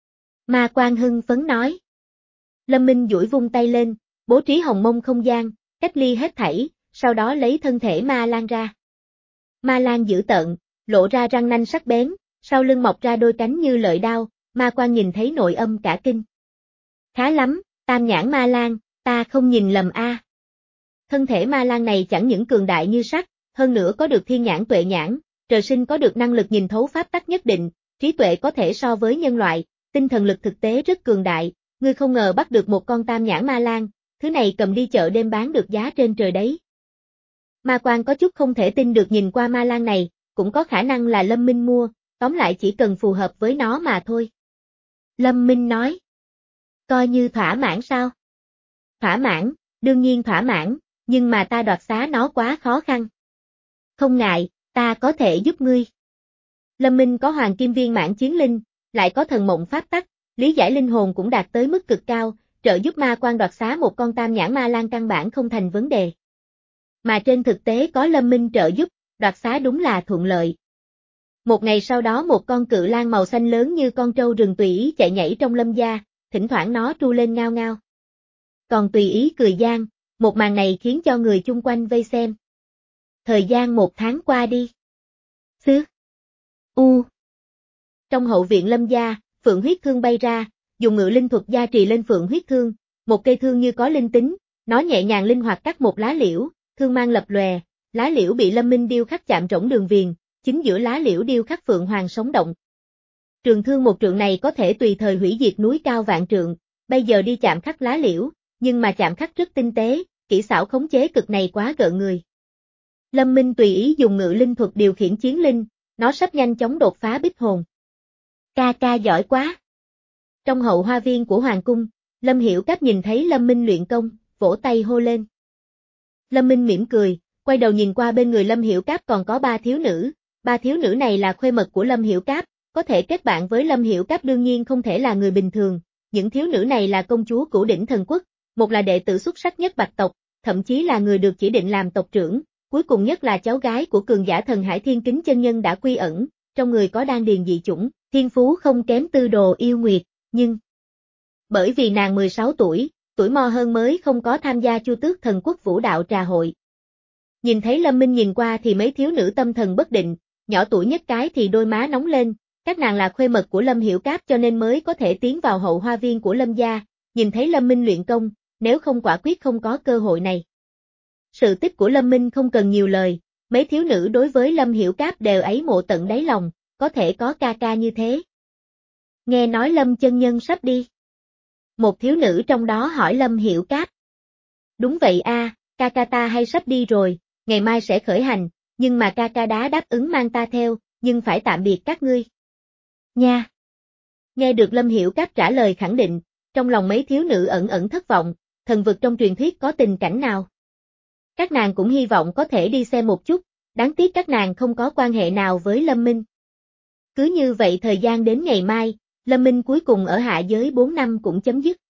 Ma Quan hưng phấn nói. Lâm Minh duỗi vung tay lên, bố trí hồng mông không gian, cách ly hết thảy, sau đó lấy thân thể Ma Lan ra. Ma Lan dữ tợn, lộ ra răng nanh sắc bén, sau lưng mọc ra đôi cánh như lợi đao, Ma Quan nhìn thấy nội âm cả kinh. Khá lắm, Tam nhãn Ma Lan, ta không nhìn lầm a. À. Thân thể Ma Lan này chẳng những cường đại như sắt, hơn nữa có được thiên nhãn tuệ nhãn, trời sinh có được năng lực nhìn thấu pháp tắc nhất định, trí tuệ có thể so với nhân loại, tinh thần lực thực tế rất cường đại, ngươi không ngờ bắt được một con Tam nhãn Ma Lan, thứ này cầm đi chợ đêm bán được giá trên trời đấy. Ma Quan có chút không thể tin được nhìn qua Ma Lan này, cũng có khả năng là Lâm Minh mua, tóm lại chỉ cần phù hợp với nó mà thôi. Lâm Minh nói. Coi như thỏa mãn sao? Thỏa mãn, đương nhiên thỏa mãn, nhưng mà ta đoạt xá nó quá khó khăn. Không ngại, ta có thể giúp ngươi. Lâm Minh có hoàng kim viên mãn chiến linh, lại có thần mộng pháp tắc, lý giải linh hồn cũng đạt tới mức cực cao, trợ giúp Ma Quan đoạt xá một con Tam nhãn Ma Lan căn bản không thành vấn đề. Mà trên thực tế có Lâm Minh trợ giúp, đoạt xá đúng là thuận lợi. Một ngày sau đó một con cự lang màu xanh lớn như con trâu rừng tùy ý chạy nhảy trong Lâm gia, thỉnh thoảng nó tru lên ngao ngao. Còn tùy ý cười gian, một màn này khiến cho người chung quanh vây xem. Thời gian một tháng qua đi. Xứ. U. Trong hậu viện Lâm gia, phượng huyết thương bay ra, dùng ngự linh thuật gia trì lên phượng huyết thương, một cây thương như có linh tính, nó nhẹ nhàng linh hoạt cắt một lá liễu, thương mang lập lòe, lá liễu bị Lâm Minh điêu khắc chạm rỗng đường viền, chính giữa lá liễu điêu khắc phượng hoàng sống động. Trường thương một trượng này có thể tùy thời hủy diệt núi cao vạn trượng, bây giờ đi chạm khắc lá liễu, nhưng mà chạm khắc rất tinh tế, kỹ xảo khống chế cực này quá gợn người. Lâm Minh tùy ý dùng ngự linh thuật điều khiển chiến linh, nó sắp nhanh chóng đột phá bích hồn. Ca ca giỏi quá. Trong hậu hoa viên của Hoàng cung, Lâm Hiểu Cáp nhìn thấy Lâm Minh luyện công, vỗ tay hô lên. Lâm Minh mỉm cười, quay đầu nhìn qua bên người Lâm Hiểu Cáp còn có ba thiếu nữ, ba thiếu nữ này là khuê mật của Lâm Hiểu Cáp, có thể kết bạn với Lâm Hiểu Cáp đương nhiên không thể là người bình thường, những thiếu nữ này là công chúa Cửu Đỉnh Thần Quốc, một là đệ tử xuất sắc nhất Bạch tộc, thậm chí là người được chỉ định làm tộc trưởng, cuối cùng nhất là cháu gái của cường giả thần Hải Thiên Kính chân nhân đã quy ẩn, trong người có đan điền dị chủng, thiên phú không kém Tư Đồ Yêu Nguyệt, nhưng bởi vì nàng mười sáu tuổi, tuổi mò hơn mới không có tham gia Chu Tước Thần Quốc vũ đạo trà hội. Nhìn thấy Lâm Minh nhìn qua thì mấy thiếu nữ tâm thần bất định, nhỏ tuổi nhất cái thì đôi má nóng lên, các nàng là khuê mật của Lâm Hiểu Cáp cho nên mới có thể tiến vào hậu hoa viên của Lâm gia, nhìn thấy Lâm Minh luyện công, nếu không quả quyết không có cơ hội này. Sự tích của Lâm Minh không cần nhiều lời, mấy thiếu nữ đối với Lâm Hiểu Cáp đều ấy mộ tận đáy lòng, có thể có ca ca như thế. Nghe nói Lâm chân nhân sắp đi. Một thiếu nữ trong đó hỏi Lâm Hiểu Cáp. Đúng vậy a, ca ca ta hay sắp đi rồi, ngày mai sẽ khởi hành, nhưng mà ca ca đã đáp ứng mang ta theo, nhưng phải tạm biệt các ngươi. Nha. Nghe được Lâm Hiểu Cáp trả lời khẳng định, trong lòng mấy thiếu nữ ẩn ẩn thất vọng, thần vực trong truyền thuyết có tình cảnh nào? Các nàng cũng hy vọng có thể đi xem một chút, đáng tiếc các nàng không có quan hệ nào với Lâm Minh. Cứ như vậy thời gian đến ngày mai, Lâm Minh cuối cùng ở hạ giới bốn năm cũng chấm dứt.